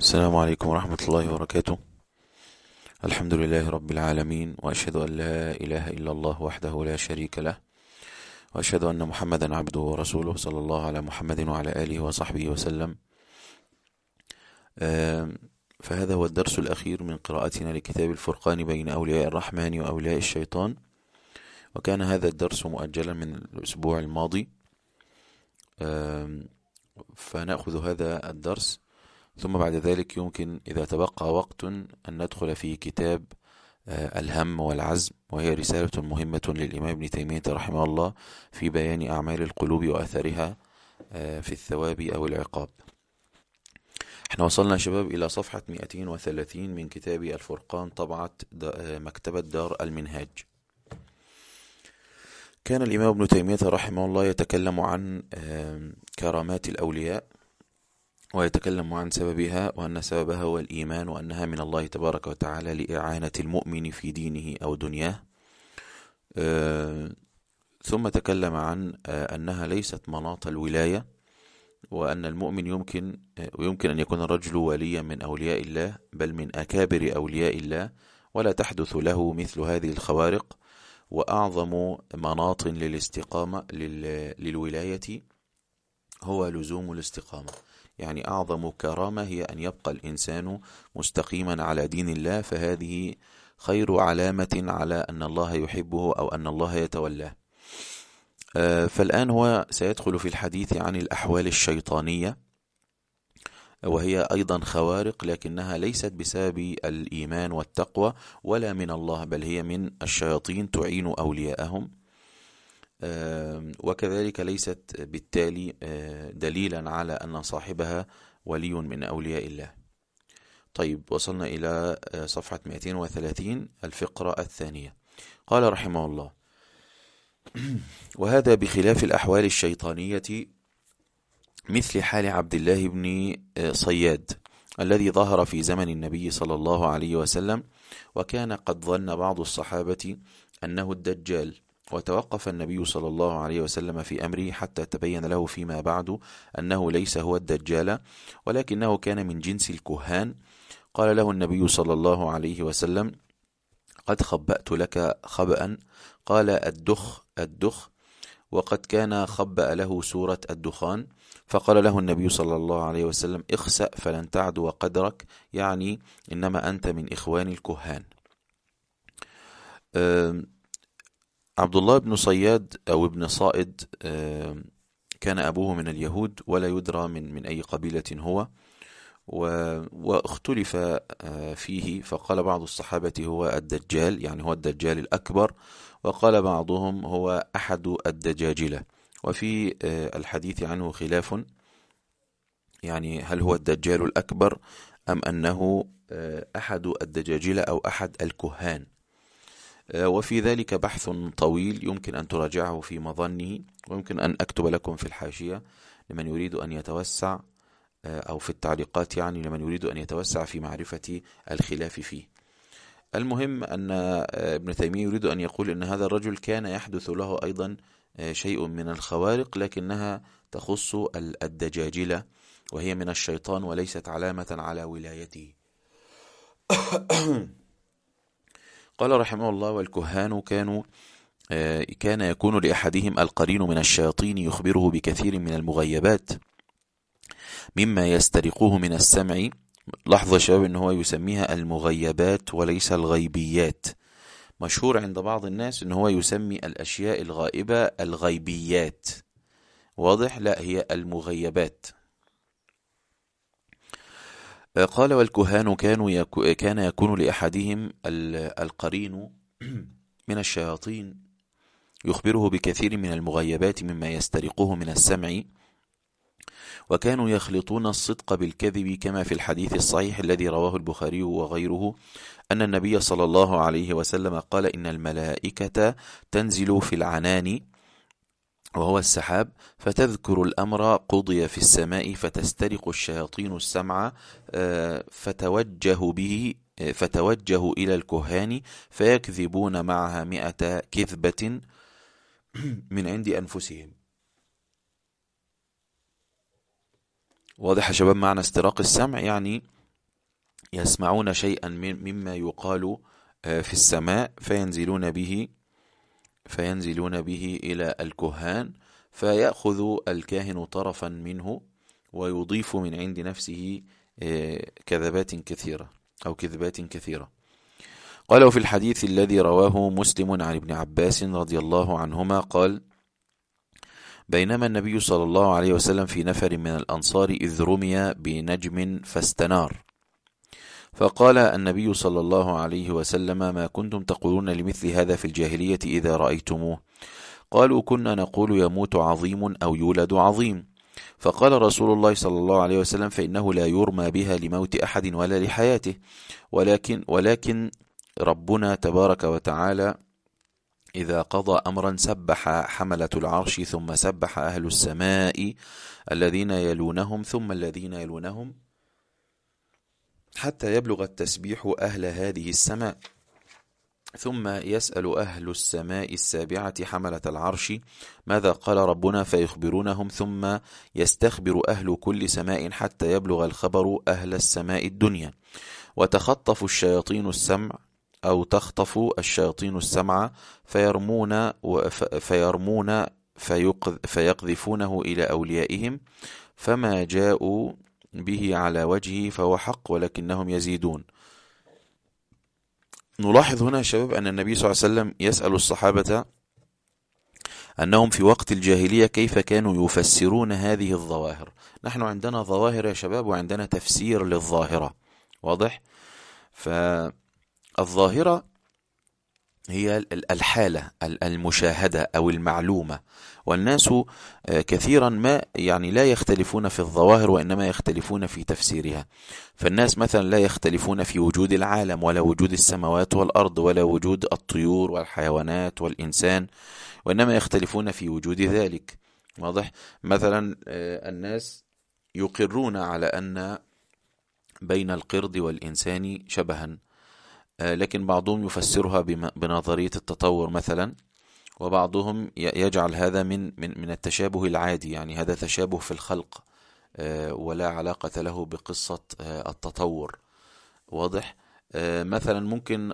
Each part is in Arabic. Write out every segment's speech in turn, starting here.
السلام عليكم ورحمة الله وبركاته. الحمد لله رب العالمين، وأشهد أن لا إله إلا الله وحده لا شريك له، وأشهد أن محمدا عبده ورسوله، صلى الله على محمد وعلى آله وصحبه وسلم. فهذا هو الدرس الأخير من قراءتنا لكتاب الفرقان بين أولياء الرحمن وأولياء الشيطان، وكان هذا الدرس مؤجلا من الأسبوع الماضي. فنأخذ هذا الدرس، ثم بعد ذلك يمكن إذا تبقى وقت أن ندخل في كتاب الهم والعزم، وهي رسالة مهمة للإمام ابن تيمية رحمه الله في بيان أعمال القلوب وأثرها في الثواب أو العقاب. احنا وصلنا شباب إلى صفحة 230 من كتاب الفرقان، طبعة مكتبة دار المنهاج. كان الإمام ابن تيمية رحمه الله يتكلم عن كرامات الأولياء، ويتكلم عن سببها، وأن سببها هو الإيمان، وأنها من الله تبارك وتعالى لإعانة المؤمن في دينه أو دنياه. ثم تكلم عن أنها ليست مناط الولاية، وأن المؤمن يمكن أن يكون الرجل وليا من أولياء الله، بل من أكابر أولياء الله، ولا تحدث له مثل هذه الخوارق. وأعظم مناط للاستقامة للولاية هو لزوم الاستقامة. يعني أعظم كرامة هي أن يبقى الإنسان مستقيما على دين الله، فهذه خير علامة على أن الله يحبه أو أن الله يتولاه. فالآن هو سيدخل في الحديث عن الأحوال الشيطانية، وهي أيضا خوارق، لكنها ليست بسبب الإيمان والتقوى ولا من الله، بل هي من الشياطين تعين أولياءهم، وكذلك ليست بالتالي دليلا على أن صاحبها ولي من أولياء الله. طيب، وصلنا إلى صفحة 230 الفقرة الثانية. قال رحمه الله: وهذا بخلاف الأحوال الشيطانية مثل حال عبد الله بن صياد الذي ظهر في زمن النبي صلى الله عليه وسلم، وكان قد ظن بعض الصحابة أنه الدجال، وتوقف النبي صلى الله عليه وسلم في أمره حتى تبين له فيما بعد أنه ليس هو الدجال، ولكنه كان من جنس الكهان. قال له النبي صلى الله عليه وسلم: قد خبأت لك خبأ. قال: الدخ الدخ. وقد كان خبأ له سورة الدخان. فقال له النبي صلى الله عليه وسلم: اخسأ فلن تعدو قدرك، يعني إنما أنت من إخوان الكهان. عبد الله بن صياد أو ابن صائد كان أبوه من اليهود، ولا يدرى من أي قبيلة هو، واختلف فيه. فقال بعض الصحابة هو الدجال، يعني هو الدجال الأكبر، وقال بعضهم هو أحد الدجاجلة. وفي الحديث عنه خلاف، يعني هل هو الدجال الأكبر أم أنه أحد الدجاجلة أو أحد الكهان. وفي ذلك بحث طويل يمكن أن تراجعه في مظنه، ويمكن أن أكتب لكم في الحاشية لمن يريد أن يتوسع، أو في التعليقات يعني لمن يريد أن يتوسع في معرفة الخلاف فيه. المهم أن ابن تيمية يريد أن يقول أن هذا الرجل كان يحدث له أيضا شيء من الخوارق، لكنها تخص الدجاجلة، وهي من الشيطان وليست علامة على ولايته. قال رحمه الله: والكهان كان يكون لأحدهم القرين من الشياطين يخبره بكثير من المغيبات مما يسترقوه من السمع. لحظة شباب، إن هو يسميها المغيبات وليس الغيبيات. مشهور عند بعض الناس إن هو يسمي الأشياء الغائبة الغيبيات، واضح؟ لا، هي المغيبات. قال: والكهان كان يكون لأحدهم القرين من الشياطين يخبره بكثير من المغيبات مما يسترقه من السمع، وكانوا يخلطون الصدق بالكذب، كما في الحديث الصحيح الذي رواه البخاري وغيره أن النبي صلى الله عليه وسلم قال: إن الملائكة تنزل في العنان، وهو السحاب، فتذكر الأمر قضي في السماء، فتسترق الشياطين السمع، فتوجه إلى الكهان فيكذبون معها 100 كذبة من عند أنفسهم. واضح يا شباب معنى استراق السمع؟ يعني يسمعون شيئا مما يقال في السماء فينزلون به إلى الكهان، فيأخذ الكاهن طرفا منه ويضيف من عند نفسه كذبات كثيرة أو كذبات كثيرة. قال: وفي الحديث الذي رواه مسلم عن ابن عباس رضي الله عنهما قال: بينما النبي صلى الله عليه وسلم في نفر من الأنصار إذ رمي بنجم فاستنار، فقال النبي صلى الله عليه وسلم: ما كنتم تقولون لمثل هذا في الجاهلية إذا رأيتموه؟ قالوا: كنا نقول يموت عظيم أو يولد عظيم. فقال رسول الله صلى الله عليه وسلم: فإنه لا يرمى بها لموت أحد ولا لحياته، ولكن ربنا تبارك وتعالى إذا قضى أمرا سبح حملة العرش ثم سبح أهل السماء الذين يلونهم ثم الذين يلونهم حتى يبلغ التسبيح أهل هذه السماء، ثم يسأل أهل السماء السابعة حملة العرش: ماذا قال ربنا؟ فيخبرونهم، ثم يستخبر أهل كل سماء حتى يبلغ الخبر أهل السماء الدنيا، وتخطف الشياطين السمع أو تخطف الشياطين السمع فيرمون فيقذفونه إلى أوليائهم، فما جاءوا به على وجهه فهو حق ولكنهم يزيدون. نلاحظ هنا يا شباب أن النبي صلى الله عليه وسلم يسأل الصحابة أنهم في وقت الجاهلية كيف كانوا يفسرون هذه الظواهر. نحن عندنا ظواهر يا شباب وعندنا تفسير للظاهرة، واضح؟ فالظاهرة هي الحالة المشاهدة أو المعلومة، والناس كثيرا ما لا يختلفون في الظواهر وإنما يختلفون في تفسيرها. فالناس مثلا لا يختلفون في وجود العالم ولا وجود السماوات والأرض ولا وجود الطيور والحيوانات والإنسان، وإنما يختلفون في وجود ذلك، واضح؟ مثلا الناس يقرون على أن بين القرد والإنسان شبها، لكن بعضهم يفسرها بنظرية التطور مثلا، وبعضهم يجعل هذا من التشابه العادي، يعني هذا تشابه في الخلق ولا علاقة له بقصة التطور، واضح؟ مثلا ممكن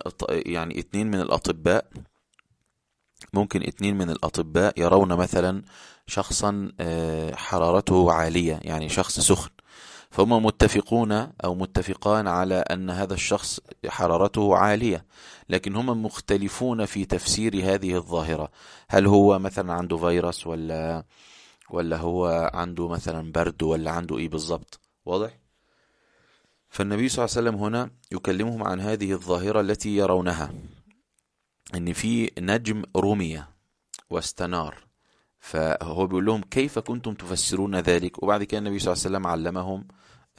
اثنين من الأطباء يرون مثلا شخصا حرارته عالية، يعني شخص سخن، فهم متفقان على أن هذا الشخص حرارته عالية، لكن هم مختلفون في تفسير هذه الظاهرة. هل هو مثلا عنده فيروس ولا هو عنده مثلا برد ولا عنده إيه بالضبط، واضح؟ فالنبي صلى الله عليه وسلم هنا يكلمهم عن هذه الظاهرة التي يرونها، أن في نجم رمي واستنار، فهو بيقول لهم كيف كنتم تفسرون ذلك؟ وبعد كده النبي صلى الله عليه وسلم علمهم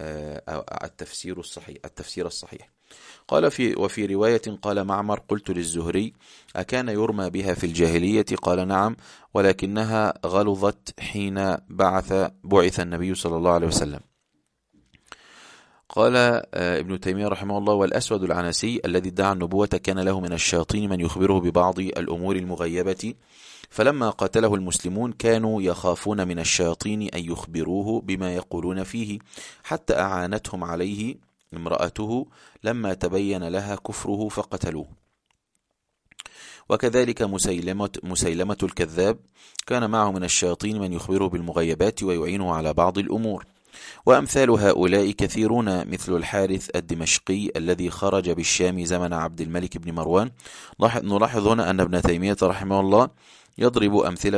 التفسير الصحيح. قال وفي رواية قال معمر: قلت للزهري: أكان يرمى بها في الجاهلية؟ قال: نعم، ولكنها غلظت حين بعث النبي صلى الله عليه وسلم. قال ابن تيمية رحمه الله: والأسود العنسي الذي ادعى النبوة كان له من الشياطين من يخبره ببعض الأمور المغيبة، فلما قاتله المسلمون كانوا يخافون من الشياطين أن يخبروه بما يقولون فيه، حتى أعانتهم عليه امرأته لما تبين لها كفره فقتلوه. وكذلك مسيلمة الكذاب كان معه من الشياطين من يخبره بالمغيبات ويعينه على بعض الأمور. وأمثال هؤلاء كثيرون، مثل الحارث الدمشقي الذي خرج بالشام زمن عبد الملك بن مروان. نلاحظ هنا أن ابن تيمية رحمه الله يضرب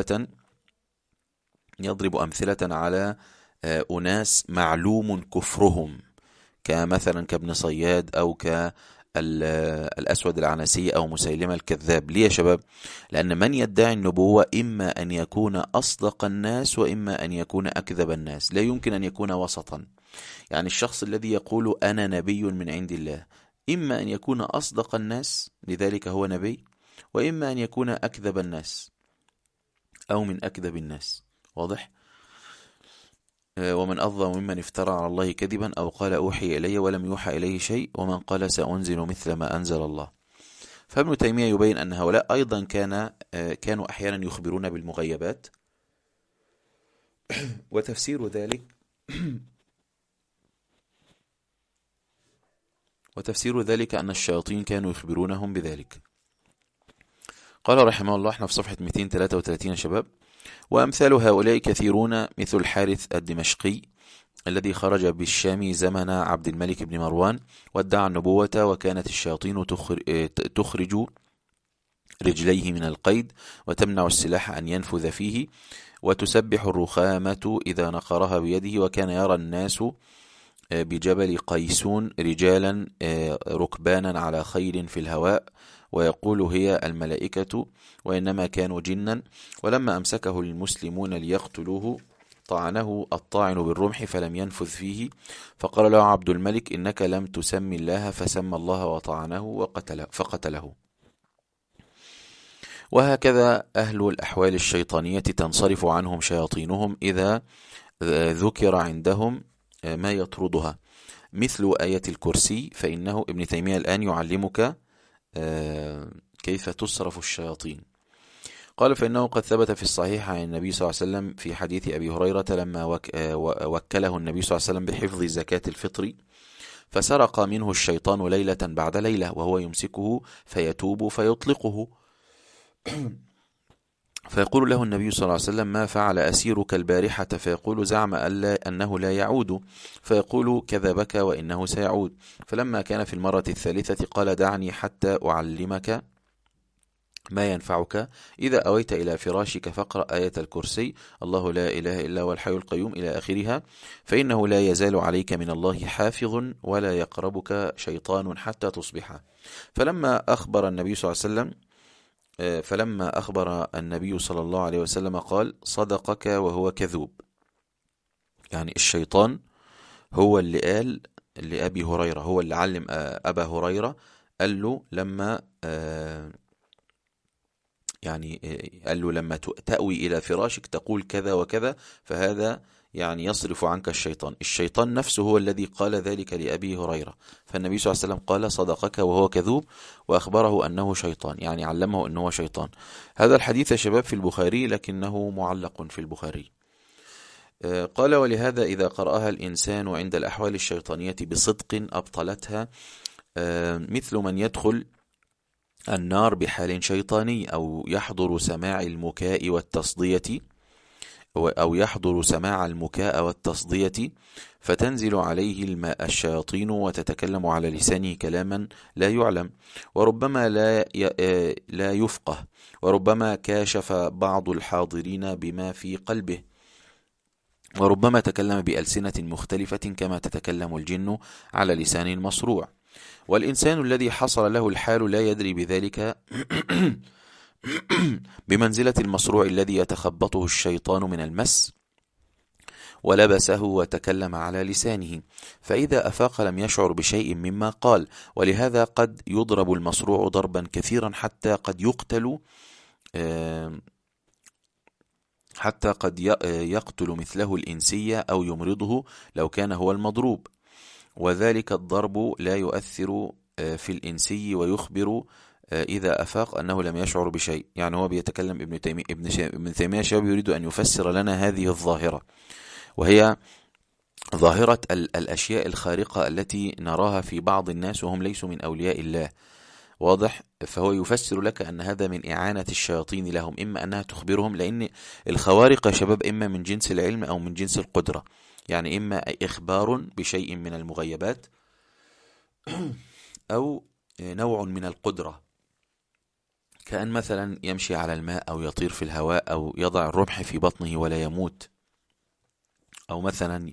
أمثلة على أناس معلوم كفرهم، كمثلا كابن صياد أو كالأسود العنسي أو مسيلمة الكذاب. ليه يا شباب؟ لأن من يدعي النبوة إما أن يكون أصدق الناس وإما أن يكون أكذب الناس، لا يمكن أن يكون وسطا. يعني الشخص الذي يقول أنا نبي من عند الله إما أن يكون أصدق الناس لذلك هو نبي، وإما أن يكون أكذب الناس أو من أكذب الناس، واضح؟ ومن أظلم ممن افترى على الله كذبا أو قال أوحي إلي ولم يوحى إليه شيء ومن قال سأنزل مثل ما أنزل الله. فابن تيمية يبين أن هؤلاء أيضا كانوا أحيانا يخبرون بالمغيبات، وتفسير ذلك وتفسير ذلك أن الشياطين كانوا يخبرونهم بذلك. قال رحمه الله، احنا في صفحة 233 يا شباب: وأمثال هؤلاء كثيرون، مثل الحارث الدمشقي الذي خرج بالشام زمن عبد الملك بن مروان وادعى النبوة، وكانت الشياطين تخرج رجليه من القيد وتمنع السلاح أن ينفذ فيه، وتسبح الرخامة إذا نقرها بيده، وكان يرى الناس بجبل قيسون رجالا ركبانا على خيل في الهواء، ويقول هي الملائكة، وإنما كانوا جنا. ولما أمسكه المسلمون ليقتلوه طعنه الطاعن بالرمح فلم ينفذ فيه، فقال له عبد الملك: إنك لم تسمي الله، فسمى الله وطعنه فقتله. وهكذا أهل الأحوال الشيطانية تنصرف عنهم شياطينهم إذا ذكر عندهم ما يطردها، مثل آية الكرسي، فإنه ابن تيمية الآن يعلمك كيف تصرف الشياطين. قال: فإنه قد ثبت في الصحيح عن النبي صلى الله عليه وسلم في حديث أبي هريرة لما وكله النبي صلى الله عليه وسلم بحفظ زكاة الفطر، فسرق منه الشيطان ليلة بعد ليلة وهو يمسكه فيتوب فيطلقه، فيقول له النبي صلى الله عليه وسلم: ما فعل أسيرك البارحة؟ فيقول: زعم أنه لا يعود. فيقول: كذبك وإنه سيعود. فلما كان في المرة الثالثة قال: دعني حتى أعلمك ما ينفعك، إذا أويت إلى فراشك فاقرأ آية الكرسي: الله لا إله إلا هو الحي القيوم، إلى آخرها، فإنه لا يزال عليك من الله حافظ ولا يقربك شيطان حتى تصبح. فلما أخبر النبي صلى الله عليه وسلم صلى الله عليه وسلم قال: صدقك وهو كذوب. يعني الشيطان هو اللي قال لأبي هريرة، هو اللي علم أبا هريرة، قال له لما لما تأوي إلى فراشك تقول كذا وكذا، فهذا يعني يصرف عنك الشيطان. الشيطان نفسه هو الذي قال ذلك لأبي هريرة، فالنبي صلى الله عليه وسلم قال: صدقك وهو كذوب، وأخبره أنه شيطان، يعني علمه أنه شيطان. هذا الحديث يا شباب في البخاري، لكنه معلق في البخاري. قال: ولهذا إذا قرأها الإنسان عند الأحوال الشيطانية بصدق أبطلتها، مثل من يدخل النار بحال شيطاني، أو يحضر سماع المكاء والتصدية، فتنزل عليه الشياطين وتتكلم على لسانه كلاما لا يعلم، وربما لا يفقه، وربما كاشف بعض الحاضرين بما في قلبه، وربما تكلم بألسنة مختلفة كما تتكلم الجن على لسان المصروع. والإنسان الذي حصل له الحال لا يدري بذلك بمنزلة المصروع الذي يتخبطه الشيطان من المس ولبسه وتكلم على لسانه، فإذا أفاق لم يشعر بشيء مما قال. ولهذا قد يضرب المصروع ضربا كثيرا حتى قد يقتل مثله الإنسية أو يمرضه لو كان هو المضروب، وذلك الضرب لا يؤثر في الإنسي، ويخبر إذا أفاق أنه لم يشعر بشيء. يعني هو بيتكلم ابن تيمية شباب يريد أن يفسر لنا هذه الظاهرة، وهي ظاهرة الأشياء الخارقة التي نراها في بعض الناس وهم ليسوا من أولياء الله. واضح؟ فهو يفسر لك أن هذا من إعانة الشياطين لهم، إما أنها تخبرهم، لأن الخوارق يا شباب إما من جنس العلم أو من جنس القدرة، يعني إما إخبار بشيء من المغيبات أو نوع من القدرة، كأن مثلا يمشي على الماء أو يطير في الهواء أو يضع الرمح في بطنه ولا يموت، أو مثلا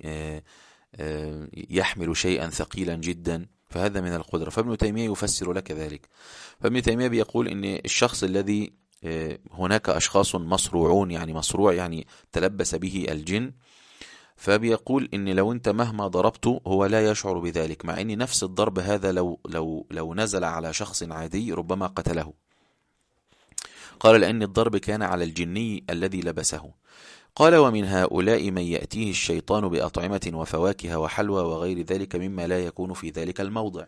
يحمل شيئا ثقيلا جدا، فهذا من القدرة. فابن تيمية يفسر لك ذلك. فابن تيمية بيقول إن الشخص الذي هناك أشخاص مصروعون، يعني مصروع يعني تلبس به الجن، فبيقول إن لو أنت مهما ضربته هو لا يشعر بذلك، مع إن نفس الضرب هذا لو نزل على شخص عادي ربما قتله. قال: لأن الضرب كان على الجني الذي لبسه. قال: ومن هؤلاء من يأتيه الشيطان بأطعمة وفواكه وحلوى وغير ذلك مما لا يكون في ذلك الموضع.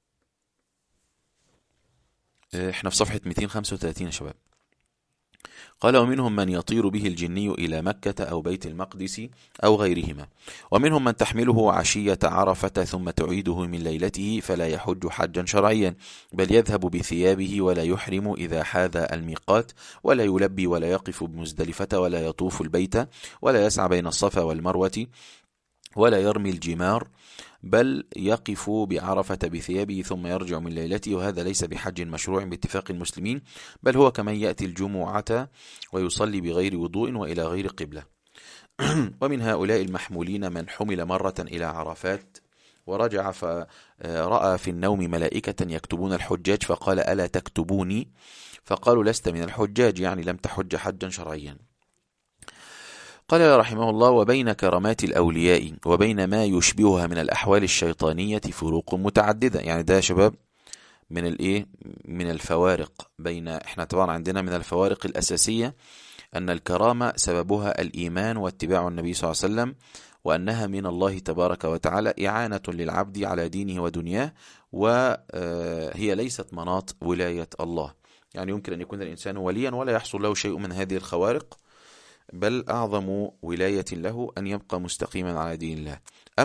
احنا في صفحة 235 يا شباب. قال ومنهم من يطير به الجني إلى مكة أو بيت المقدس أو غيرهما، ومنهم من تحمله عشية عرفة ثم تعيده من ليلته فلا يحج حجا شرعيا، بل يذهب بثيابه ولا يحرم إذا حاذى الميقات، ولا يلبي ولا يقف بمزدلفة ولا يطوف البيت ولا يسعى بين الصفا والمروة ولا يرمي الجمار، بل يقف بعرفة بثيابه ثم يرجع من ليلته، وهذا ليس بحج مشروع باتفاق المسلمين، بل هو كمن يأتي الجمعة ويصلي بغير وضوء وإلى غير قبلة. ومن هؤلاء المحمولين من حمل مرة إلى عرفات ورجع فرأى في النوم ملائكة يكتبون الحجاج فقال ألا تكتبوني؟ فقالوا لست من الحجاج، يعني لم تحج حجا شرعيا. قال رحمه الله وبين كرامات الأولياء وبين ما يشبهها من الأحوال الشيطانية فروق متعددة. يعني ده يا شباب من الايه، من الفوارق بين، احنا طبعا عندنا من الفوارق الأساسية أن الكرامة سببها الإيمان واتباع النبي صلى الله عليه وسلم، وأنها من الله تبارك وتعالى إعانة للعبد على دينه ودنياه، وهي ليست مناط ولاية الله. يعني يمكن أن يكون الإنسان وليا ولا يحصل له شيء من هذه الخوارق، بل أعظم ولاية له أن يبقى مستقيما على دين الله.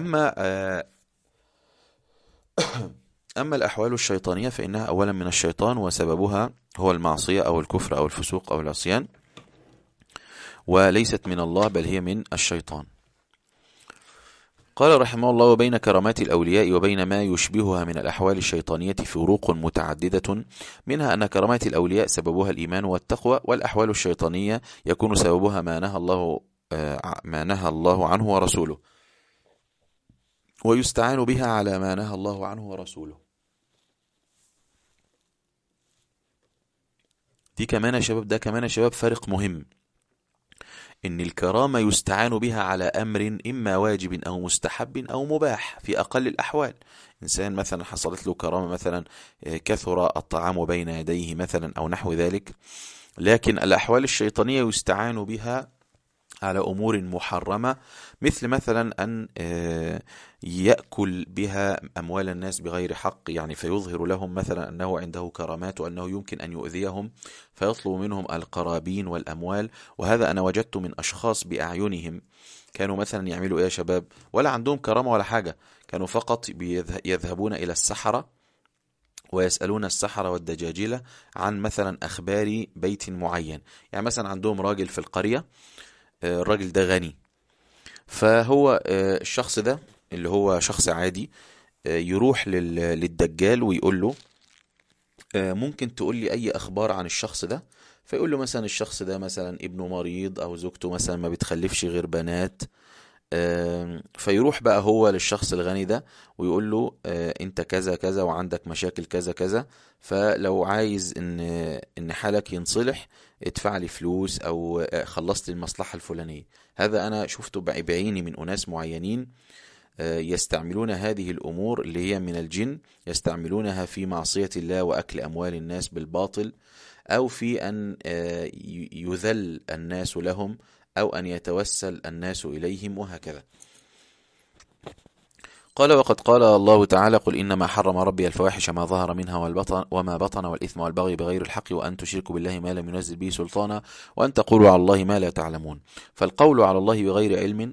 أما الأحوال الشيطانية فإنها أولا من الشيطان، وسببها هو المعصية أو الكفر أو الفسوق أو العصيان، وليست من الله بل هي من الشيطان. قال رحمه الله وبين كرامات الأولياء وبين ما يشبهها من الأحوال الشيطانية فروق متعددة، منها أن كرامات الأولياء سببها الإيمان والتقوى، والأحوال الشيطانية يكون سببها ما نهى الله عنه ورسوله، ويستعان بها على ما نهى الله عنه ورسوله. دي كمان يا شباب، ده كمان يا شباب فرق مهم، إن الكرامة يستعان بها على أمر إما واجب أو مستحب أو مباح في أقل الأحوال. إنسان مثلا حصلت له كرامة، مثلا كثر الطعام بين يديه مثلا أو نحو ذلك، لكن الأحوال الشيطانية يستعان بها على أمور محرمة، مثل مثلا أن يأكل بها أموال الناس بغير حق، يعني فيظهر لهم مثلا أنه عنده كرامات وأنه يمكن أن يؤذيهم فيطلب منهم القرابين والأموال. وهذا أنا وجدت من أشخاص بأعينهم كانوا مثلا يعملوا إيه يا شباب، ولا عندهم كرامة ولا حاجة، كانوا فقط يذهبون إلى السحرة ويسألون السحرة والدجاجلة عن مثلا أخبار بيت معين. يعني مثلا عندهم راجل في القرية، الراجل ده غني، فهو الشخص ده اللي هو شخص عادي يروح للدجال ويقول له ممكن تقول لي أي أخبار عن الشخص ده؟ فيقول له مثلا الشخص ده مثلا ابنه مريض، أو زوجته مثلا ما بتخلفش غير بنات. فيروح بقى هو للشخص الغني ده ويقول له انت كذا كذا وعندك مشاكل كذا كذا، فلو عايز ان حالك ينصلح ادفع لي فلوس، او خلصت المصلحة الفلانية. هذا انا شفته بعيني من اناس معينين يستعملون هذه الامور اللي هي من الجن، يستعملونها في معصية الله واكل اموال الناس بالباطل، او في ان يذل الناس لهم، أو أن يتوسل الناس إليهم، وهكذا. قال وقد قال الله تعالى قل إنما حرم ربي الفواحش ما ظهر منها وما بطن والإثم والبغي بغير الحق وأن تشركوا بالله ما لم ينزل به سلطانا وأن تقولوا على الله ما لا تعلمون. فالقول على الله بغير علم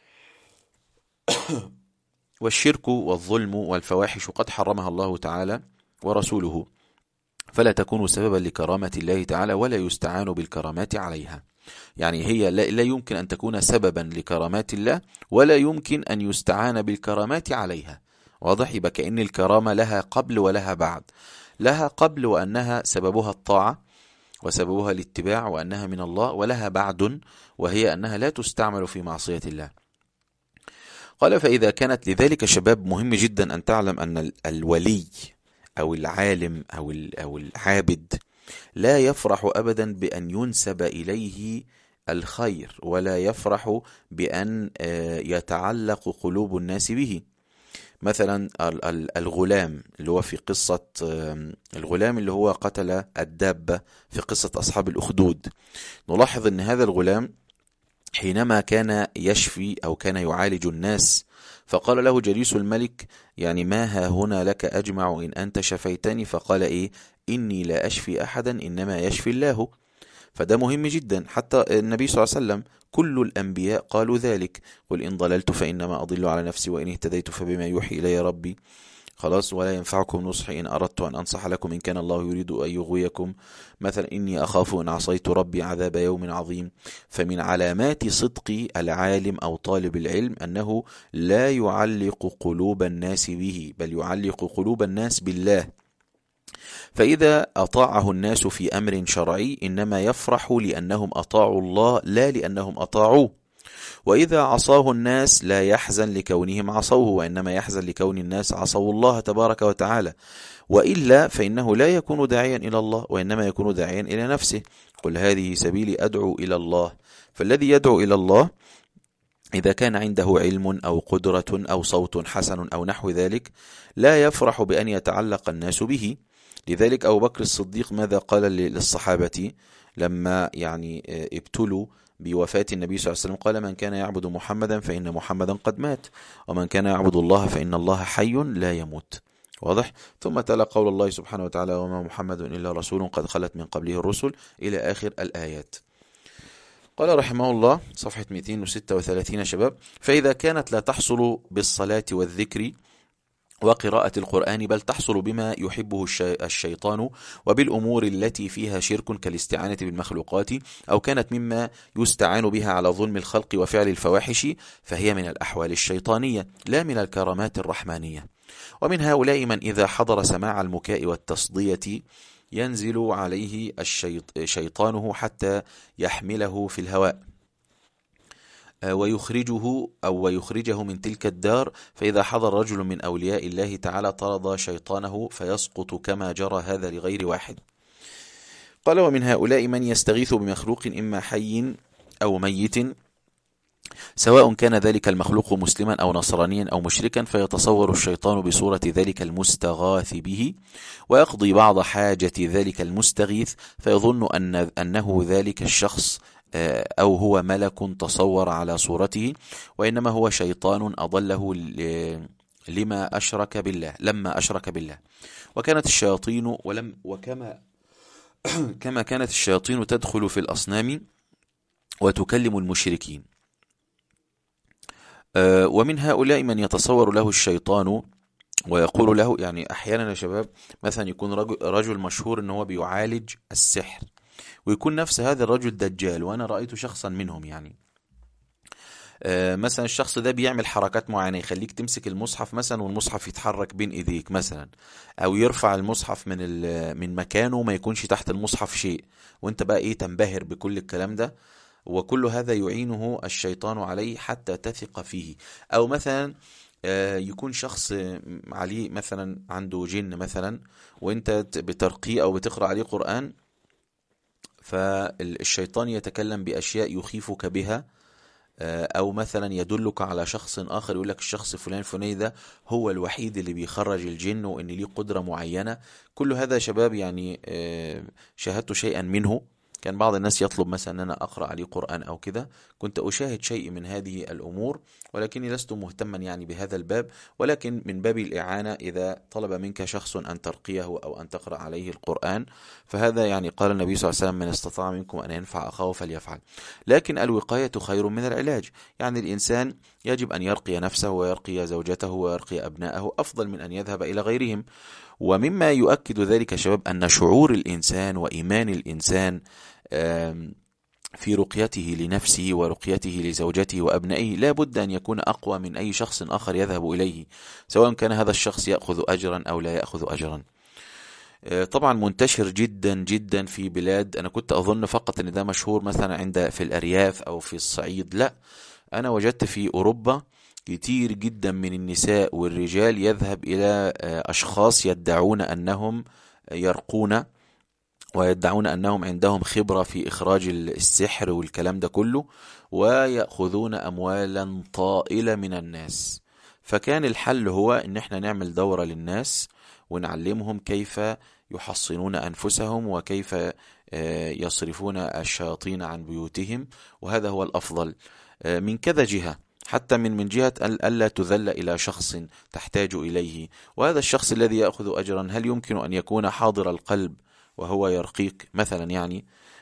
والشرك والظلم والفواحش قد حرمها الله تعالى ورسوله، فلا تكون سببا لكرامة الله تعالى ولا يستعان بالكرامات عليها. يعني هي لا يمكن أن تكون سببا لكرامات الله، ولا يمكن أن يستعان بالكرامات عليها. واضح؟ يبقى كأن الكرامة لها قبل ولها بعد. لها قبل وأنها سببها الطاعة وسببها الاتباع وأنها من الله، ولها بعد وهي أنها لا تستعمل في معصية الله. قال فإذا كانت لذلك شباب مهم جدا أن تعلم أن الولي أو العالم أو العابد لا يفرح أبدا بأن ينسب إليه الخير، ولا يفرح بأن يتعلق قلوب الناس به. مثلا الغلام اللي هو في قصة الغلام اللي هو قتل الدابة في قصة أصحاب الأخدود، نلاحظ أن هذا الغلام حينما كان يشفي أو كان يعالج الناس فقال له جليس الملك يعني ما ها هنا لك أجمع إن أنت شفيتني، فقال إيه إني لا أشفي أحدا إنما يشفي الله. فده مهم جدا. حتى النبي صلى الله عليه وسلم كل الأنبياء قالوا ذلك: قل إن ضللت فإنما أضل على نفسي وإن اهتديت فبما يوحي إلي ربي. خلاص: ولا ينفعكم نصحي إن أردت أن أنصح لكم إن كان الله يريد أن يغويكم، مثلا إني أخاف إن عصيت ربي عذاب يوم عظيم. فمن علامات صدق العالم أو طالب العلم أنه لا يعلق قلوب الناس به، بل يعلق قلوب الناس بالله. فإذا أطاعه الناس في أمر شرعي إنما يفرح لأنهم أطاعوا الله لا لأنهم أطاعوه، وإذا عصاه الناس لا يحزن لكونهم عصوه، وإنما يحزن لكون الناس عصوا الله تبارك وتعالى، وإلا فإنه لا يكون داعيا إلى الله، وإنما يكون داعيا إلى نفسه. قل هذه سبيلي أدعو إلى الله. فالذي يدعو إلى الله إذا كان عنده علم أو قدرة أو صوت حسن أو نحو ذلك لا يفرح بأن يتعلق الناس به. لذلك أبو بكر الصديق ماذا قال للصحابة لما ابتلوا بوفاة النبي صلى الله عليه وسلم؟ قال: من كان يعبد محمدا فإن محمدا قد مات، ومن كان يعبد الله فإن الله حي لا يموت. واضح؟ ثم تلا قول الله سبحانه وتعالى: وما محمد إلا رسول قد خلت من قبله الرسل، إلى آخر الآيات. قال رحمه الله صفحة 236 شباب: فإذا كانت لا تحصل بالصلاة والذكر وقراءة القرآن، بل تحصل بما يحبه الشيطان وبالأمور التي فيها شرك كالاستعانة بالمخلوقات، أو كانت مما يستعان بها على ظلم الخلق وفعل الفواحش، فهي من الأحوال الشيطانية لا من الكرامات الرحمانية. ومن هؤلاء من إذا حضر سماع المكاء والتصدية ينزل عليه شيطانه حتى يحمله في الهواء ويخرجه من تلك الدار، فإذا حضر رجل من أولياء الله تعالى طرد شيطانه فيسقط كما جرى هذا لغير واحد. قال: ومن هؤلاء من يستغيث بمخلوق إما حي أو ميت، سواء كان ذلك المخلوق مسلما أو نصرانيا أو مشركا، فيتصور الشيطان بصورة ذلك المستغاث به، ويقضي بعض حاجة ذلك المستغيث، فيظن أنه ذلك الشخص أو هو ملك تصور على صورته، وإنما هو شيطان أضله لما أشرك بالله. وكانت الشياطين كما كانت الشياطين تدخل في الأصنام وتكلم المشركين. ومن هؤلاء من يتصور له الشيطان ويقول له، أحيانا يا شباب مثلا يكون رجل مشهور أنه بيعالج السحر، ويكون نفس هذا الرجل دجال، وأنا رأيت شخصا منهم مثلا الشخص ده بيعمل حركات معينة يخليك تمسك المصحف مثلا والمصحف يتحرك بين ايديك مثلا، او يرفع المصحف من مكانه وما يكونش تحت المصحف شيء، وانت بقى تنبهر بكل الكلام ده. وكل هذا يعينه الشيطان عليه حتى تثق فيه. او مثلا يكون شخص عليه مثلا عنده جن مثلا، وانت بترقيه او بتقرأ عليه قرآن، فالشيطان يتكلم بأشياء يخيفك بها، أو مثلا يدلك على شخص آخر، يقول لك الشخص فلان الفلاني ده هو الوحيد اللي بيخرج الجن وإن ليه قدرة معينة. كل هذا شباب شاهدت شيئا منه. كان بعض الناس يطلب مثلا أن أنا أقرأ عليه قرآن أو كده، كنت أشاهد شيء من هذه الأمور، ولكني لست مهتما بهذا الباب، ولكن من باب الإعانة إذا طلب منك شخص أن ترقيه أو أن تقرأ عليه القرآن، فهذا قال النبي صلى الله عليه وسلم: من استطاع منكم أن ينفع أخاه فليفعل. لكن الوقاية خير من العلاج. الإنسان يجب أن يرقي نفسه ويرقي زوجته ويرقي أبنائه أفضل من أن يذهب إلى غيرهم. ومما يؤكد ذلك شباب أن شعور الإنسان وإيمان الإنسان في رقيته لنفسه ورقيته لزوجته وأبنائه لا بد أن يكون أقوى من أي شخص آخر يذهب إليه، سواء كان هذا الشخص يأخذ أجرا أو لا يأخذ أجرا. طبعا منتشر جدا جدا في بلاد، أنا كنت أظن فقط أن ده مشهور مثلا في الأرياف أو في الصعيد، لا، أنا وجدت في أوروبا كتير جدا من النساء والرجال يذهب إلى أشخاص يدعون أنهم يرقون، ويدعون أنهم عندهم خبرة في إخراج السحر والكلام ده كله، ويأخذون أموالا طائلة من الناس. فكان الحل هو أن احنا نعمل دورة للناس ونعلمهم كيف يحصنون أنفسهم وكيف يصرفون الشياطين عن بيوتهم، وهذا هو الأفضل من كذا جهة، حتى من جهة ألا تذل إلى شخص تحتاج إليه. وهذا الشخص الذي يأخذ أجرا هل يمكن أن يكون حاضر القلب وهو يرقيك مثلا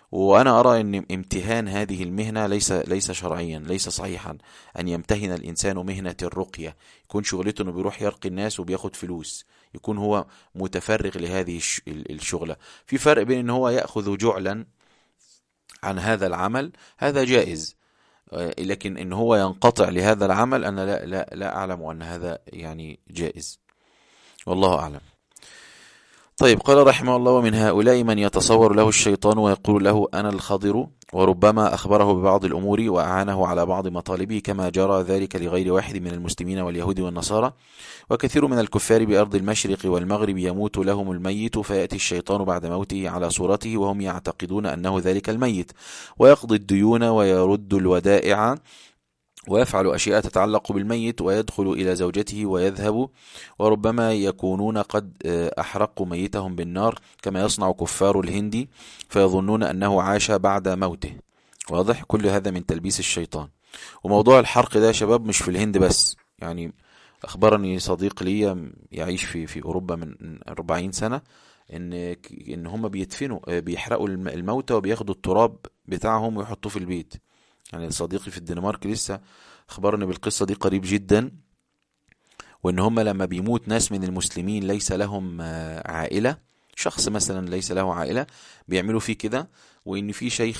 وأنا أرى أن امتهان هذه المهنة ليس شرعيا، ليس صحيحا أن يمتهن الإنسان مهنة الرقية، يكون شغلته أنه بيروح يرقي الناس وبياخد فلوس، يكون هو متفرغ لهذه الشغلة. في فرق بين أن هو يأخذ جعلا عن هذا العمل، هذا جائز، لكن أن هو ينقطع لهذا العمل أنا لا أعلم أن هذا يعني جائز، والله أعلم. طيب، قال رحمه الله: ومن هؤلاء من يتصور له الشيطان ويقول له أنا الخضر، وربما أخبره ببعض الأمور وأعانه على بعض مطالبه، كما جرى ذلك لغير واحد من المسلمين واليهود والنصارى. وكثير من الكفار بأرض المشرق والمغرب يموت لهم الميت، فيأتي الشيطان بعد موته على صورته وهم يعتقدون أنه ذلك الميت، ويقضي الديون ويرد الودائع ويفعل أشياء تتعلق بالميت، ويدخل إلى زوجته ويذهب، وربما يكونون قد أحرقوا ميتهم بالنار كما يصنع كفار الهند، فيظنون أنه عاش بعد موته. واضح؟ كل هذا من تلبيس الشيطان. وموضوع الحرق ده يا شباب مش في الهند بس، يعني أخبرني صديق لي يعيش في أوروبا من 40 سنة إن هم بيدفنوا، بيحرقوا الموتى وبياخدوا التراب بتاعهم ويحطوه في البيت. يعني صديقي في الدنمارك لسه اخبرني بالقصة دي قريب جدا، وان هم لما بيموت ناس من المسلمين ليس لهم عائلة، شخص مثلا ليس له عائلة، بيعملوا فيه كده. وان في شيخ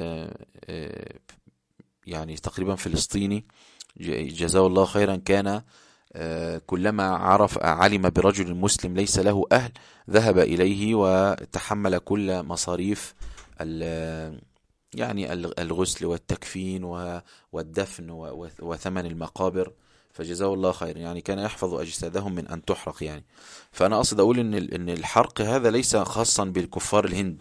يعني تقريبا فلسطيني جزاه الله خيرا، كان كلما علم برجل مسلم ليس له أهل ذهب إليه وتحمل كل مصاريف يعني الغسل والتكفين والدفن وثمن المقابر، فجزاه الله خير. يعني كان يحفظ أجسادهم من أن تحرق يعني. فأنا أقصد أقول إن الحرق هذا ليس خاصا بالكفار الهند.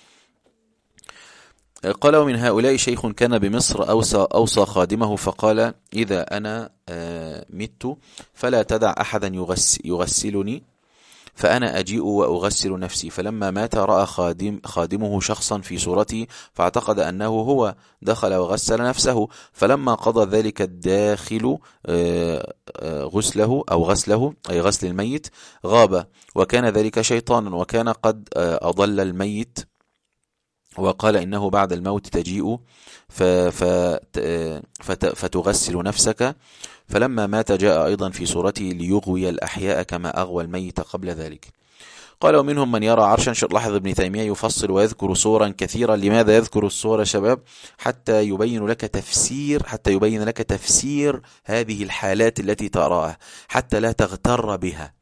قال: ومن هؤلاء شيخ كان بمصر أوصى خادمه فقال: إذا أنا مت فلا تدع أحدا يغسلني، فأنا أجيء وأغسل نفسي. فلما مات رأى خادمه شخصا في صورته، فاعتقد أنه هو، دخل وغسل نفسه. فلما قضى ذلك الداخل غسله أي غسل الميت، غاب، وكان ذلك شيطانا، وكان قد أضل الميت، وقال إنه بعد الموت تجيء فتغسل نفسك. فلما مات جاء أيضا في صورته ليغوي الأحياء كما أغوى الميت قبل ذلك. قال: ومنهم من يرى عرشا. لاحظ ابن تيمية يفصل ويذكر صورا كثيرا. لماذا يذكر الصور يا شباب؟ حتى يبين لك تفسير هذه الحالات التي تراها، حتى لا تغتر بها.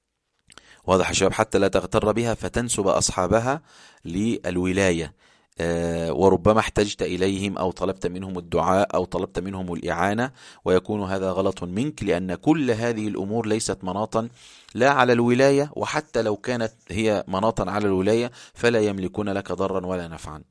واضح يا شباب؟ حتى لا تغتر بها فتنسب أصحابها للولاية، وربما احتجت إليهم أو طلبت منهم الدعاء أو طلبت منهم الإعانة، ويكون هذا غلط منك، لأن كل هذه الأمور ليست مناطا لا على الولاية، وحتى لو كانت هي مناطا على الولاية فلا يملكون لك ضرا ولا نفعا.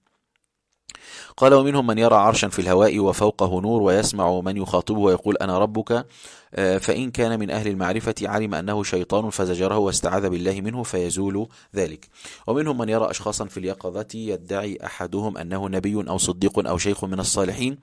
قال: ومنهم من يرى عرشا في الهواء وفوقه نور، ويسمع من يخاطبه ويقول أنا ربك، فإن كان من أهل المعرفة علم أنه شيطان فزجره واستعاذ بالله منه فيزول ذلك. ومنهم من يرى أشخاصا في اليقظة يدعي أحدهم أنه نبي أو صديق أو شيخ من الصالحين،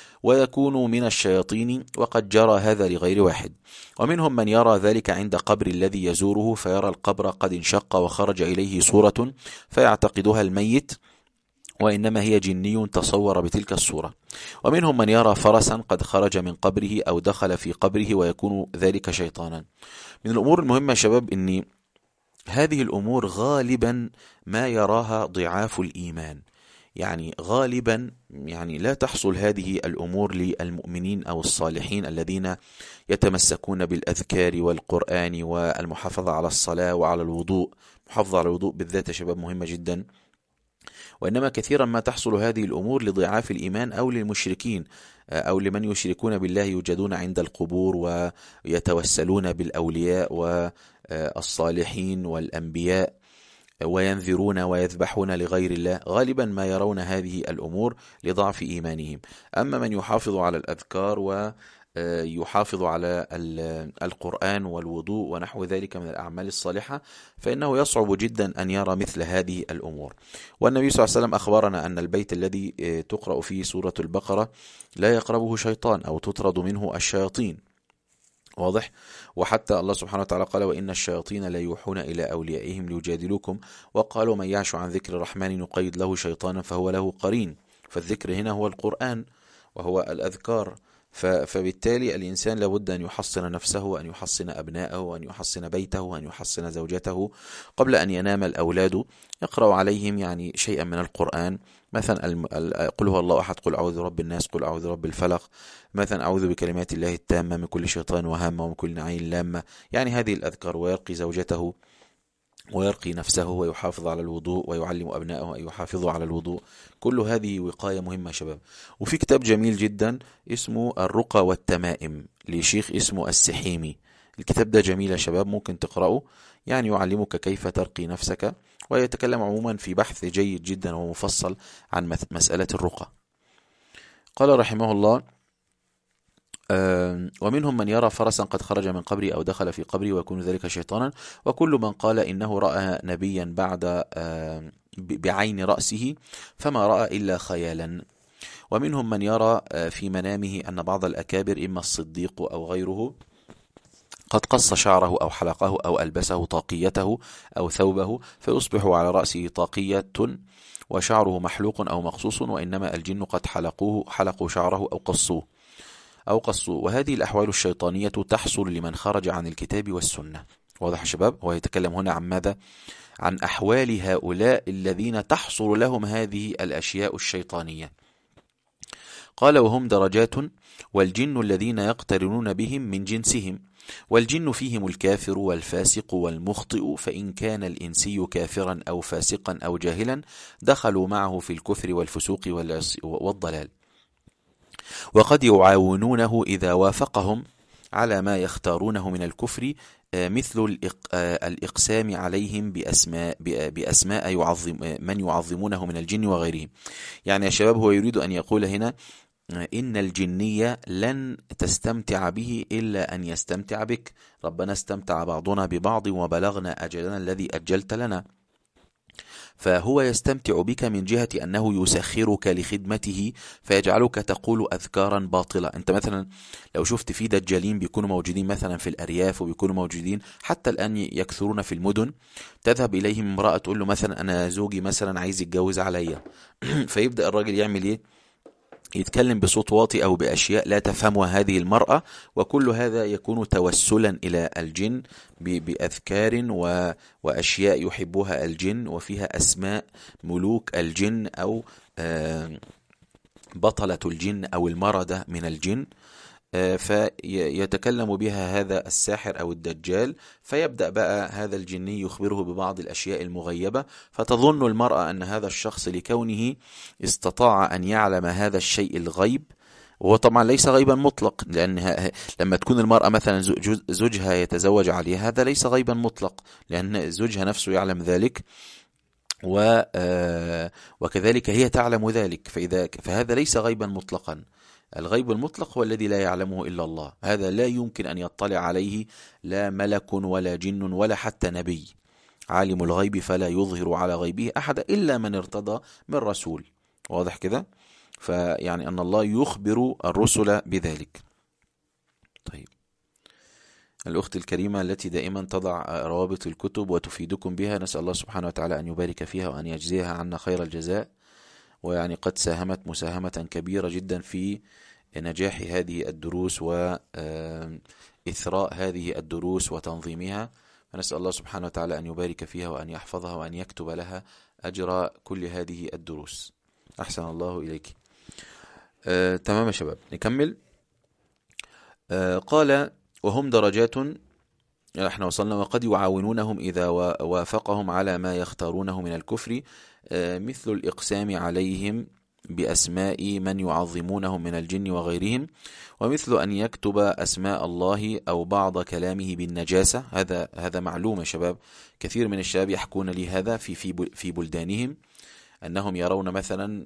ويكون من الشياطين، وقد جرى هذا لغير واحد. ومنهم من يرى ذلك عند قبر الذي يزوره، فيرى القبر قد انشق وخرج إليه صورة فيعتقدها الميت، وإنما هي جني تصور بتلك الصورة. ومنهم من يرى فرسا قد خرج من قبره أو دخل في قبره، ويكون ذلك شيطانا. من الأمور المهمة يا شباب أن هذه الأمور غالبا ما يراها ضعاف الإيمان، يعني غالبا يعني لا تحصل هذه الأمور للمؤمنين أو الصالحين الذين يتمسكون بالأذكار والقرآن والمحافظة على الصلاة وعلى الوضوء. محافظة على الوضوء بالذات يا شباب مهمة جدا. وإنما كثيرا ما تحصل هذه الأمور لضعاف الإيمان أو للمشركين أو لمن يشركون بالله، يوجدون عند القبور ويتوسلون بالأولياء والصالحين والأنبياء، وينذرون ويذبحون لغير الله. غالبا ما يرون هذه الأمور لضعف إيمانهم. أما من يحافظ على الأذكار ويحافظ على القرآن والوضوء ونحو ذلك من الأعمال الصالحة، فإنه يصعب جدا أن يرى مثل هذه الأمور. والنبي صلى الله عليه وسلم أخبرنا أن البيت الذي تقرأ فيه سورة البقرة لا يقربه شيطان أو تطرد منه الشياطين. واضح. وحتى الله سبحانه وتعالى قال وإن الشياطين لا يوحون إلى أوليائهم ليجادلوكم وقالوا من يعش عن ذكر الرحمن نقيد له شيطانا فهو له قرين. فالذكر هنا هو القرآن وهو الأذكار. فبالتالي الإنسان لابد أن يحصن نفسه وأن يحصن أبناءه وأن يحصن بيته وأن يحصن زوجته قبل أن ينام الأولاد، يقرأ عليهم يعني شيئا من القرآن، مثلا قل هو الله أحد، قل أعوذ برب الناس، قل أعوذ برب الفلق، مثلا أعوذ بكلمات الله التامة من كل شيطان وهامة ومن كل عين لامة، يعني هذه الأذكار. ويرقي زوجته ويرقي نفسه ويحافظ على الوضوء ويعلم أبنائه أن يحافظوا على الوضوء. كل هذه وقاية مهمة يا شباب. وفي كتاب جميل جدا اسمه الرقى والتمائم لشيخ اسمه السحيمي. الكتاب ده جميل يا شباب، ممكن تقرأه، يعني يعلمك كيف ترقي نفسك، ويتكلم عموما في بحث جيد جدا ومفصل عن مسألة الرقى. قال رحمه الله ومنهم من يرى فرسا قد خرج من قبري أو دخل في قبري ويكون ذلك شيطانا، وكل من قال إنه رأى نبيا بعد بعين رأسه فما رأى إلا خيالا. ومنهم من يرى في منامه أن بعض الأكابر إما الصديق أو غيره قد قص شعره أو حلقه أو ألبسه طاقيته أو ثوبه فيصبح على رأسه طاقية وشعره محلوق أو مقصوص، وإنما الجن قد حلقوا شعره أو قصوا. وهذه الأحوال الشيطانية تحصل لمن خرج عن الكتاب والسنة. واضح يا شباب؟ هو يتكلم هنا عن ماذا؟ عن أحوال هؤلاء الذين تحصل لهم هذه الأشياء الشيطانية. قال وهم درجات، والجن الذين يقترنون بهم من جنسهم، والجن فيهم الكافر والفاسق والمخطئ، فإن كان الإنسي كافرا أو فاسقا أو جاهلا دخلوا معه في الكفر والفسوق والضلال. وقد يعاونونه إذا وافقهم على ما يختارونه من الكفر، مثل الإقسام عليهم بأسماء من يعظمونه من الجن وغيرهم. يعني يا شباب هو يريد أن يقول هنا إن الجنية لن تستمتع به إلا أن يستمتع بك. ربنا استمتع بعضنا ببعض وبلغنا أجلنا الذي أجلت لنا. فهو يستمتع بك من جهة أنه يسخرك لخدمته فيجعلك تقول أذكارا باطلة. أنت مثلا لو شفت في دجالين بيكونوا موجودين مثلا في الأرياف وبيكونوا موجودين حتى الآن يكثرون في المدن، تذهب إليهم امرأة تقول له مثلا أنا زوجي مثلا عايز يتجوز عليا فيبدأ الراجل يعمل إيه؟ يتكلم بصوت واطي أو بأشياء لا تفهمها هذه المرأة، وكل هذا يكون توسلا إلى الجن بأذكار وأشياء يحبها الجن وفيها أسماء ملوك الجن أو بطلة الجن أو المردة من الجن، فيتكلم بها هذا الساحر أو الدجال، فيبدأ بقى هذا الجني يخبره ببعض الأشياء المغيبة، فتظن المرأة أن هذا الشخص لكونه استطاع أن يعلم هذا الشيء الغيب، وهو طبعا ليس غيبا مطلق، لأن لما تكون المرأة مثلا زوجها يتزوج عليها هذا ليس غيبا مطلق، لأن زوجها نفسه يعلم ذلك وكذلك هي تعلم ذلك، فهذا ليس غيبا مطلقا. الغيب المطلق هو الذي لا يعلمه إلا الله، هذا لا يمكن أن يطلع عليه لا ملك ولا جن ولا حتى نبي. عالم الغيب فلا يظهر على غيبه أحد إلا من ارتضى من رسول. واضح كده؟ فيعني أن الله يخبر الرسل بذلك. طيب، الأخت الكريمة التي دائما تضع روابط الكتب وتفيدكم بها، نسأل الله سبحانه وتعالى أن يبارك فيها وأن يجزيها عنا خير الجزاء، ويعني قد ساهمت مساهمة كبيرة جدا في نجاح هذه الدروس وإثراء هذه الدروس وتنظيمها، فنسأل الله سبحانه وتعالى أن يبارك فيها وأن يحفظها وأن يكتب لها أجر كل هذه الدروس. أحسن الله إليك. تمام يا شباب، نكمل. قال وهم درجات، احنا وصلنا وقد يعاونونهم إذا وافقهم على ما يختارونه من الكفر، مثل الإقسام عليهم بأسماء من يعظمونهم من الجن وغيرهم، ومثل أن يكتب أسماء الله أو بعض كلامه بالنجاسة. هذا معلوم يا شباب، كثير من الشباب يحكون لي هذا في بلدانهم، أنهم يرون مثلا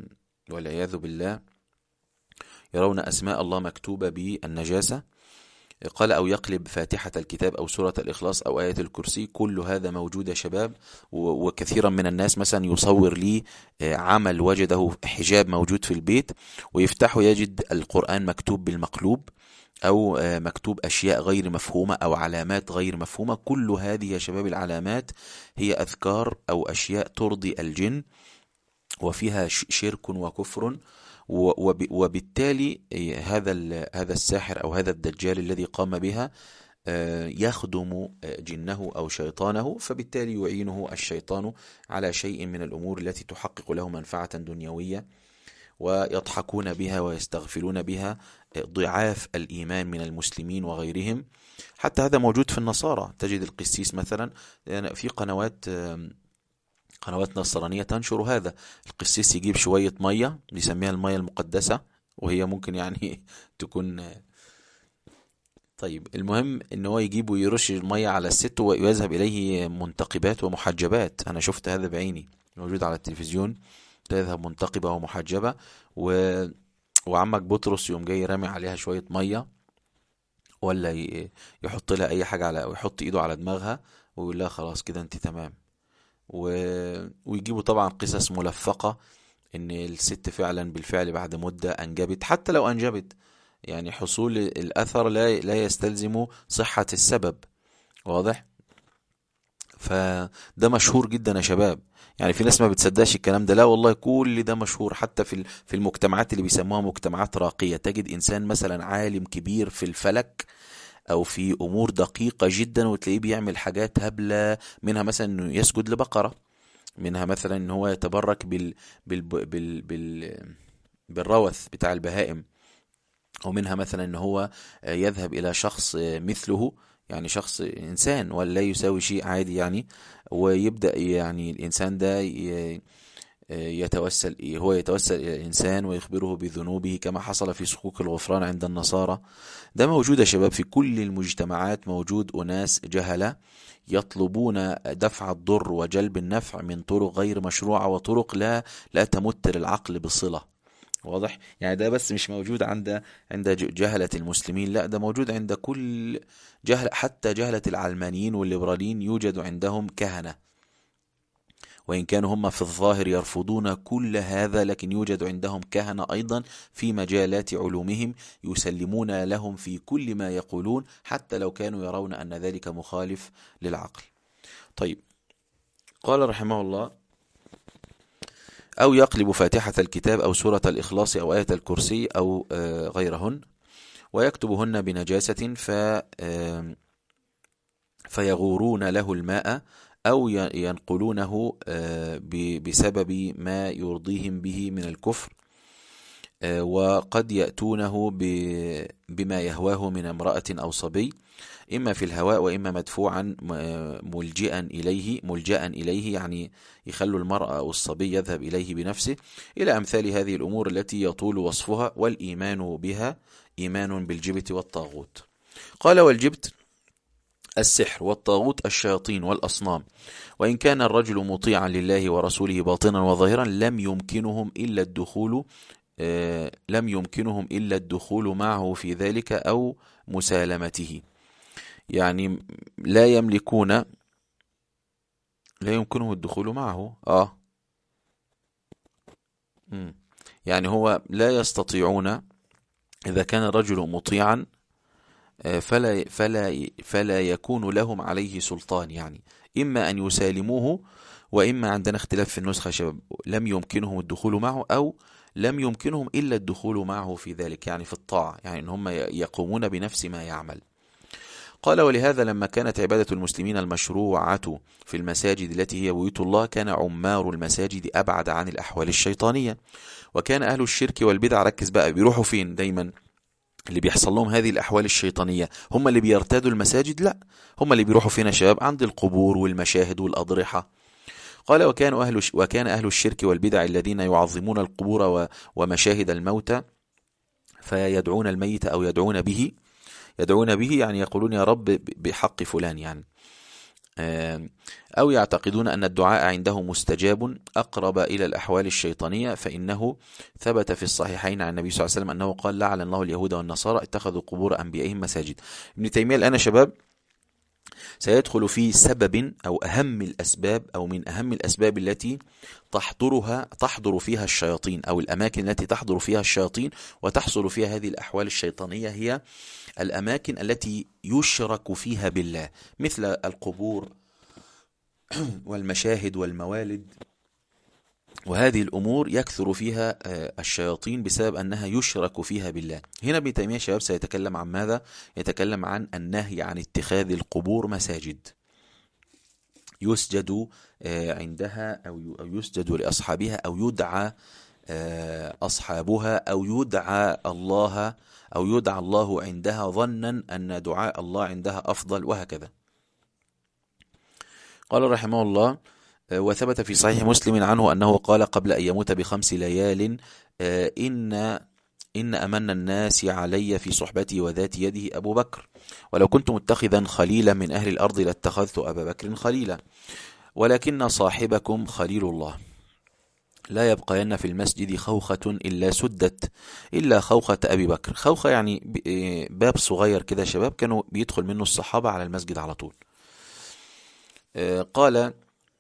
والعياذ بالله يرون أسماء الله مكتوبة بالنجاسة، قال أو يقلب فاتحة الكتاب أو سورة الإخلاص أو آية الكرسي. كل هذا موجود يا شباب. وكثيرا من الناس مثلا يصور لي عمل وجده حجاب موجود في البيت، ويفتحه يجد القرآن مكتوب بالمقلوب، أو مكتوب أشياء غير مفهومة أو علامات غير مفهومة. كل هذه يا شباب العلامات هي أذكار أو أشياء ترضي الجن، وفيها شرك وكفر. وبالتالي هذا الساحر أو هذا الدجال الذي قام بها يخدم جنه أو شيطانه، فبالتالي يعينه الشيطان على شيء من الأمور التي تحقق له منفعة دنيوية، ويضحكون بها ويستغفلون بها ضعاف الإيمان من المسلمين وغيرهم. حتى هذا موجود في النصارى، تجد القسيس مثلا يعني في قنوات نصرانية تنشر هذا. القسيس يجيب شوية مية بيسميها المية المقدسة، وهي ممكن يعني تكون طيب. المهم ان هو يجيب ويرش المية على الست ويذهب اليه منتقبات ومحجبات. انا شفت هذا بعيني موجود على التلفزيون، تذهب منتقبة ومحجبة وعمك بطرس يوم جاي رامي عليها شوية مية، ولا يحط لها اي حاجة على، ويحط ايده على دماغها ويقول لها خلاص كده انت تمام. ويجيبوا طبعا قصص ملفقة ان الست فعلا بالفعل بعد مدة انجبت. حتى لو انجبت يعني حصول الاثر لا يستلزم صحة السبب. واضح؟ فده مشهور جدا يا شباب. يعني في ناس ما بتصدقش الكلام ده، لا والله كل ده مشهور. حتى في المجتمعات اللي بيسموها مجتمعات راقية، تجد انسان مثلا عالم كبير في الفلك او في امور دقيقة جدا، وتلاقيه بيعمل حاجات هبلة، منها مثلا انه يسجد لبقرة، منها مثلا ان هو يتبرك بالروث بتاع البهائم، ومنها مثلا ان هو يذهب الى شخص مثله، يعني شخص انسان ولا يساوي شيء عادي يعني، ويبدأ يعني الانسان ده يتوسل إلى الإنسان ويخبره بذنوبه، كما حصل في صكوك الغفران عند النصارى. ده موجود يا شباب في كل المجتمعات. موجود أناس جهلة يطلبون دفع الضر وجلب النفع من طرق غير مشروعة، وطرق لا تمت للعقل بصلة. واضح؟ يعني ده بس مش موجود عند جهلة المسلمين، لا ده موجود عند كل جهل. حتى جهلة العلمانيين والليبراليين يوجد عندهم كهنة، وإن كانوا هم في الظاهر يرفضون كل هذا، لكن يوجد عندهم كهنة أيضا في مجالات علومهم يسلمون لهم في كل ما يقولون، حتى لو كانوا يرون أن ذلك مخالف للعقل. طيب، قال رحمه الله: أو يقلب فاتحة الكتاب أو سورة الإخلاص أو آية الكرسي أو غيرهن، ويكتبهن بنجاسة فيغورون له الماء، أو ينقلونه بسبب ما يرضيهم به من الكفر، وقد يأتونه بما يهواه من امرأة أو صبي، إما في الهواء وإما مدفوعا ملجأ إليه، يعني يخلوا المرأة أو الصبي يذهب إليه بنفسه، إلى أمثال هذه الأمور التي يطول وصفها. والإيمان بها إيمان بالجبت والطاغوت. قال: والجبت السحر، والطاغوت الشياطين والأصنام. وإن كان الرجل مطيعا لله ورسوله باطنا وظاهرا لم يمكنهم إلا الدخول معه في ذلك أو مسالمته. يعني لا يمكنهم الدخول معه. يعني هو لا يستطيعون. إذا كان الرجل مطيعا فلا يكون لهم عليه سلطان، يعني إما أن يسالموه، وإما عندنا اختلاف في النسخة شباب، لم يمكنهم الدخول معه أو لم يمكنهم إلا الدخول معه في ذلك، يعني في الطاعة، يعني إن هم يقومون بنفس ما يعمل. قال: ولهذا لما كانت عبادة المسلمين المشروعة في المساجد التي هي بيوت الله، كان عمار المساجد أبعد عن الأحوال الشيطانية، وكان أهل الشرك والبدع، ركز بقى، بيروحوا فين دايما؟ اللي بيحصل لهم هذه الأحوال الشيطانية هم اللي بيرتادوا المساجد؟ لا، هم اللي بيروحوا فين يا شباب؟ عند القبور والمشاهد والأضرحة. قال: وكان أهل الشرك والبدع الذين يعظمون القبور ومشاهد الموتى، فيدعون الميت أو يدعون به، يعني يقولون يا رب بحق فلان، يعني أو يعتقدون أن الدعاء عنده مستجاب أقرب إلى الأحوال الشيطانية، فإنه ثبت في الصحيحين عن النبي صلى الله عليه وسلم أنه قال: لعن الله اليهود والنصارى اتخذوا قبور أنبيائهم مساجد. ابن تيمية الآن يا شباب سيدخل في سبب أو أهم الأسباب، أو من أهم الأسباب التي تحضر فيها الشياطين، أو الأماكن التي تحضر فيها الشياطين وتحصل فيها هذه الأحوال الشيطانية، هي الأماكن التي يشرك فيها بالله، مثل القبور والمشاهد والموالد، وهذه الأمور يكثر فيها الشياطين بسبب أنها يشرك فيها بالله. هنا ابن تيمية شباب سيتكلم عن ماذا؟ يتكلم عن النهي عن اتخاذ القبور مساجد يسجد عندها، أو يسجد لأصحابها، أو يدعى أصحابها، أو يدعى الله عندها ظنا أن دعاء الله عندها أفضل، وهكذا. قال رحمه الله: وثبت في صحيح مسلم عنه أنه قال قبل أن يموت ب5 ليال: إن أمن الناس علي في صحبتي وذات يده أبو بكر، ولو كنت متخذا خليلا من أهل الأرض لاتخذت أبا بكر خليلا، ولكن صاحبكم خليل الله، لا يبقين في المسجد خوخة إلا سدت إلا خوخة أبي بكر. خوخة يعني باب صغير كده شباب، كانوا بيدخل منه الصحابة على المسجد على طول. قال: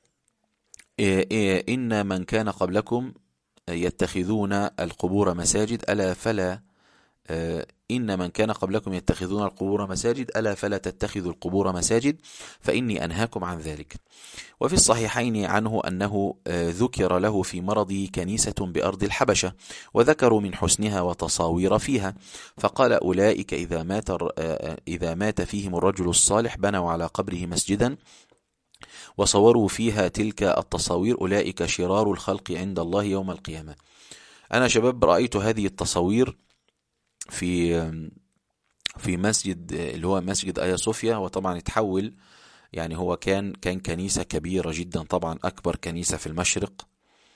إن من كان قبلكم يتخذون القبور مساجد ألا فلا إن من كان قبلكم يتخذون القبور مساجد ألا فلا تتخذوا القبور مساجد فإني أنهاكم عن ذلك. وفي الصحيحين عنه أنه ذكر له في مرضه كنيسة بأرض الحبشة، وذكروا من حسنها وتصاوير فيها، فقال: أولئك إذا مات فيهم الرجل الصالح بنوا على قبره مسجدا وصوروا فيها تلك التصاوير، أولئك شرار الخلق عند الله يوم القيامة. أنا شباب رأيت هذه التصاوير في مسجد اللي هو مسجد آيا صوفيا، وطبعا اتحول، يعني هو كان كنيسة كبيرة جدا، طبعا أكبر كنيسة في المشرق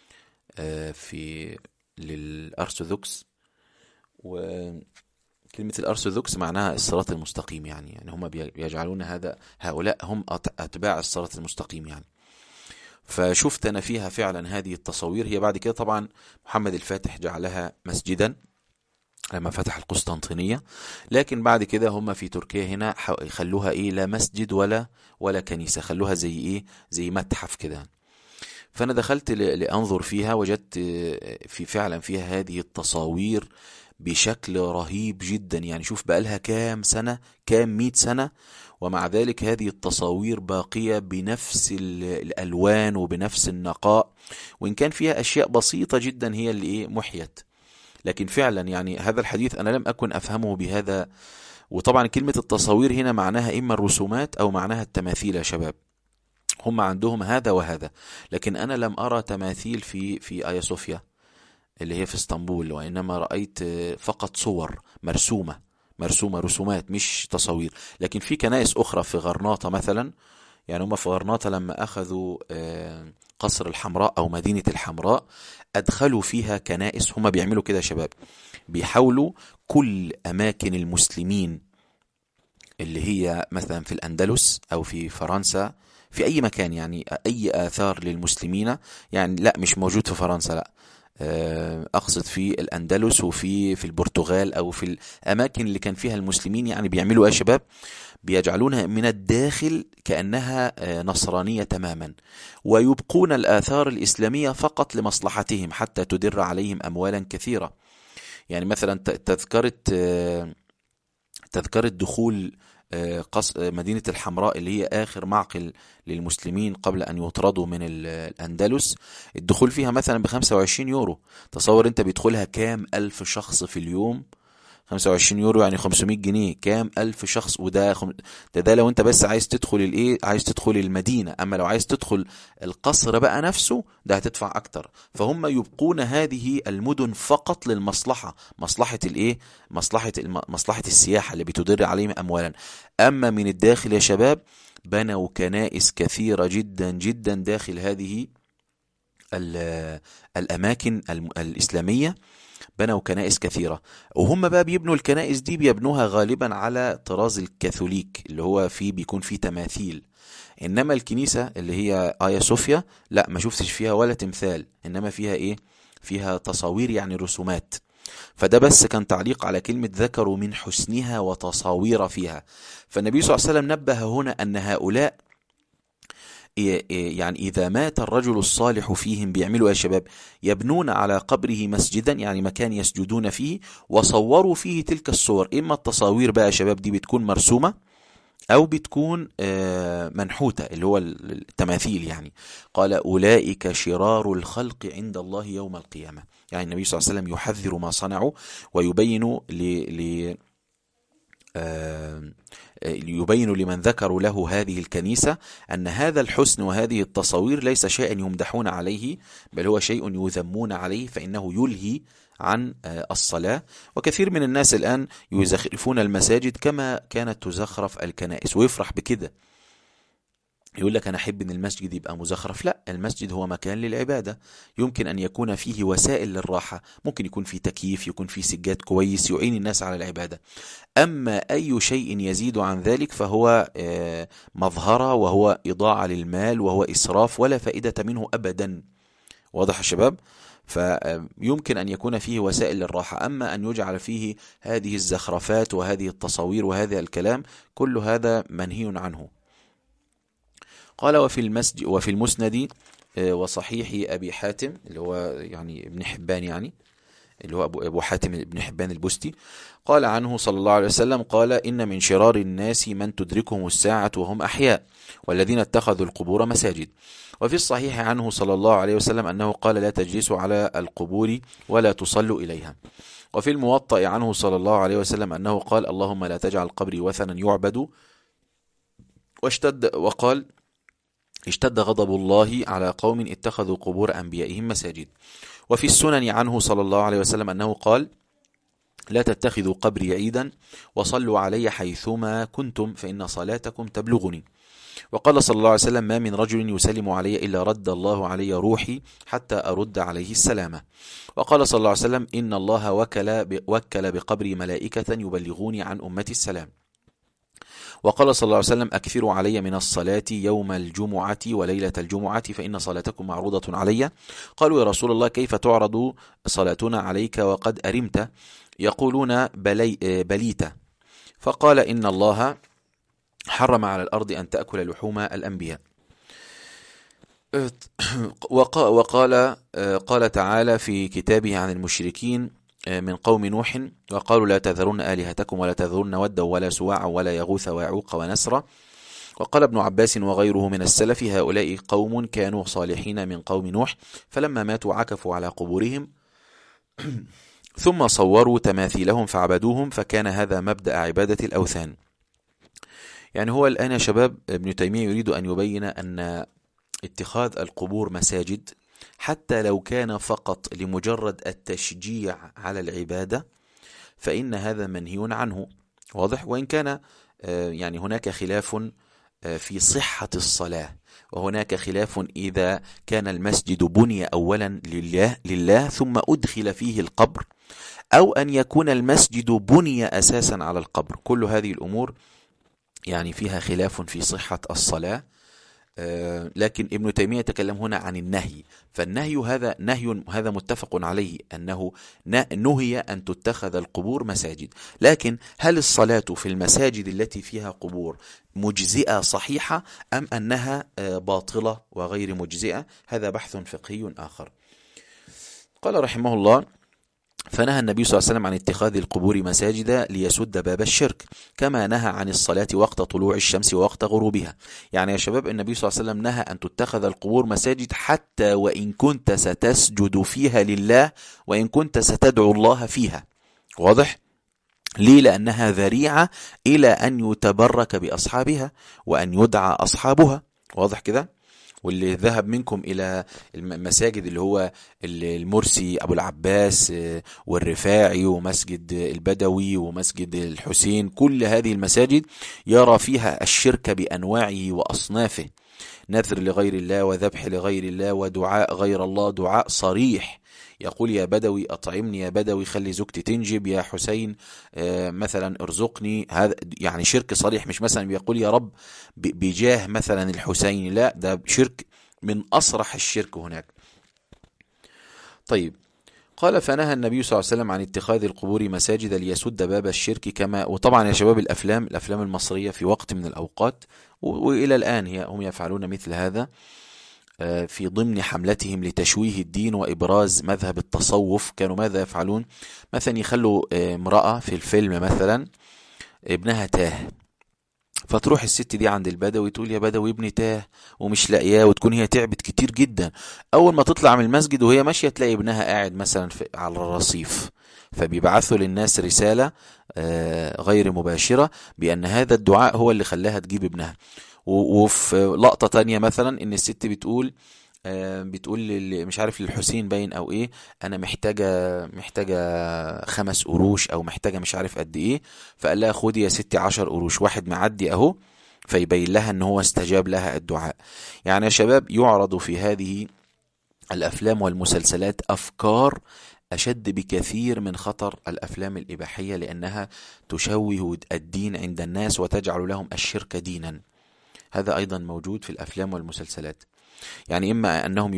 للأرثوذكس. وكلمة الأرثوذكس معناها الصراط المستقيم، يعني هم بيجعلون هؤلاء هم أتباع الصراط المستقيم يعني. فشفت أنا فيها فعلا هذه التصوير. هي بعد كده طبعا محمد الفاتح جعلها مسجدا لما فتح القسطنطينية، لكن بعد كده هم في تركيا هنا خلوها لا مسجد ولا كنيسة، خلوها زي متحف كده. فأنا دخلت لأنظر فيها، وجدت فعلا فيها هذه التصاوير بشكل رهيب جدا، يعني شوف بقالها كام سنة، كام 100 سنة، ومع ذلك هذه التصاوير باقية بنفس الألوان وبنفس النقاء، وإن كان فيها أشياء بسيطة جدا هي اللي محيت. لكن فعلا يعني هذا الحديث أنا لم أكن أفهمه بهذا. وطبعا كلمة التصاوير هنا معناها إما الرسومات أو معناها التماثيل يا شباب، هم عندهم هذا وهذا، لكن أنا لم أرى تماثيل في آيا صوفيا اللي هي في اسطنبول، وإنما رأيت فقط صور مرسومة رسومات مش تصاوير. لكن في كنائس أخرى في غرناطة مثلا، يعني هم في غرناطة لما أخذوا قصر الحمراء أو مدينة الحمراء أدخلوا فيها كنائس. هم بيعملوا كده يا شباب، بيحاولوا كل أماكن المسلمين اللي هي مثلا في الأندلس أو في فرنسا، في أي مكان، يعني أي آثار للمسلمين، يعني لا مش موجود في فرنسا، لا أقصد في الأندلس وفي البرتغال أو في الأماكن اللي كان فيها المسلمين، يعني بيعملوا يا شباب، بيجعلونها من الداخل كأنها نصرانية تماما، ويبقون الآثار الإسلامية فقط لمصلحتهم حتى تدر عليهم أموالا كثيرة. يعني مثلا تذكرة دخول مدينة الحمراء اللي هي آخر معقل للمسلمين قبل أن يطردوا من الأندلس، الدخول فيها مثلا ب25 يورو. تصور أنت بيدخلها كام ألف شخص في اليوم، 25 يورو يعني 500 جنيه، كام ألف شخص. ده لو انت بس عايز تدخل عايز تدخل المدينة، اما لو عايز تدخل القصر بقى نفسه ده هتدفع اكتر. فهم يبقون هذه المدن فقط للمصلحة، مصلحة السياحة اللي بتدر عليهم اموالا. اما من الداخل يا شباب بنوا كنائس كثيرة جدا جدا داخل هذه الأماكن الإسلامية بنوا كنائس كثيرة، وهم بقى بيبنوا الكنائس دي بيبنوها غالبا على طراز الكاثوليك اللي هو فيه بيكون فيه تماثيل. إنما الكنيسة اللي هي آيا صوفيا لا، ما شفتش فيها ولا تمثال، إنما فيها إيه؟ فيها تصاوير يعني رسومات. فده بس كان تعليق على كلمة ذكروا من حسنها وتصاوير فيها. فالنبي صلى الله عليه وسلم نبه هنا أن هؤلاء يعني إذا مات الرجل الصالح فيهم بيعملوا يا شباب، يبنون على قبره مسجدا يعني مكان يسجدون فيه، وصوروا فيه تلك الصور. إما التصاوير بقى يا شباب دي بتكون مرسومة أو بتكون منحوتة اللي هو التماثيل يعني. قال أولئك شرار الخلق عند الله يوم القيامة. يعني النبي صلى الله عليه وسلم يحذر ما صنعوا ويبين ليبين لمن ذكروا له هذه الكنيسة أن هذا الحسن وهذه التصاوير ليس شيئا يمدحون عليه، بل هو شيء يذمون عليه، فإنه يلهي عن الصلاة. وكثير من الناس الآن يزخرفون المساجد كما كانت تزخرف الكنائس ويفرح بكده، يقول لك أنا أحب أن المسجد يبقى مزخرف. لا، المسجد هو مكان للعبادة، يمكن أن يكون فيه وسائل للراحة، ممكن يكون فيه تكييف، يكون فيه سجاد كويس يعين الناس على العبادة. أما أي شيء يزيد عن ذلك فهو مظهرة، وهو إضاعة للمال، وهو إسراف ولا فائدة منه أبدا. واضح يا شباب؟ فيمكن أن يكون فيه وسائل للراحة، أما أن يجعل فيه هذه الزخرفات وهذه التصاوير وهذا الكلام كل هذا منهي عنه. قال وفي المسند وصحيح أبي حاتم اللي هو يعني ابن حبان، يعني اللي هو أبو حاتم ابن حبان البستي، قال عنه صلى الله عليه وسلم قال إن من شرار الناس من تدركهم الساعة وهم أحياء والذين اتخذوا القبور مساجد. وفي الصحيح عنه صلى الله عليه وسلم أنه قال لا تجلسوا على القبور ولا تصلوا إليها. وفي الموطأ عنه صلى الله عليه وسلم أنه قال اللهم لا تجعل قبري وثنا يعبد. وقال اشتد غضب الله على قوم اتخذوا قبور أنبيائهم مساجد. وفي السنن عنه صلى الله عليه وسلم أنه قال لا تتخذوا قبري عيدا وصلوا علي حيثما كنتم فإن صلاتكم تبلغني. وقال صلى الله عليه وسلم ما من رجل يسلم علي إلا رد الله علي روحي حتى أرد عليه السلامة. وقال صلى الله عليه وسلم إن الله وكل بقبري ملائكة يبلغوني عن أمتي السلام. وقال صلى الله عليه وسلم أكثروا علي من الصلاة يوم الجمعة وليلة الجمعة فإن صلاتكم معروضة علي. قالوا يا رسول الله كيف تعرض صلاتنا عليك وقد أرمت؟ يقولون بليت. فقال إن الله حرم على الأرض أن تأكل لحوم الأنبياء. قال تعالى في كتابه عن المشركين من قوم نوح وقالوا لا تذرون آلهتكم ولا تذرون ودا ولا سواعا ولا يغوث ويعوق ونسرا. وقال ابن عباس وغيره من السلف هؤلاء قوم كانوا صالحين من قوم نوح فلما ماتوا عكفوا على قبورهم ثم صوروا تماثيلهم فعبدوهم فكان هذا مبدأ عبادة الأوثان. يعني هو الآن يا شباب ابن تيمية يريد أن يبين أن اتخاذ القبور مساجد حتى لو كان فقط لمجرد التشجيع على العبادة فإن هذا منهي عنه. واضح؟ وإن كان يعني هناك خلاف في صحة الصلاة، وهناك خلاف إذا كان المسجد بني أولا لله ثم أدخل فيه القبر، أو أن يكون المسجد بني أساسا على القبر. كل هذه الأمور يعني فيها خلاف في صحة الصلاة. لكن ابن تيمية يتكلم هنا عن النهي، فالنهي هذا متفق عليه أنه نهي أن تتخذ القبور مساجد. لكن هل الصلاة في المساجد التي فيها قبور مجزئة صحيحة أم أنها باطلة وغير مجزئة؟ هذا بحث فقهي آخر. قال رحمه الله فنهى النبي صلى الله عليه وسلم عن اتخاذ القبور مساجد ليسد باب الشرك كما نهى عن الصلاة وقت طلوع الشمس ووقت غروبها. يعني يا شباب النبي صلى الله عليه وسلم نهى أن تتخذ القبور مساجد حتى وإن كنت ستسجد فيها لله وإن كنت ستدعو الله فيها. واضح؟ ليه؟ لأنها ذريعة إلى أن يتبرك بأصحابها وأن يدعى أصحابها. واضح كده؟ واللي ذهب منكم إلى المساجد اللي هو المرسي أبو العباس والرفاعي ومسجد البدوي ومسجد الحسين، كل هذه المساجد يرى فيها الشرك بأنواعه وأصنافه. نذر لغير الله وذبح لغير الله ودعاء غير الله، دعاء صريح، يقول يا بدوي أطعمني، يا بدوي خلي زوجتي تنجب، يا حسين مثلا ارزقني. هذا يعني شرك صريح، مش مثلا بيقول يا رب بجاه مثلا الحسين، لا، ده شرك من أصرح الشرك هناك. طيب، قال فنهى النبي صلى الله عليه وسلم عن اتخاذ القبور مساجد ليسد باب الشرك. كما وطبعا يا شباب الأفلام المصرية في وقت من الأوقات وإلى الآن هم يفعلون مثل هذا في ضمن حملتهم لتشويه الدين وإبراز مذهب التصوف. كانوا ماذا يفعلون؟ مثلا يخلوا امرأة في الفيلم مثلا ابنها تاه، فتروح الست دي عند البدوي تقول يا بدوي ابني تاه ومش لاقياه، وتكون هي تعبت كتير جدا. اول ما تطلع من المسجد وهي ماشيه تلاقي ابنها قاعد مثلا على الرصيف، فبيبعثوا للناس رساله غير مباشره بان هذا الدعاء هو اللي خلاها تجيب ابنها. وفي لقطه تانية مثلا ان الست بتقول مش عارف للحسين باين او ايه، انا محتاجه 5 قروش او محتاجه مش عارف قد ايه، فقال لها خدي يا ستي 10 قروش، واحد معدي اهو، فيبين لها ان هو استجاب لها الدعاء. يعني يا شباب يعرض في هذه الافلام والمسلسلات افكار اشد بكثير من خطر الافلام الاباحيه، لانها تشوه الدين عند الناس وتجعل لهم الشرك دينا. هذا ايضا موجود في الافلام والمسلسلات. يعني إما أنهم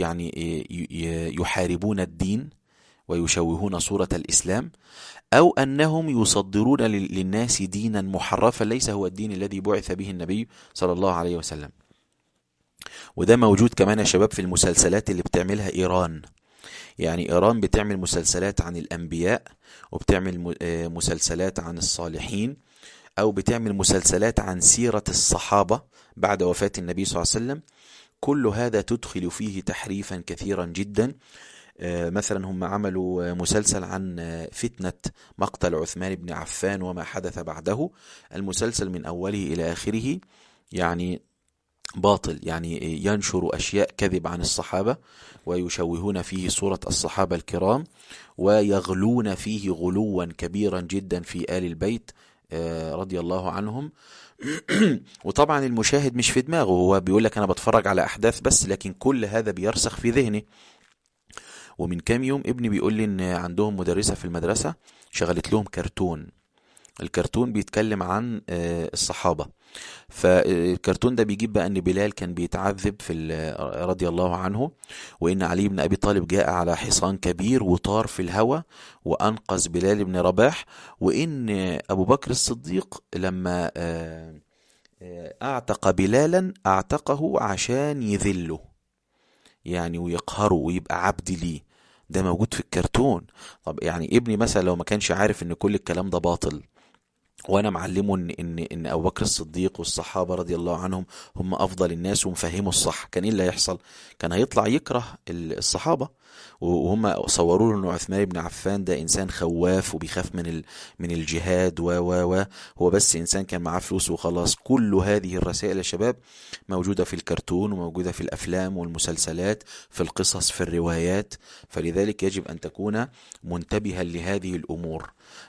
يحاربون الدين ويشوهون صورة الإسلام، أو أنهم يصدرون للناس دينا محرفا ليس هو الدين الذي بعث به النبي صلى الله عليه وسلم. وده موجود كمان يا شباب في المسلسلات اللي بتعملها إيران. يعني إيران بتعمل مسلسلات عن الأنبياء، وبتعمل مسلسلات عن الصالحين، أو بتعمل مسلسلات عن سيرة الصحابة بعد وفاة النبي صلى الله عليه وسلم. كل هذا تدخل فيه تحريفا كثيرا جدا. مثلا هم عملوا مسلسل عن فتنة مقتل عثمان بن عفان وما حدث بعده. المسلسل من أوله إلى آخره يعني باطل، يعني ينشر أشياء كذب عن الصحابة، ويشوهون فيه صورة الصحابة الكرام، ويغلون فيه غلوا كبيرا جدا في آل البيت رضي الله عنهم. وطبعا المشاهد مش في دماغه، هو بيقول لك انا بتفرج على احداث بس، لكن كل هذا بيرسخ في ذهني. ومن كام يوم ابني بيقول لي ان عندهم مدرسة في المدرسة شغلت لهم كرتون. الكرتون بيتكلم عن الصحابة، فالكرتون ده بيجيب بقى ان بلال كان بيتعذب رضي الله عنه، وان علي بن ابي طالب جاء على حصان كبير وطار في الهواء وانقذ بلال بن رباح، وان ابو بكر الصديق لما اعتق بلالا اعتقه عشان يذله، يعني ويقهره ويبقى عبد ليه. ده موجود في الكرتون. طب يعني ابني مثلا لو ما كانش عارف ان كل الكلام ده باطل، وانا معلمه ان ابو بكر الصديق والصحابه رضي الله عنهم هم افضل الناس ومفهمه الصح، كان ايه اللي هيحصل؟ كان هيطلع يكره الصحابه، وهم صوروا له ان عثمان بن عفان ده انسان خواف وبيخاف من الجهاد هو بس انسان كان معاه فلوس وخلاص. كل هذه الرسائل يا شباب موجوده في الكرتون، وموجوده في الافلام والمسلسلات، في القصص، في الروايات. فلذلك يجب ان تكون منتبها لهذه الامور.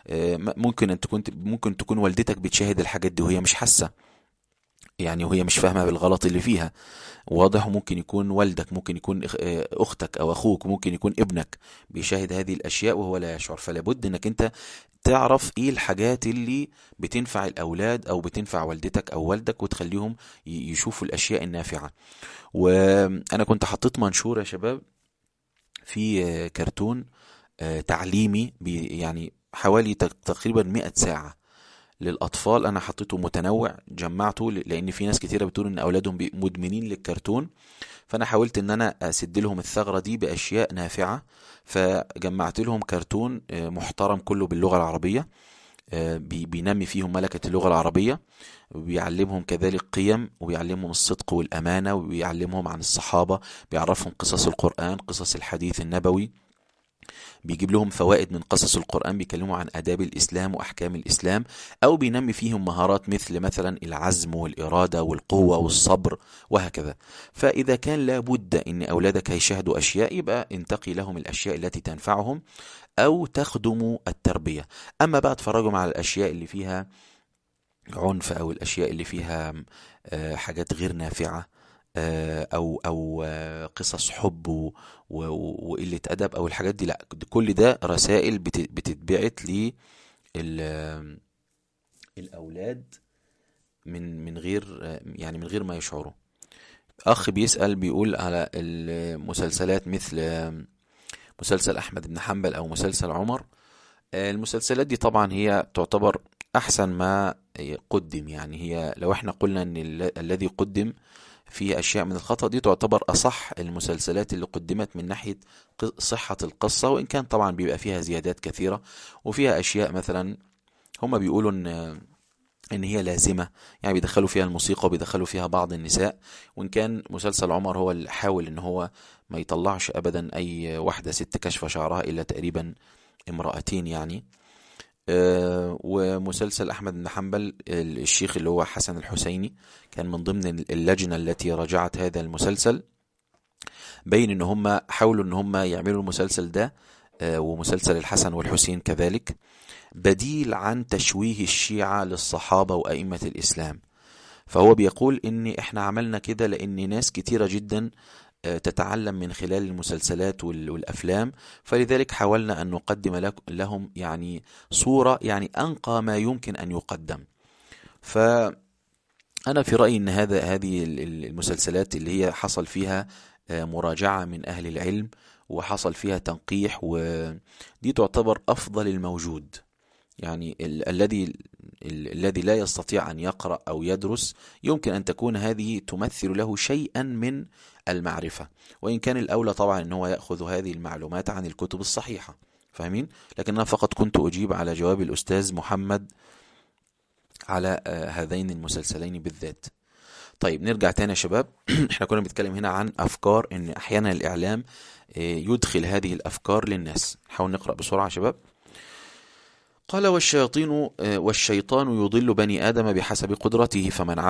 ممكن تكون والدتك بتشاهد الحاجات دي وهي مش حاسة، يعني وهي مش فاهمة بالغلط اللي فيها. واضح. ممكن يكون والدك، ممكن يكون اختك او اخوك، ممكن يكون ابنك بيشاهد هذه الاشياء وهو لا يشعر. فلا بد انك انت تعرف ايه الحاجات اللي بتنفع الاولاد او بتنفع والدتك او والدك، وتخليهم يشوفوا الاشياء النافعة. وانا كنت حطيت منشور يا شباب في كرتون تعليمي، يعني حوالي تقريبا 100 ساعة للأطفال. أنا حطيته متنوع، جمعته لأن في ناس كتيرة بتقول إن أولادهم مدمنين للكرتون، فأنا حاولت إن أنا أسد لهم الثغرة دي بأشياء نافعة. فجمعت لهم كرتون محترم كله باللغة العربية، بينمي فيهم ملكة اللغة العربية، وبيعلمهم كذلك قيم، وبيعلمهم الصدق والأمانة، وبيعلمهم عن الصحابة، بيعرفهم قصص القرآن، قصص الحديث النبوي، بيجيب لهم فوائد من قصص القرآن، بيكلموا عن آداب الإسلام وأحكام الإسلام، أو بينمي فيهم مهارات مثلا العزم والإرادة والقوة والصبر وهكذا. فإذا كان لابد أن أولادك هيشاهدوا أشياء، يبقى انتقي لهم الأشياء التي تنفعهم أو تخدم التربية. أما بقى تفرجوا على الأشياء اللي فيها عنف أو الأشياء اللي فيها حاجات غير نافعة، او قصص حب وقلة ادب او الحاجات دي. لا، كل ده رسائل بتتبعت للاولاد من غير يعني من غير ما يشعروا. اخ بيسأل بيقول على المسلسلات مثل مسلسل احمد بن حنبل او مسلسل عمر. المسلسلات دي طبعا هي تعتبر احسن ما قدم، يعني هي لو احنا قلنا ان الذي قدم فيه اشياء من الخطأ، دي تعتبر اصح المسلسلات اللي قدمت من ناحية صحة القصة، وان كان طبعا بيبقى فيها زيادات كثيرة وفيها اشياء مثلا هم بيقولوا ان هي لازمة، يعني بيدخلوا فيها الموسيقى وبيدخلوا فيها بعض النساء. وان كان مسلسل عمر هو اللي حاول ان هو ما يطلعش ابدا اي واحدة ست كشف شعرها الا تقريبا امرأتين يعني. ومسلسل احمد بن حنبل الشيخ اللي هو حسن الحسيني كان من ضمن اللجنة التي راجعت هذا المسلسل، بين ان هم حاولوا ان هم يعملوا المسلسل ده ومسلسل الحسن والحسين كذلك بديل عن تشويه الشيعة للصحابة وأئمة الإسلام. فهو بيقول إن إحنا عملنا كده لأن ناس كتيرة جدا تتعلم من خلال المسلسلات والأفلام، فلذلك حاولنا أن نقدم لهم يعني صورة يعني أنقى ما يمكن أن يقدم. فأنا في رأيي أن هذه المسلسلات اللي هي حصل فيها مراجعة من أهل العلم وحصل فيها تنقيح، ودي تعتبر أفضل الموجود. يعني الذي لا يستطيع أن يقرأ أو يدرس يمكن أن تكون هذه تمثل له شيئا من المعرفة، وإن كان الأولى طبعا أن هو يأخذ هذه المعلومات عن الكتب الصحيحة، فاهمين؟ لكن أنا فقط كنت أجيب على جواب الأستاذ محمد على هذين المسلسلين بالذات. طيب نرجع تاني يا شباب. احنا كنا بنتكلم هنا عن أفكار، إن أحيانا الإعلام يدخل هذه الأفكار للناس. نحاول نقرأ بسرعة يا شباب. قال والشيطان يضل بني آدم بحسب قدرته،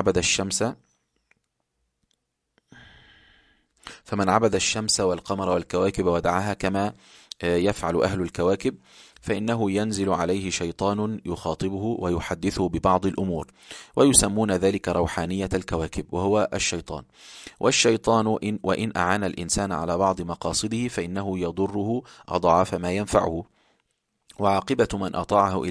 فمن عبد الشمس والقمر والكواكب ودعاها كما يفعل أهل الكواكب، فإنه ينزل عليه شيطان يخاطبه ويحدثه ببعض الأمور، ويسمون ذلك روحانية الكواكب وهو الشيطان. والشيطان وإن أعان الإنسان على بعض مقاصده فإنه يضره أضعاف ما ينفعه، وعاقبة من أطاعه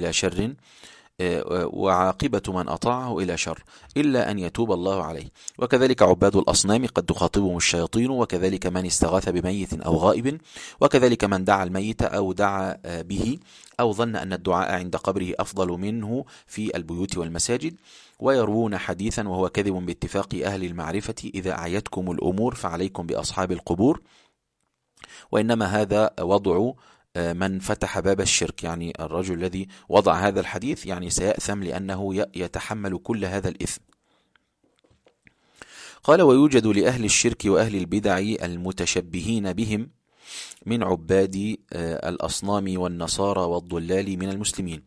إلى شر إلا أن يتوب الله عليه. وكذلك عباد الأصنام قد تخاطبهم الشياطين، وكذلك من استغاث بميت أو غائب، وكذلك من دعا الميت أو دعا به أو ظن أن الدعاء عند قبره أفضل منه في البيوت والمساجد. ويروون حديثا وهو كذب باتفاق أهل المعرفة: إذا أعيتكم الأمور فعليكم بأصحاب القبور. وإنما هذا وضع من فتح باب الشرك، يعني الرجل الذي وضع هذا الحديث يعني سيأثم لأنه يتحمل كل هذا الإثم. قال ويوجد لأهل الشرك وأهل البدع المتشبهين بهم من عباد الأصنام والنصارى والضلال من المسلمين،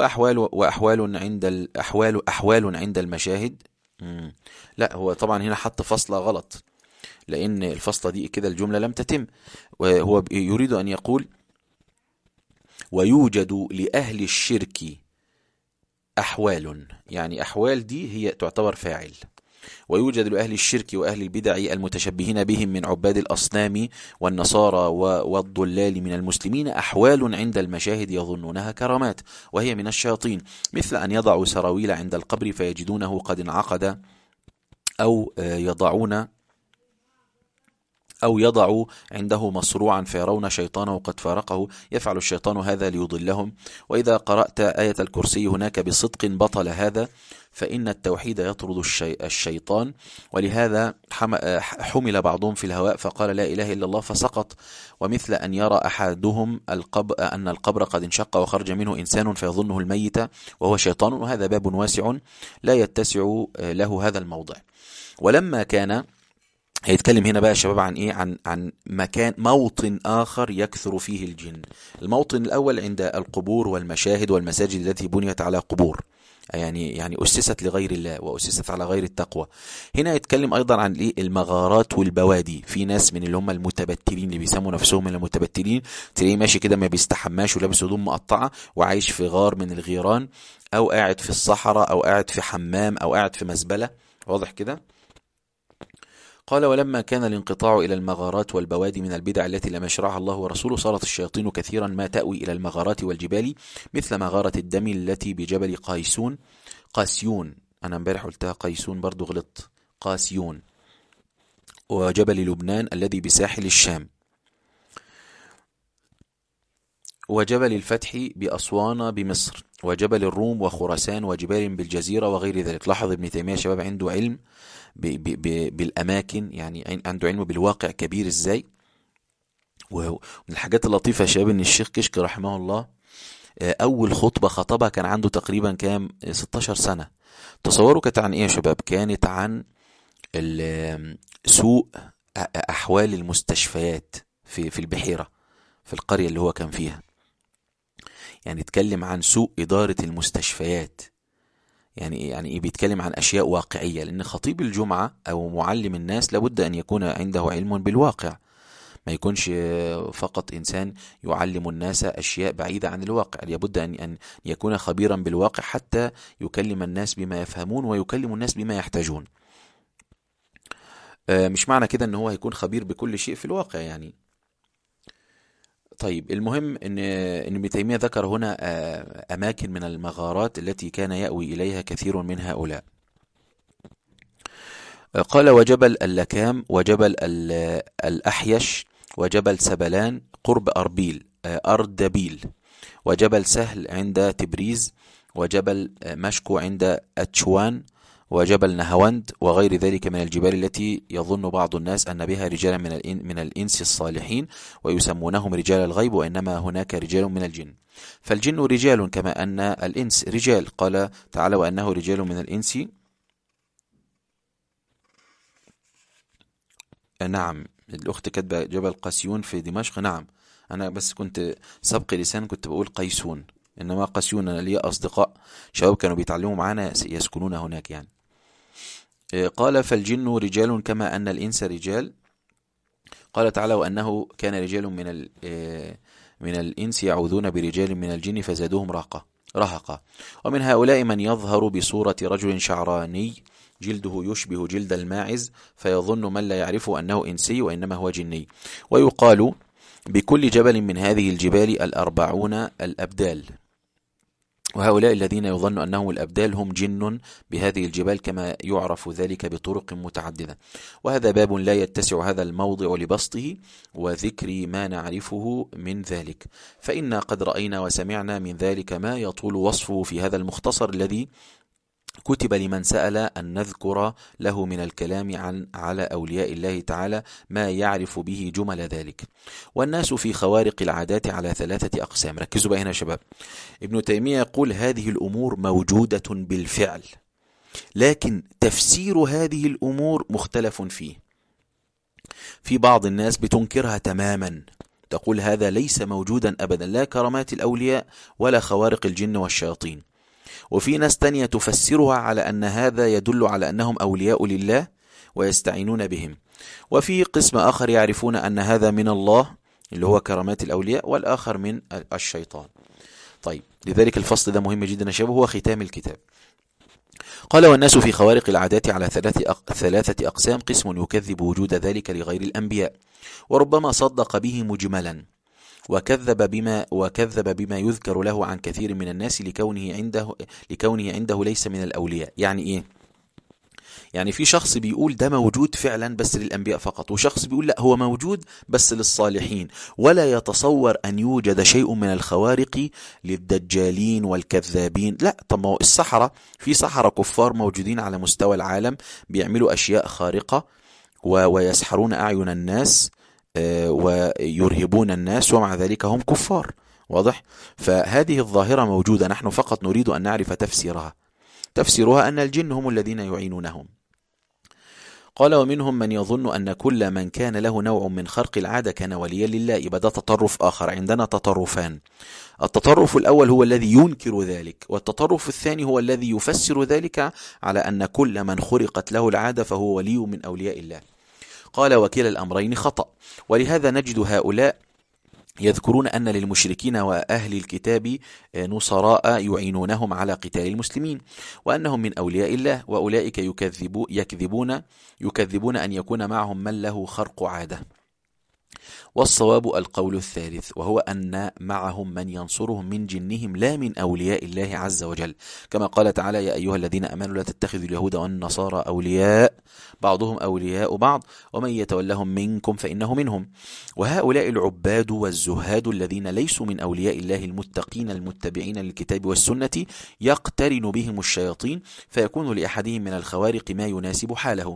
وأحوال عند المشاهد. لا، هو طبعا هنا حط فصلة غلط، لأن الفصلة دي كده الجملة لم تتم، وهو يريد أن يقول ويوجد لأهل الشرك أحوال، يعني أحوال دي هي تعتبر فاعل. ويوجد لأهل الشرك وأهل البدع المتشبهين بهم من عباد الأصنام والنصارى والضلال من المسلمين أحوال عند المشاهد يظنونها كرامات، وهي من الشياطين، مثل أن يضعوا سراويل عند القبر فيجدونه قد انعقد، أو يضعوا عنده مصروعا فيرون شيطانه قد فارقه. يفعل الشيطان هذا ليضلهم. وإذا قرأت آية الكرسي هناك بصدق بطل هذا، فإن التوحيد يطرد الشيطان. ولهذا حمل بعضهم في الهواء فقال لا إله إلا الله فسقط. ومثل أن يرى أحدهم أن القبر قد انشق وخرج منه إنسان فيظنه الميت وهو شيطان، وهذا باب واسع لا يتسع له هذا الموضع. ولما كان هيتكلم هنا بقى شباب عن ايه، عن موطن اخر يكثر فيه الجن. الموطن الاول عند القبور والمشاهد والمساجد التي بنيت على قبور، يعني اسست لغير الله واسست على غير التقوى. هنا يتكلم ايضا عن ايه، المغارات والبوادي. في ناس من اللي هم المتبتلين اللي بيسموا نفسهم من المتبتلين، تلاقيه ماشي كده ما بيستحماش ولابس هدوم مقطعه وعايش في غار من الغيران، او قاعد في الصحراء، او قاعد في حمام، او قاعد في مزبله. واضح كده؟ قال ولما كان الانقطاع إلى المغارات والبوادي من البدع التي لم يشرعها الله ورسوله صارت الشياطين كثيرا ما تأوي إلى المغارات والجبال مثل مغارة الدم التي بجبل قاسيون. أنا امبارح قلتها قيسون برضو غلط، قاسيون. وجبل لبنان الذي بساحل الشام، وجبل الفتح بأسوان بمصر، وجبل الروم وخراسان، وجبال بالجزيرة وغير ذلك. لاحظ ابن تيمية شباب عنده علم بالأماكن، يعني عنده علم بالواقع كبير ازاي. ومن الحاجات اللطيفة يا شباب ان الشيخ كشك رحمه الله أول خطبة خطبها كان عنده تقريبا كام 16 سنة. تصوروا كانت عن إيه يا شباب؟ كانت عن سوء أحوال المستشفيات في البحيرة، في القرية اللي هو كان فيها. يعني اتكلم عن سوء إدارة المستشفيات. يعني إيه؟ بيتكلم عن أشياء واقعية، لأن خطيب الجمعة أو معلم الناس لابد أن يكون عنده علم بالواقع، ما يكونش فقط إنسان يعلم الناس أشياء بعيدة عن الواقع. لابد أن يكون خبيرا بالواقع حتى يكلم الناس بما يفهمون ويكلم الناس بما يحتاجون. مش معنى كده ان هو هيكون خبير بكل شيء في الواقع يعني. طيب المهم ان ابن تيمية ذكر هنا اماكن من المغارات التي كان يأوي اليها كثير من هؤلاء. قال وجبل اللكام، وجبل الأحيش، وجبل سبلان قرب أردبيل، وجبل سهل عند تبريز، وجبل مشكو عند أتشوان، وجبل نهاوند، وغير ذلك من الجبال التي يظن بعض الناس أن بها رجالا من الإنس الصالحين ويسمونهم رجال الغيب، وإنما هناك رجال من الجن. فالجن رجال كما أن الإنس رجال. قال تعالى وأنه رجال من الإنس. نعم الأخت كاتبة جبل قاسيون في دمشق. نعم أنا بس كنت سبق لسان كنت بقول قيسون، إنما قاسيون أنا لي أصدقاء شباب كانوا بيتعلموا معانا يسكنون هناك يعني. قال فالجن رجال كما أن الإنس رجال. قال تعالى وأنه كان رجال من الإنس يعوذون برجال من الجن فزادوهم رهقا. ومن هؤلاء من يظهر بصورة رجل شعراني جلده يشبه جلد الماعز فيظن من لا يعرفه أنه إنسي وإنما هو جني. ويقال بكل جبل من هذه الجبال 40 الأبدال، وهؤلاء الذين يظن أنهم الأبدال هم جن بهذه الجبال كما يعرف ذلك بطرق متعددة. وهذا باب لا يتسع هذا الموضع لبسطه وذكر ما نعرفه من ذلك، فإنا قد رأينا وسمعنا من ذلك ما يطول وصفه في هذا المختصر الذي كتب لمن سأل أن نذكر له من الكلام على أولياء الله تعالى ما يعرف به جمل ذلك. والناس في خوارق العادات على 3 أقسام. ركزوا بقى هنا يا شباب. ابن تيمية يقول هذه الأمور موجودة بالفعل، لكن تفسير هذه الأمور مختلف فيه. في بعض الناس بتنكرها تماما، تقول هذا ليس موجودا أبدا، لا كرامات الأولياء ولا خوارق الجن والشياطين. وفي ناس تانية تفسرها على أن هذا يدل على أنهم أولياء لله ويستعينون بهم. وفي قسم آخر يعرفون أن هذا من الله اللي هو كرامات الأولياء، والآخر من الشيطان. طيب لذلك الفصل ده مهم جدا يا شباب، هو ختام الكتاب. قال والناس في خوارق العادات على 3 أقسام. قسم يكذب وجود ذلك لغير الأنبياء وربما صدق به مجملا، وكذب بما يذكر له عن كثير من الناس لكونه عنده ليس من الأولياء. يعني إيه؟ يعني في شخص بيقول ده موجود فعلا بس للأنبياء فقط، وشخص بيقول لا هو موجود بس للصالحين، ولا يتصور أن يوجد شيء من الخوارق للدجالين والكذابين. لا، طب ما هو السحرة، في سحرة كفار موجودين على مستوى العالم بيعملوا أشياء خارقة ويسحرون أعين الناس ويرهبون الناس ومع ذلك هم كفار. واضح؟ فهذه الظاهرة موجودة، نحن فقط نريد أن نعرف تفسيرها أن الجن هم الذين يعينونهم. قال ومنهم من يظن أن كل من كان له نوع من خرق العادة كان وليا لله. يبقى ده تطرف آخر. عندنا تطرفان، التطرف الأول هو الذي ينكر ذلك، والتطرف الثاني هو الذي يفسر ذلك على أن كل من خرقت له العادة فهو ولي من أولياء الله. قال وكلا الأمرين خطأ، ولهذا نجد هؤلاء يذكرون أن للمشركين وأهل الكتاب نصراء يعينونهم على قتال المسلمين، وأنهم من أولياء الله، وأولئك يكذبون أن يكون معهم من له خرق عادة. والصواب القول الثالث، وهو أن معهم من ينصرهم من جنهم لا من أولياء الله عز وجل، كما قال تعالى: يا أيها الذين آمنوا لا تتخذوا اليهود والنصارى أولياء بعضهم أولياء بعض ومن يتولهم منكم فإنه منهم. وهؤلاء العباد والزهاد الذين ليسوا من أولياء الله المتقين المتبعين للكتاب والسنة يقترن بهم الشياطين، فيكون لأحدهم من الخوارق ما يناسب حاله،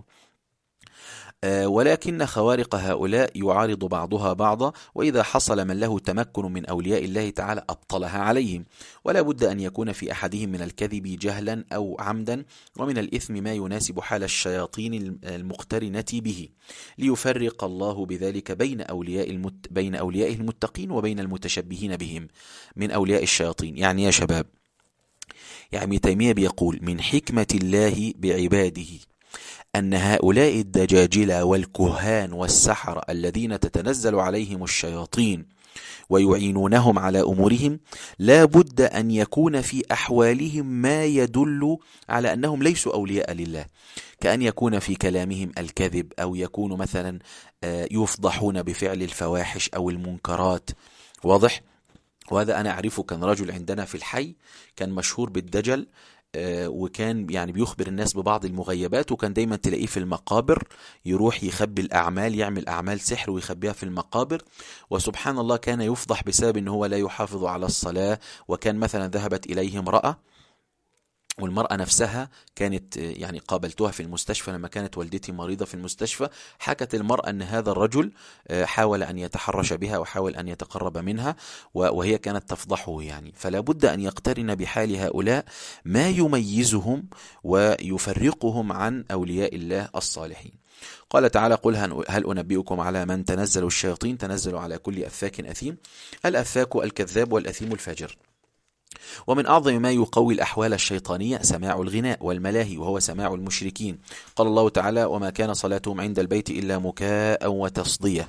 ولكن خوارق هؤلاء يعارض بعضها بعضا، وإذا حصل من له تمكن من أولياء الله تعالى أبطلها عليهم، ولا بد أن يكون في أحدهم من الكذب جهلا أو عمدا، ومن الإثم ما يناسب حال الشياطين المقترنة به، ليفرق الله بذلك بين أوليائه المتقين وبين المتشبهين بهم من أولياء الشياطين. يعني يا شباب، يعني ابن تيمية بيقول: من حكمة الله بعباده أن هؤلاء الدجاجلة والكهان والسحرة الذين تتنزل عليهم الشياطين ويعينونهم على أمورهم لا بد أن يكون في أحوالهم ما يدل على أنهم ليسوا أولياء لله، كأن يكون في كلامهم الكذب، أو يكون مثلا يفضحون بفعل الفواحش أو المنكرات. واضح؟ وهذا أنا أعرفه، كان رجل عندنا في الحي كان مشهور بالدجل، وكان يعني بيخبر الناس ببعض المغيبات، وكان دايما تلاقيه في المقابر يروح يخبي الأعمال، يعمل أعمال سحر ويخبيها في المقابر. وسبحان الله كان يفضح بسبب أنه هو لا يحافظ على الصلاة. وكان مثلا ذهبت إليه امرأة، والمرأة نفسها كانت يعني قابلتها في المستشفى لما كانت والدتي مريضة في المستشفى، حكت المرأة أن هذا الرجل حاول أن يتحرش بها وحاول أن يتقرب منها، وهي كانت تفضحه يعني. فلا بد أن يقترن بحال هؤلاء ما يميزهم ويفرقهم عن أولياء الله الصالحين. قال تعالى: قل هل أنبئكم على من تنزل الشياطين؟ تنزل على كل أفاك أثيم. الأفاك الكذاب والأثيم الفاجر. ومن أعظم ما يقوي الأحوال الشيطانية سماع الغناء والملاهي، وهو سماع المشركين. قال الله تعالى: وما كان صلاتهم عند البيت إلا مكاء وتصدية.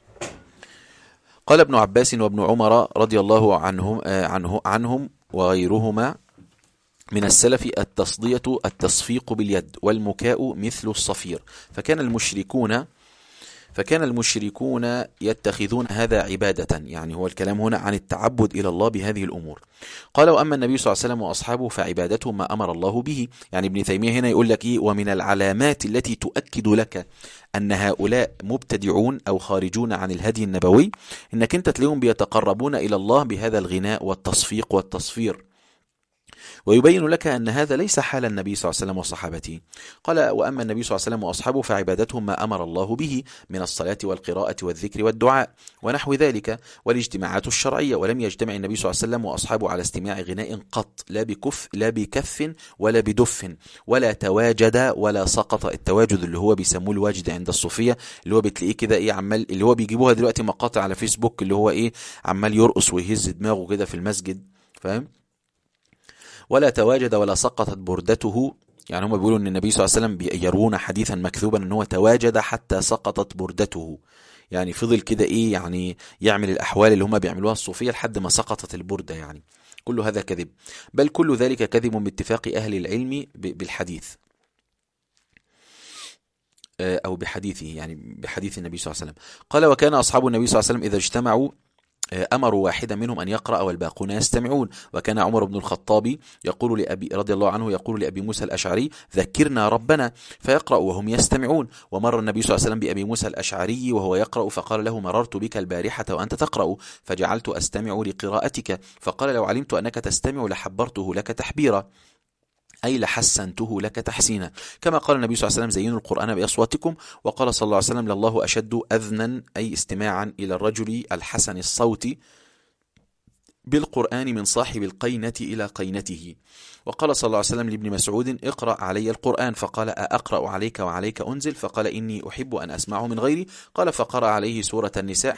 قال ابن عباس وابن عمر رضي الله عنهم وغيرهما من السلف: التصدية التصفيق باليد، والمكاء مثل الصفير. فكان المشركون يتخذون هذا عبادة، يعني هو الكلام هنا عن التعبد إلى الله بهذه الأمور. قال: وأما النبي صلى الله عليه وسلم وأصحابه فعبادتهم ما أمر الله به. يعني ابن تيمية هنا يقول لك إيه؟ ومن العلامات التي تؤكد لك أن هؤلاء مبتدعون أو خارجون عن الهدي النبوي، إنك أنت تلاقيهم بيتقربون إلى الله بهذا الغناء والتصفيق والتصفير، ويبين لك أن هذا ليس حال النبي صلى الله عليه وسلم وصحابته. قال: وأما النبي صلى الله عليه وسلم وأصحابه فعبادتهم ما أمر الله به من الصلاة والقراءة والذكر والدعاء ونحو ذلك والاجتماعات الشرعية. ولم يجتمع النبي صلى الله عليه وسلم وأصحابه على استماع غناء قط، لا بكف ولا بدف، ولا تواجد ولا سقط. التواجد اللي هو بيسموه الواجد عند الصوفية، اللي هو بتلاقيه كده إيه، عمال، اللي هو بيجيبوها دلوقتي مقاطع على فيسبوك، اللي هو إيه، عمال يرقص ويهز دماغه كده في المسجد، فاهم؟ ولا تواجد ولا سقطت بردته. يعني هم بيقولوا ان النبي صلى الله عليه وسلم يروون حديثا مكذوبا ان هو تواجد حتى سقطت بردته، يعني فضل كده ايه، يعني يعمل الاحوال اللي هم بيعملوها الصوفيه لحد ما سقطت البرده. يعني كل هذا كذب، بل كل ذلك كذب باتفاق اهل العلم بالحديث او بحديثه، يعني بحديث النبي صلى الله عليه وسلم. قال: وكان اصحاب النبي صلى الله عليه وسلم اذا اجتمعوا أمروا واحدا منهم أن يقرأ والباقون يستمعون. وكان عمر بن الخطاب يقول لأبي رضي الله عنه يقول لأبي موسى الأشعري: ذكرنا ربنا، فيقرأ وهم يستمعون. ومر النبي صلى الله عليه وسلم بأبي موسى الأشعري وهو يقرأ فقال له: مررت بك البارحة وأنت تقرأ فجعلت أستمع لقراءتك، فقال: لو علمت أنك تستمع لحبرته لك تحبيرا، أي لحسنته لك تحسينا. كما قال النبي صلى الله عليه وسلم: زينوا القرآن بأصواتكم. وقال صلى الله عليه وسلم: لله أشد أذنا، أي استماعا إلى الرجل الحسن الصوت بالقرآن من صاحب القينة إلى قينته. وقال صلى الله عليه وسلم لابن مسعود: اقرأ علي القرآن. فقال: أقرأ عليك وعليك أنزل؟ فقال: إني أحب أن أسمعه من غيري. قال: فقرأ عليه سورة النساء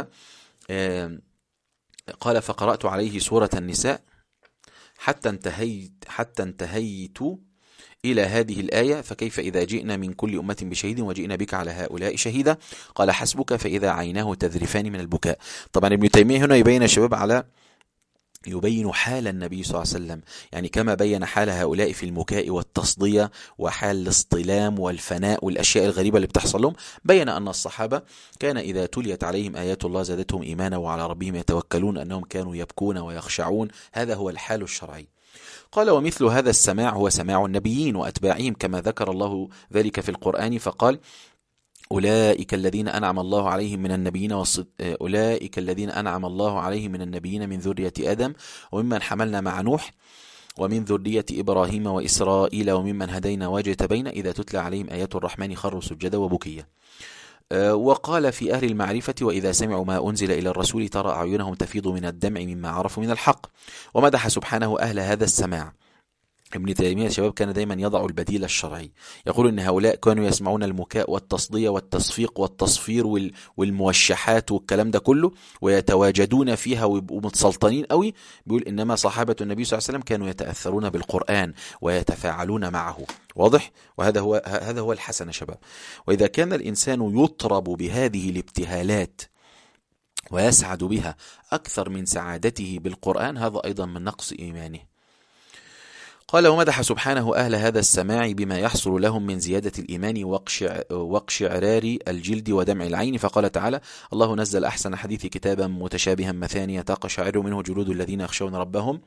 قال: فقرأت عليه سورة النساء حتى انتهيت إلى هذه الآية: فكيف إذا جئنا من كل أمة بشهيد وجئنا بك على هؤلاء شهيدا، قال حسبك، فإذا عيناه تذرفان من البكاء. طبعا ابن تيمية هنا يبين الشباب يبين حال النبي صلى الله عليه وسلم، يعني كما بين حال هؤلاء في المكاء والتصدية وحال الاصطلام والفناء والأشياء الغريبة اللي بتحصل لهم، بين أن الصحابة كان إذا تليت عليهم آيات الله زادتهم إيمانا وعلى ربهم يتوكلون، أنهم كانوا يبكون ويخشعون. هذا هو الحال الشرعي. قال: ومثل هذا السماع هو سماع النبيين وأتباعهم، كما ذكر الله ذلك في القرآن فقال: أولئك الذين أنعم الله عليهم من النبيين أولئك الذين أنعم الله عليهم من النبيين من ذرية آدم وممن حملنا مع نوح ومن ذرية إبراهيم وإسرائيل وممن هدينا واجتبينا إذا تتلى عليهم آيات الرحمن خروا سجدا وبكيا. وقال في أهل المعرفة: وإذا سمعوا ما أنزل إلى الرسول ترى أعينهم تفيض من الدمع مما عرفوا من الحق. ومدح سبحانه أهل هذا السماع. ابن تيمية شباب كان دايما يضع البديل الشرعي، يقول إن هؤلاء كانوا يسمعون المكاء والتصدية والتصفيق والتصفير والموشحات والكلام ده كله ويتواجدون فيها ويبقوا متسلطنين قوي. بيقول إنما صحابة النبي صلى الله عليه وسلم كانوا يتأثرون بالقرآن ويتفاعلون معه. واضح؟ هذا هو الحسن يا شباب. وإذا كان الإنسان يطرب بهذه الابتهالات ويسعد بها أكثر من سعادته بالقرآن، هذا أيضا من نقص إيمانه. قال: ومدح سبحانه أهل هذا السماع بما يحصل لهم من زيادة الإيمان واقشعرار الجلد ودمع العين، فقال تعالى: الله نزل أحسن حديث كتابا متشابها مثانية تقشعر منه جلود الذين يخشون ربهم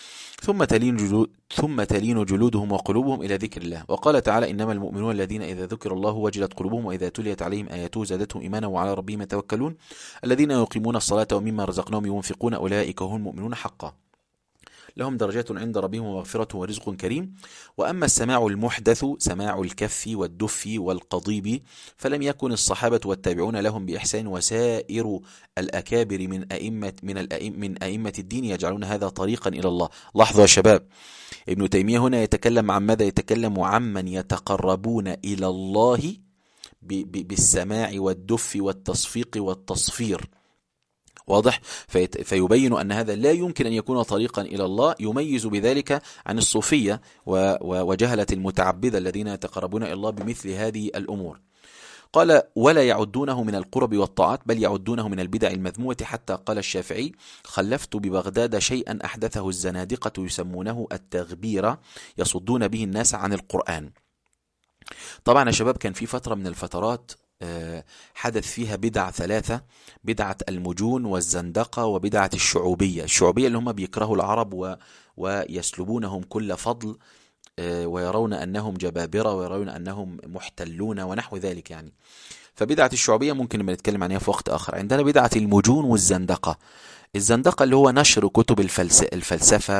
ثم تلين جلودهم وقلوبهم إلى ذكر الله. وقال تعالى: إنما المؤمنون الذين إذا ذكر الله وجلت قلوبهم وإذا تليت عليهم آياته زادتهم إيمانا وعلى ربهم يتوكلون الذين يقيمون الصلاة ومما رزقناهم ينفقون أولئك هم المؤمنون حقا لهم درجات عند ربهم ومغفرة ورزق كريم. وأما السماع المحدث سماع الكف والدف والقضيب فلم يكن الصحابة والتابعون لهم بإحسان وسائر الأكابر من أئمة الدين يجعلون هذا طريقا إلى الله. لاحظوا يا شباب، ابن تيمية هنا يتكلم عن ماذا؟ يتكلم عمن يتقربون إلى الله بالسماع والدف والتصفيق والتصفير. واضح؟ فيبين أن هذا لا يمكن أن يكون طريقا إلى الله، يميز بذلك عن الصوفية وجهلة المتعبدة الذين يتقربون إلى الله بمثل هذه الأمور. قال: ولا يعدونه من القرب والطاعات بل يعدونه من البدع المذمومة، حتى قال الشافعي: خلفت ببغداد شيئا أحدثه الزنادقة يسمونه التغبير يصدون به الناس عن القرآن. طبعا يا شباب كان في فترة من الفترات حدث فيها بدع ثلاثة: بدعة المجون والزندقة وبدعة الشعوبية. الشعوبية اللي هم بيكرهوا العرب ويسلبونهم كل فضل ويرون أنهم جبابرة ويرون أنهم محتلون ونحو ذلك يعني. فبدعة الشعوبية ممكن نبقى نتكلم عنها في وقت آخر. عندنا بدعة المجون والزندقة. الزندقة اللي هو نشر كتب الفلسفة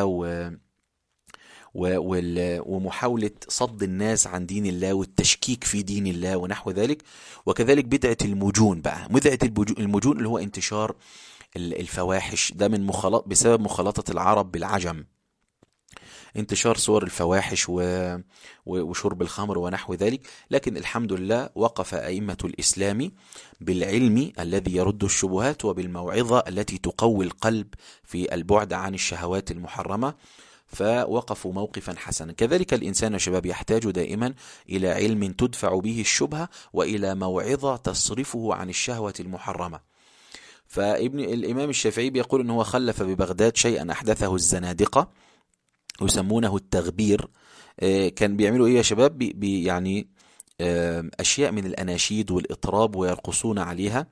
ومحاولة صد الناس عن دين الله والتشكيك في دين الله ونحو ذلك. وكذلك بدعة المجون بقى، بدعة المجون اللي هو انتشار الفواحش، ده من بسبب مخالطة العرب بالعجم، انتشار صور الفواحش وشرب الخمر ونحو ذلك. لكن الحمد لله وقف أئمة الإسلام بالعلم الذي يرد الشبهات وبالموعظة التي تقوي القلب في البعد عن الشهوات المحرمة، فوقفوا موقفا حسنا. كذلك الإنسان يا شباب يحتاج دائما إلى علم تدفع به الشبهة وإلى موعظة تصرفه عن الشهوة المحرمة. الإمام الشافعي بيقول أنه خلف ببغداد شيئا أحدثه الزنادقة يسمونه التغبير. كان بيعملوا إيه يا شباب؟ يعني أشياء من الأناشيد والإطراب ويرقصون عليها،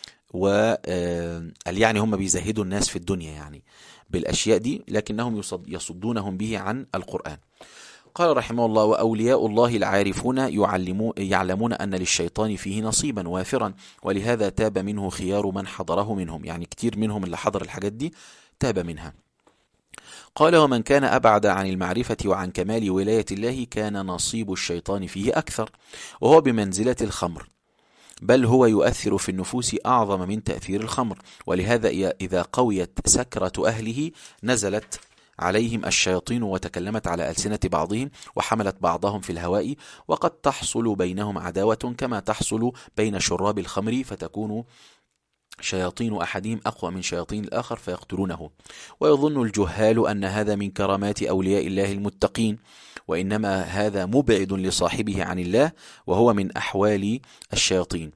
يعني هم بيزهدوا الناس في الدنيا يعني بالأشياء دي، لكنهم يصدونهم به عن القرآن. قال رحمه الله: وأولياء الله العارفون يعلمون أن للشيطان فيه نصيبا وافرا، ولهذا تاب منه خيار من حضره منهم، يعني كتير منهم اللي حضر الحاجات دي تاب منها. قال: ومن كان أبعد عن المعرفة وعن كمال ولاية الله كان نصيب الشيطان فيه أكثر، وهو بمنزلة الخمر، بل هو يؤثر في النفوس أعظم من تأثير الخمر. ولهذا إذا قويت سكرة أهله نزلت عليهم الشياطين وتكلمت على ألسنة بعضهم وحملت بعضهم في الهواء، وقد تحصل بينهم عداوة كما تحصل بين شراب الخمر، فتكون شياطين أحدهم أقوى من شياطين الآخر فيقتلونه. ويظن الجهال أن هذا من كرامات أولياء الله المتقين، وإنما هذا مبعد لصاحبه عن الله، وهو من أحوال الشياطين.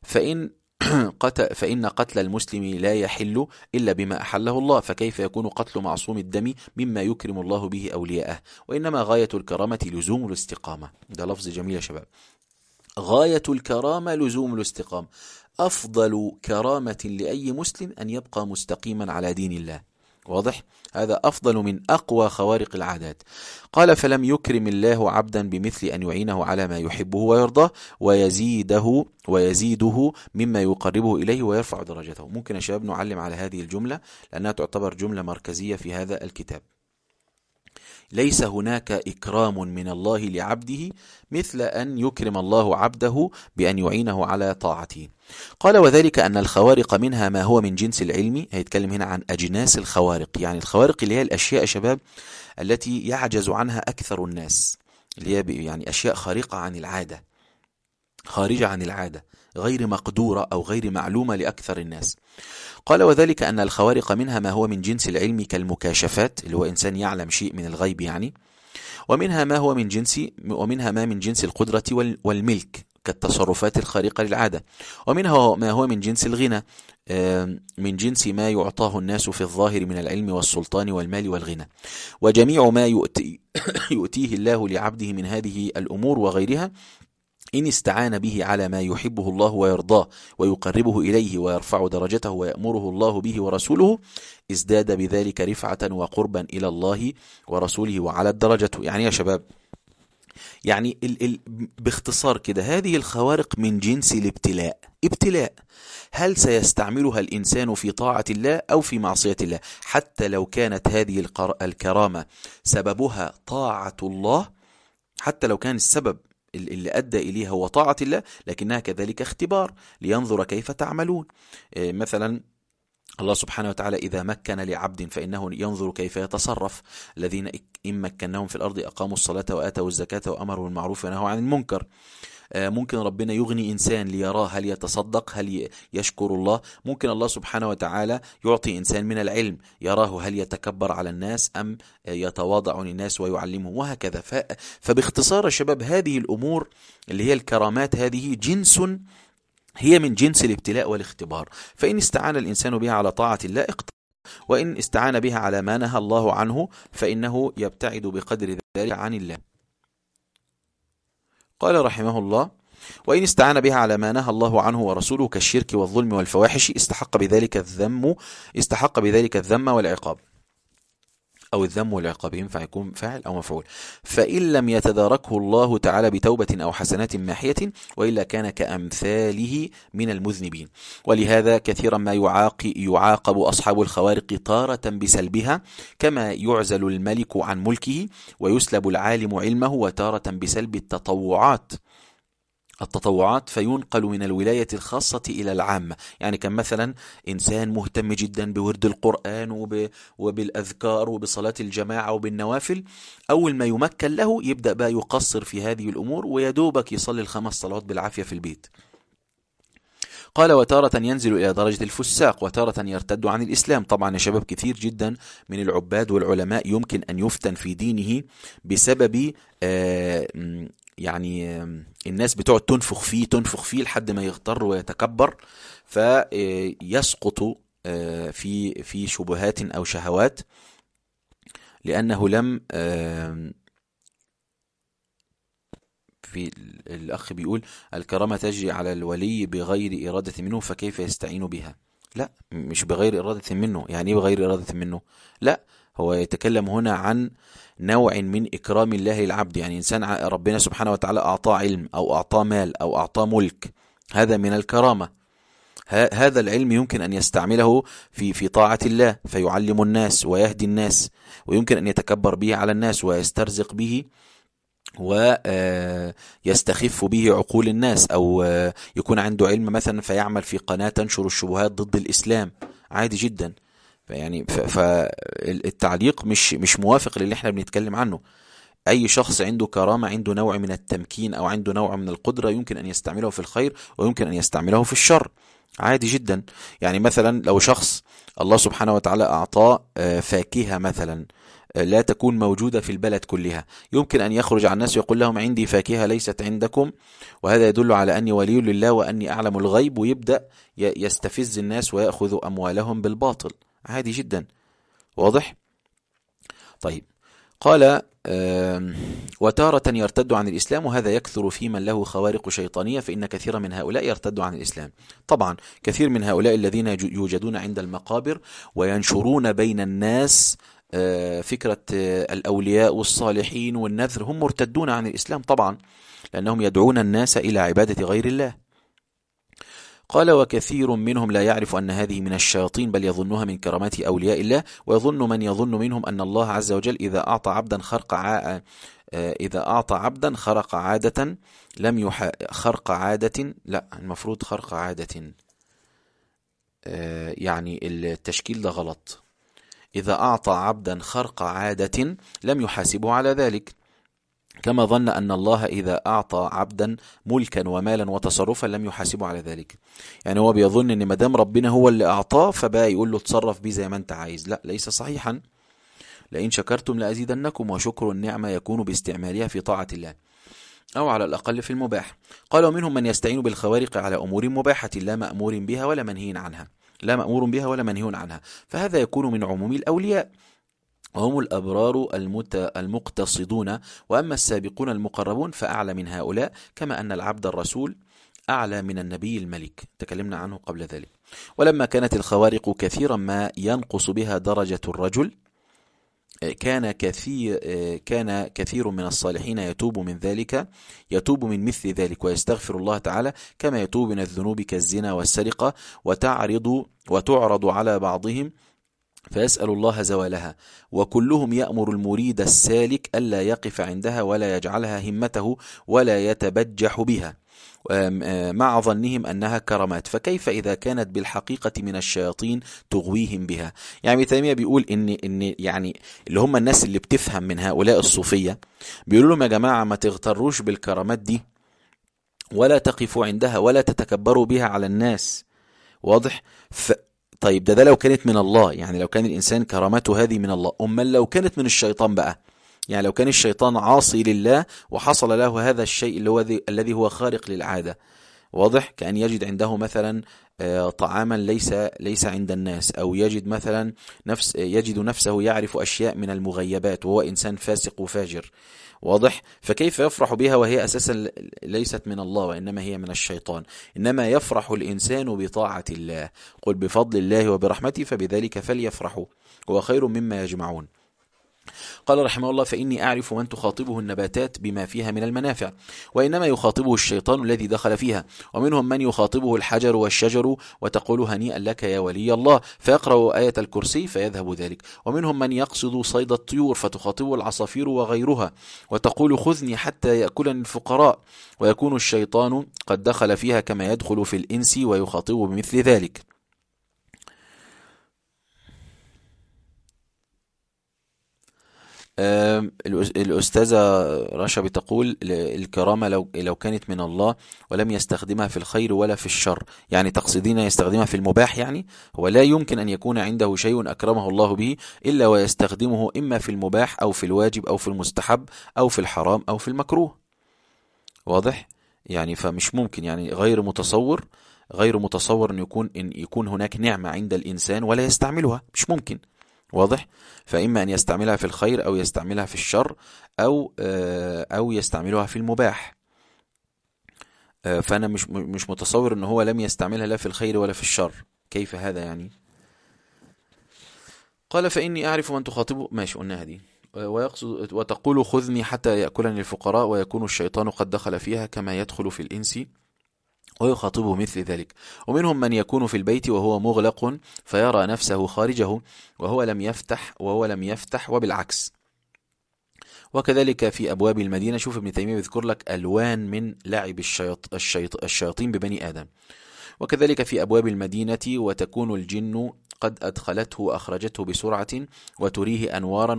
فإن قتل المسلم لا يحل إلا بما أحله الله، فكيف يكون قتل معصوم الدم مما يكرم الله به أولياءه؟ وإنما غاية الكرامة لزوم الاستقامة. ده لفظ جميل يا شباب. غاية الكرامة لزوم الاستقامة. أفضل كرامة لأي مسلم أن يبقى مستقيما على دين الله. واضح؟ هذا أفضل من أقوى خوارق العادات. قال: فلم يكرم الله عبدا بمثل أن يعينه على ما يحبه ويرضاه ويزيده مما يقربه إليه ويرفع درجته. ممكن يا شباب نعلم على هذه الجملة لأنها تعتبر جملة مركزية في هذا الكتاب. ليس هناك إكرام من الله لعبده مثل أن يكرم الله عبده بأن يعينه على طاعته. قال: وذلك أن الخوارق منها ما هو من جنس العلم. هيتكلم هنا عن أجناس الخوارق، يعني الخوارق اللي هي الأشياء شباب التي يعجز عنها أكثر الناس، اللي هي يعني أشياء خارقة عن العادة، خارجة عن العادة، غير مقدورة أو غير معلومة لأكثر الناس. قال: وذلك أن الخوارق منها ما هو من جنس العلم كالمكاشفات، اللي هو إنسان يعلم شيء من الغيب يعني، ومنها ما من جنس القدرة والملك كالتصرفات الخارقة للعادة، ومنها ما هو من جنس الغنى، من جنس ما يعطاه الناس في الظاهر من العلم والسلطان والمال والغنى. وجميع ما يؤتيه الله لعبده من هذه الأمور وغيرها إن استعان به على ما يحبه الله ويرضاه ويقربه إليه ويرفع درجته ويأمره الله به ورسوله، ازداد بذلك رفعة وقربا إلى الله ورسوله وعلى الدرجة. يعني يا شباب، يعني باختصار كده، هذه الخوارق من جنس ابتلاء. هل سيستعملها الإنسان في طاعة الله أو في معصية الله؟ حتى لو كانت هذه الكرامة سببها طاعة الله، حتى لو كان السبب اللي أدى إليها هو طاعة الله، لكنها كذلك اختبار لينظر كيف تعملون. مثلا الله سبحانه وتعالى إذا مكن لعبد فإنه ينظر كيف يتصرف. الذين إن مكناهم في الأرض أقاموا الصلاة وآتوا الزكاة وأمروا بالمعروف ونهوا عن المنكر. ممكن ربنا يغني إنسان ليراه هل يتصدق، هل يشكر الله. ممكن الله سبحانه وتعالى يعطي إنسان من العلم يراه هل يتكبر على الناس أم يتواضع للناس ويعلمهم، وهكذا. فباختصار يا شباب، هذه الأمور اللي هي الكرامات هذه هي من جنس الابتلاء والاختبار. فإن استعان الإنسان بها على طاعة الله اقتدر، وإن استعان بها على ما نهى الله عنه فإنه يبتعد بقدر ذلك عن الله. قال رحمه الله: وإن استعان بها على ما نهى الله عنه ورسوله كالشرك والظلم والفواحش استحق بذلك الذم والعقاب. أو الذم والعقاب، ينفع يكون فاعل أو مفعول. فإن لم يتداركه الله تعالى بتوبة أو حسنات ماحية، وإلا كان كأمثاله من المذنبين. ولهذا كثيرا ما يعاقب أصحاب الخوارق تارة بسلبها، كما يعزل الملك عن ملكه ويسلب العالم علمه، وتارة بسلب التطوعات فينقل من الولاية الخاصة إلى العامة. يعني كان مثلا إنسان مهتم جدا بورد القرآن وبالأذكار وبصلاة الجماعة وبالنوافل، أول ما يمكن له يبدأ بقى يقصر في هذه الأمور ويدوبك يصلي 5 صلوات بالعافية في البيت. قال: وتارة ينزل إلى درجة الفساق، وتارة يرتد عن الإسلام. طبعا يا شباب، كثير جدا من العباد والعلماء يمكن أن يفتن في دينه بسبب يعني الناس بتقعد تنفخ فيه لحد ما يغتر ويتكبر، فيسقط في شبهات أو شهوات، لأنه لم في الأخ بيقول: الكرامة تجري على الولي بغير إرادة منه، فكيف يستعين بها؟ لا، مش بغير إرادة منه. يعني إيه بغير إرادة منه؟ لا، هو يتكلم هنا عن نوع من إكرام الله للعبد. يعني إنسان ربنا سبحانه وتعالى أعطاه علم أو أعطاه مال أو أعطاه ملك، هذا من الكرامة. هذا العلم يمكن أن يستعمله في طاعة الله فيعلم الناس ويهدي الناس، ويمكن أن يتكبر به على الناس ويسترزق به ويستخف به عقول الناس، أو يكون عنده علم مثلا فيعمل في قناة تنشر الشبهات ضد الإسلام، عادي جدا. يعني فالتعليق مش موافق للي احنا بنتكلم عنه. أي شخص عنده كرامة، عنده نوع من التمكين أو عنده نوع من القدرة، يمكن أن يستعمله في الخير ويمكن أن يستعمله في الشر، عادي جدا. يعني مثلا لو شخص الله سبحانه وتعالى أعطاه فاكهة مثلا لا تكون موجودة في البلد كلها، يمكن أن يخرج على الناس ويقول لهم عندي فاكهة ليست عندكم، وهذا يدل على أني ولي لله وأني أعلم الغيب، ويبدأ يستفز الناس ويأخذ أموالهم بالباطل، عادي جدا. واضح؟ طيب، قال وتارة يرتد عن الإسلام، وهذا يكثر في من له خوارق شيطانية، فإن كثيرا من هؤلاء يرتد عن الإسلام. طبعا كثير من هؤلاء الذين يوجدون عند المقابر وينشرون بين الناس فكرة الأولياء والصالحين والنذر، هم مرتدون عن الإسلام طبعا، لأنهم يدعون الناس إلى عبادة غير الله. قال وكثير منهم لا يعرف أن هذه من الشياطين، بل يظنها من كرامات أولياء الله، ويظن من يظن منهم أن الله عز وجل إذا أعطى عبدا خرق عادة لم خرق عادة، لا المفروض خرق عادة، يعني التشكيل ده غلط. إذا أعطى عبدا خرق عادة لم يحاسبه على ذلك، كما ظن أن الله إذا أعطى عبدا ملكا ومالا وتصرفا لم يحاسبه على ذلك. يعني هو بيظن أن مدام ربنا هو اللي أعطاه فبقى يقول له تصرف بيه زي ما أنت عايز. لا، ليس صحيحا. لئن شكرتم لأزيدنكم، وشكر النعمة يكون باستعمالها في طاعة الله أو على الأقل في المباح. قال ومنهم من يستعين بالخوارق على أمور مباحة لا مأمور بها ولا منهي عنها، فهذا يكون من عموم الأولياء، وهم الأبرار المقتصدون، وأما السابقون المقربون فأعلى من هؤلاء، كما أن العبد الرسول أعلى من النبي الملك، تكلمنا عنه قبل ذلك. ولما كانت الخوارق كثيرا ما ينقص بها درجة الرجل، كان كثير من الصالحين يتوب من مثل ذلك ويستغفر الله تعالى، كما يتوب من الذنوب كالزنا والسرقة، وتعرض على بعضهم فيسأل الله زوالها، وكلهم يأمر المريد السالك ألا يقف عندها ولا يجعلها همته ولا يتبجح بها، مع ظنهم أنها كرامات، فكيف إذا كانت بالحقيقة من الشياطين تغويهم بها. يعني ابن تيمية بيقول إن يعني اللي هم الناس اللي بتفهم من هؤلاء الصوفية، بيقولوا لهم يا جماعة ما تغتروش بالكرامات دي ولا تقفوا عندها ولا تتكبروا بها على الناس. واضح؟ طيب ده لو كانت من الله، يعني لو كان الإنسان كرامته هذه من الله، أمال لو كانت من الشيطان بقى، يعني لو كان الشيطان عاصي لله وحصل له هذا الشيء الذي هو خارق للعادة. واضح؟ كأن يجد عنده مثلا طعاما ليس عند الناس، أو يجد مثلا يجد نفسه يعرف أشياء من المغيبات وهو إنسان فاسق وفاجر. واضح؟ فكيف يفرح بها وهي أساسا ليست من الله وإنما هي من الشيطان؟ إنما يفرح الإنسان بطاعة الله، قل بفضل الله وبرحمته فبذلك فليفرحوا هو خير مما يجمعون. قال رحمه الله فإني أعرف من تخاطبه النباتات بما فيها من المنافع، وإنما يخاطبه الشيطان الذي دخل فيها، ومنهم من يخاطبه الحجر والشجر وتقول هنيئا لك يا ولي الله، فيقرأ آية الكرسي فيذهب ذلك، ومنهم من يقصد صيد الطيور فتخاطبه العصافير وغيرها وتقول خذني حتى يأكلني الفقراء، ويكون الشيطان قد دخل فيها كما يدخل في الإنس ويخاطبه بمثل ذلك. الأستاذة رشا بتقول الكرامة لو كانت من الله ولم يستخدمها في الخير ولا في الشر، يعني تقصدين يستخدمها في المباح، يعني هو لا يمكن أن يكون عنده شيء أكرمه الله به إلا ويستخدمه إما في المباح أو في الواجب أو في المستحب أو في الحرام أو في المكروه. واضح؟ يعني فمش ممكن، يعني غير متصور أن يكون هناك نعمة عند الإنسان ولا يستعملها، مش ممكن. واضح؟ فإما أن يستعملها في الخير أو يستعملها في الشر أو يستعملها في المباح. فأنا مش متصور أنه هو لم يستعملها لا في الخير ولا في الشر، كيف هذا يعني؟ قال فإني أعرف من تخاطبه، ماشي قلناها دي، ويقصد وتقول خذني حتى يأكلني الفقراء، ويكون الشيطان قد دخل فيها كما يدخل في الإنس ويخاطبه مثل ذلك. ومنهم من يكون في البيت وهو مغلق فيرى نفسه خارجه وهو لم يفتح وبالعكس. وكذلك في أبواب المدينة، شوف ابن تيمية يذكر لك ألوان من لعب الشياطين ببني آدم. وكذلك في أبواب المدينة، وتكون الجن قد أدخلته وأخرجته بسرعة، وتريه أنوارا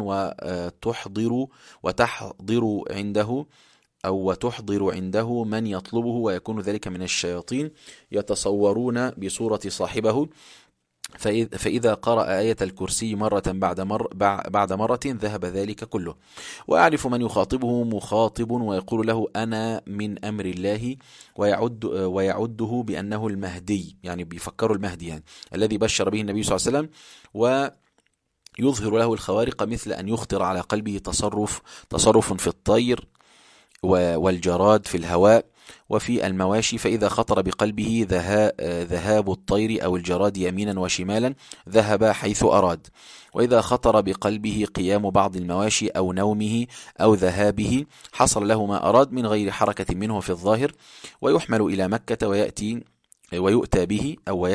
وتحضر عنده وتحضر عنده من يطلبه، ويكون ذلك من الشياطين يتصورون بصورة صاحبه، فإذا قرأ آية الكرسي مرة بعد مرة ذهب ذلك كله. وأعرف من يخاطبه مخاطب ويقول له أنا من أمر الله، ويعده بأنه المهدي، يعني بيفكر المهدي يعني الذي بشر به النبي صلى الله عليه وسلم، ويظهر له الخوارق، مثل أن يخطر على قلبه تصرف في الطير والجراد في الهواء وفي المواشي، فإذا خطر بقلبه ذهاب الطير أو الجراد يمينا وشمالا ذهب حيث أراد، وإذا خطر بقلبه قيام بعض المواشي أو نومه أو ذهابه حصل له ما أراد من غير حركة منه في الظاهر، ويحمل إلى مكة ويؤتى به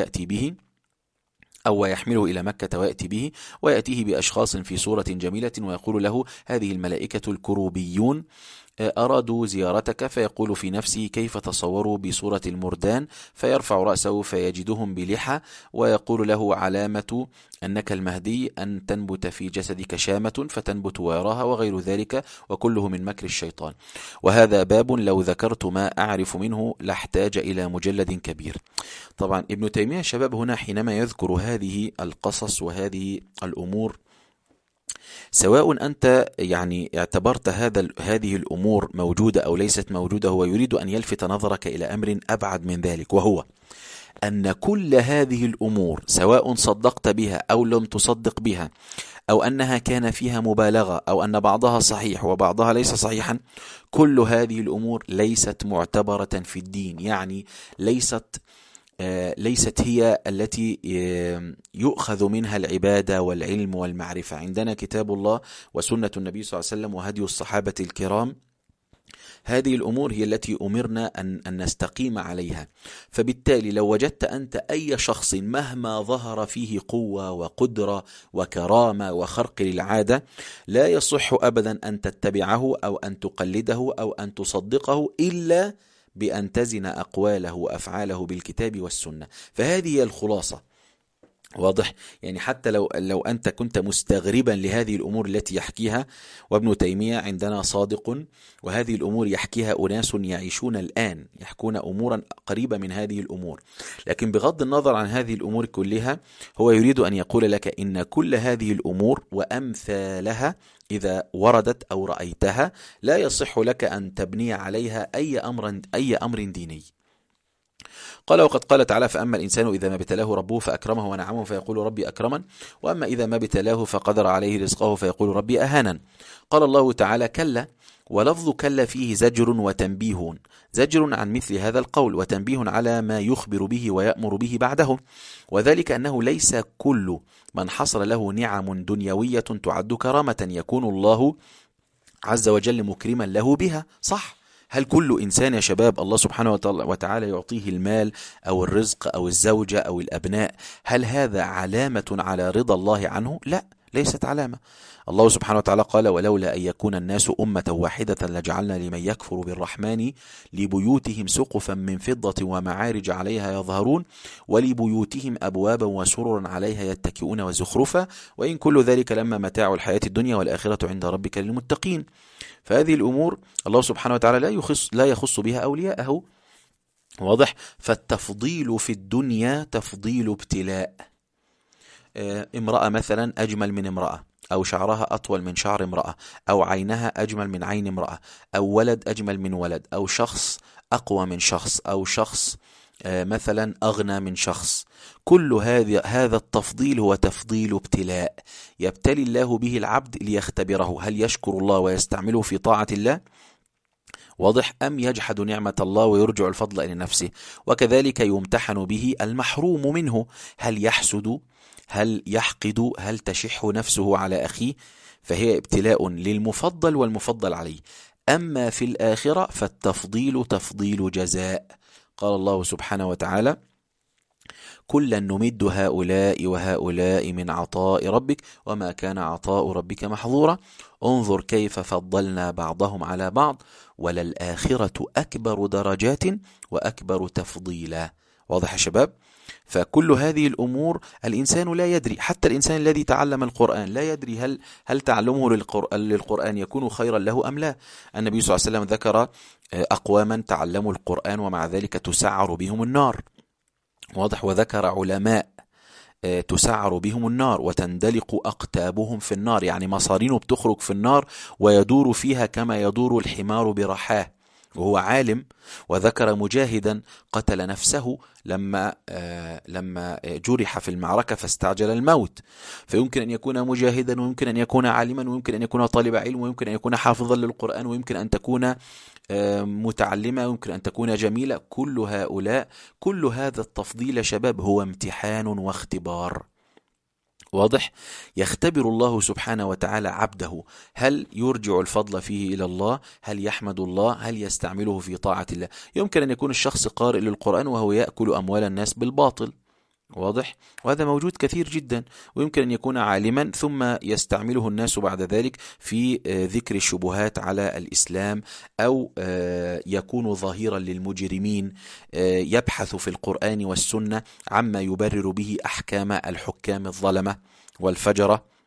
أو يحمله إلى مكة ويأتي به، ويأتيه بأشخاص في صورة جميلة، ويقول له هذه الملائكة الكروبيون أرادوا زيارتك، فيقول في نفسه كيف تصوروا بصورة المردان، فيرفع رأسه فيجدهم بلحى، ويقول له علامة أنك المهدي أن تنبت في جسدك شامة فتنبت ويراها، وغير ذلك، وكله من مكر الشيطان. وهذا باب لو ذكرت ما أعرف منه لاحتاج إلى مجلد كبير. طبعا ابن تيمية شباب هنا حينما يذكر هذه القصص وهذه الأمور، سواء أنت يعني اعتبرت هذه الأمور موجودة أو ليست موجودة، هو يريد أن يلفت نظرك إلى أمر أبعد من ذلك، وهو أن كل هذه الأمور سواء صدقت بها أو لم تصدق بها، أو أنها كان فيها مبالغة، أو أن بعضها صحيح وبعضها ليس صحيحا، كل هذه الأمور ليست معتبرة في الدين، يعني ليست هي التي يؤخذ منها العبادة والعلم والمعرفة. عندنا كتاب الله وسنة النبي صلى الله عليه وسلم وهدي الصحابة الكرام، هذه الأمور هي التي أمرنا أن نستقيم عليها. فبالتالي لو وجدت أنت أي شخص مهما ظهر فيه قوة وقدرة وكرامة وخرق للعادة، لا يصح أبدا أن تتبعه أو أن تقلده أو أن تصدقه إلا بأن تزن أقواله وأفعاله بالكتاب والسنة. فهذه هي الخلاصة، واضح؟ يعني حتى لو أنت كنت مستغربا لهذه الأمور التي يحكيها، وابن تيمية عندنا صادق، وهذه الأمور يحكيها أناس يعيشون الآن، يحكون أمورا قريبة من هذه الأمور، لكن بغض النظر عن هذه الأمور كلها، هو يريد أن يقول لك إن كل هذه الأمور وأمثالها إذا وردت أو رأيتها لا يصح لك أن تبني عليها أي أمر ديني. قال وقد قال تعالى فأما الإنسان إذا ما ابتلاه ربه فأكرمه ونعمه فيقول ربي أكرمن، وأما إذا ما ابتلاه فقدر عليه رزقه فيقول ربي أهانن. قال الله تعالى كلا، ولفظ كلا فيه زجر وتنبيه، زجر عن مثل هذا القول، وتنبيه على ما يخبر به ويأمر به بعده، وذلك أنه ليس كل من حصل له نعم دنيوية تعد كرامة يكون الله عز وجل مكرما له بها. صح، هل كل إنسان يا شباب الله سبحانه وتعالى يعطيه المال أو الرزق أو الزوجة أو الأبناء، هل هذا علامة على رضا الله عنه؟ لا، ليست علامة. الله سبحانه وتعالى قال ولولا أن يكون الناس أمة واحدة لجعلنا لمن يكفر بالرحمن لبيوتهم سقفا من فضة ومعارج عليها يظهرون ولبيوتهم أبوابا وسررا عليها يتكئون وزخرفا وإن كل ذلك لما متاع الحياة الدنيا والآخرة عند ربك للمتقين. فهذه الأمور الله سبحانه وتعالى لا يخص بها أولياءه، واضح؟ فالتفضيل في الدنيا تفضيل ابتلاء. امرأة مثلا أجمل من امرأة، أو شعرها أطول من شعر امرأة، أو عينها أجمل من عين امرأة، أو ولد أجمل من ولد، أو شخص أقوى من شخص، أو شخص مثلا أغنى من شخص. كل هذا التفضيل هو تفضيل ابتلاء يبتلي الله به العبد ليختبره هل يشكر الله ويستعمله في طاعة الله، واضح، أم يجحد نعمة الله ويرجع الفضل إلى نفسه. وكذلك يمتحن به المحروم منه، هل يحسد، هل يحقد، هل تشح نفسه على أخيه، فهي ابتلاء للمفضل والمفضل عليه. أما في الآخرة فالتفضيل تفضيل جزاء. قال الله سبحانه وتعالى كلا نمد هؤلاء وهؤلاء من عطاء ربك وما كان عطاء ربك محظورا انظر كيف فضلنا بعضهم على بعض وللآخرة أكبر درجات وأكبر تفضيلا. واضح يا شباب؟ فكل هذه الأمور الإنسان لا يدري، حتى الإنسان الذي تعلم القرآن لا يدري هل تعلمه للقرآن يكون خيرا له أم لا. النبي صلى الله عليه وسلم ذكر أقواما تعلموا القرآن ومع ذلك تسعر بهم النار، واضح، وذكر علماء تسعر بهم النار وتندلق أقتابهم في النار، يعني مصارينه بتخرج في النار ويدور فيها كما يدور الحمار برحاه، وهو عالم. وذكر مجاهدا قتل نفسه لما جرح في المعركة فاستعجل الموت. فيمكن أن يكون مجاهدا، ويمكن أن يكون عالما، ويمكن أن يكون طالب علم، ويمكن أن يكون حافظا للقرآن، ويمكن أن تكون متعلمة، ويمكن أن تكون جميلة. كل هؤلاء، كل هذا التفضيل شباب هو امتحان واختبار، واضح؟ يختبر الله سبحانه وتعالى عبده، هل يرجع الفضل فيه إلى الله؟ هل يحمد الله؟ هل يستعمله في طاعة الله؟ يمكن أن يكون الشخص قارئ للقرآن وهو يأكل أموال الناس بالباطل، واضح؟ وهذا موجود كثير جدا. ويمكن أن يكون عالما ثم يستعمله الناس بعد ذلك في ذكر الشبهات على الإسلام، أو يكون ظهيرا للمجرمين، يبحث في القرآن والسنة عما يبرر به أحكام الحكام الظلمة والفجرة،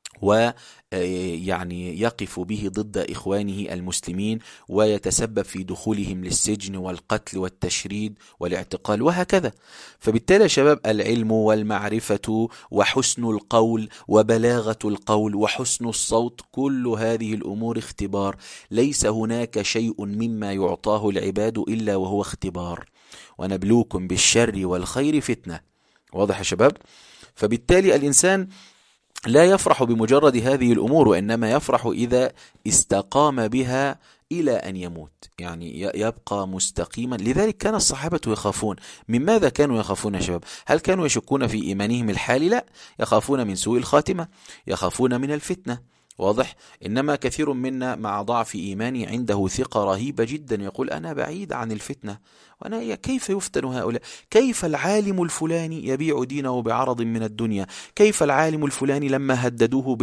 ويعني يقف به ضد إخوانه المسلمين، ويتسبب في دخولهم للسجن والقتل والتشريد والاعتقال وهكذا. فبالتالي يا شباب العلم والمعرفة وحسن القول وبلاغة القول وحسن الصوت، كل هذه الأمور اختبار. ليس هناك شيء مما يعطاه العباد إلا وهو اختبار. ونبلوكم بالشر والخير فتنة، واضح يا شباب؟ فبالتالي الإنسان لا يفرح بمجرد هذه الأمور، وإنما يفرح إذا استقام بها إلى أن يموت، يعني يبقى مستقيما. لذلك كان الصحابة يخافون. من ماذا كانوا يخافون يا شباب؟ هل كانوا يشكون في إيمانهم الحالي؟ لا، يخافون من سوء الخاتمة، يخافون من الفتنة، واضح؟ إنما كثير منا مع ضعف إيمانه عنده ثقة رهيبة جدا، يقول أنا بعيد عن الفتنة، وأنا كيف يفتن هؤلاء؟ كيف العالم الفلاني يبيع دينه بعرض من الدنيا؟ كيف العالم الفلاني لما هددوه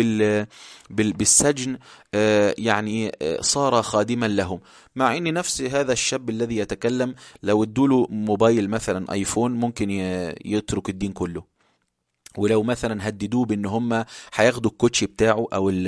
بالسجن يعني صار خادما لهم، مع أن نفس هذا الشاب الذي يتكلم لو ادوله موبايل مثلا ايفون ممكن يترك الدين كله. ولو مثلا هددوه بان هم هياخدوا الكوتشي بتاعه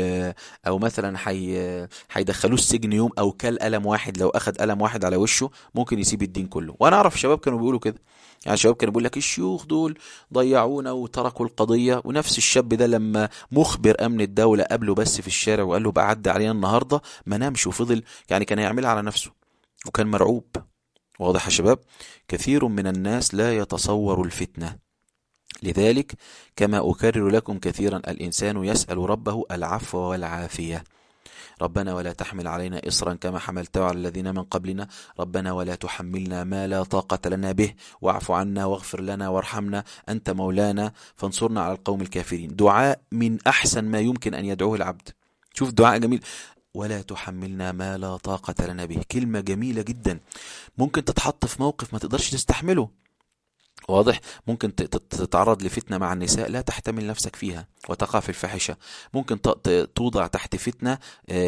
او مثلا هيدخلوه السجن يوم، او كل قلم واحد، لو اخد قلم واحد على وشه ممكن يسيب الدين كله. وانا اعرف شباب كانوا بيقولوا كده، يعني شباب كانوا بيقول لك الشيوخ دول ضيعونا وتركوا القضية. ونفس الشاب ده لما مخبر امن الدولة قابله بس في الشارع وقال له بعد علينا النهاردة ما نامش، وفضل يعني كان هيعملها على نفسه وكان مرعوب، واضح يا شباب؟ كثير من الناس لا يتصور الفتنة. لذلك كما أكرر لكم كثيرا الإنسان يسأل ربه العفو والعافية. ربنا ولا تحمل علينا إصرا كما حملته على الذين من قبلنا، ربنا ولا تحملنا ما لا طاقة لنا به، واعف عنا واغفر لنا وارحمنا أنت مولانا فانصرنا على القوم الكافرين. دعاء من أحسن ما يمكن أن يدعوه العبد. شوف دعاء جميل، ولا تحملنا ما لا طاقة لنا به، كلمة جميلة جدا. ممكن تتحط في موقف ما تقدرش تستحمله، واضح؟ ممكن تتعرض لفتنة مع النساء لا تحتمل نفسك فيها وتقع في الفاحشة. ممكن توضع تحت فتنة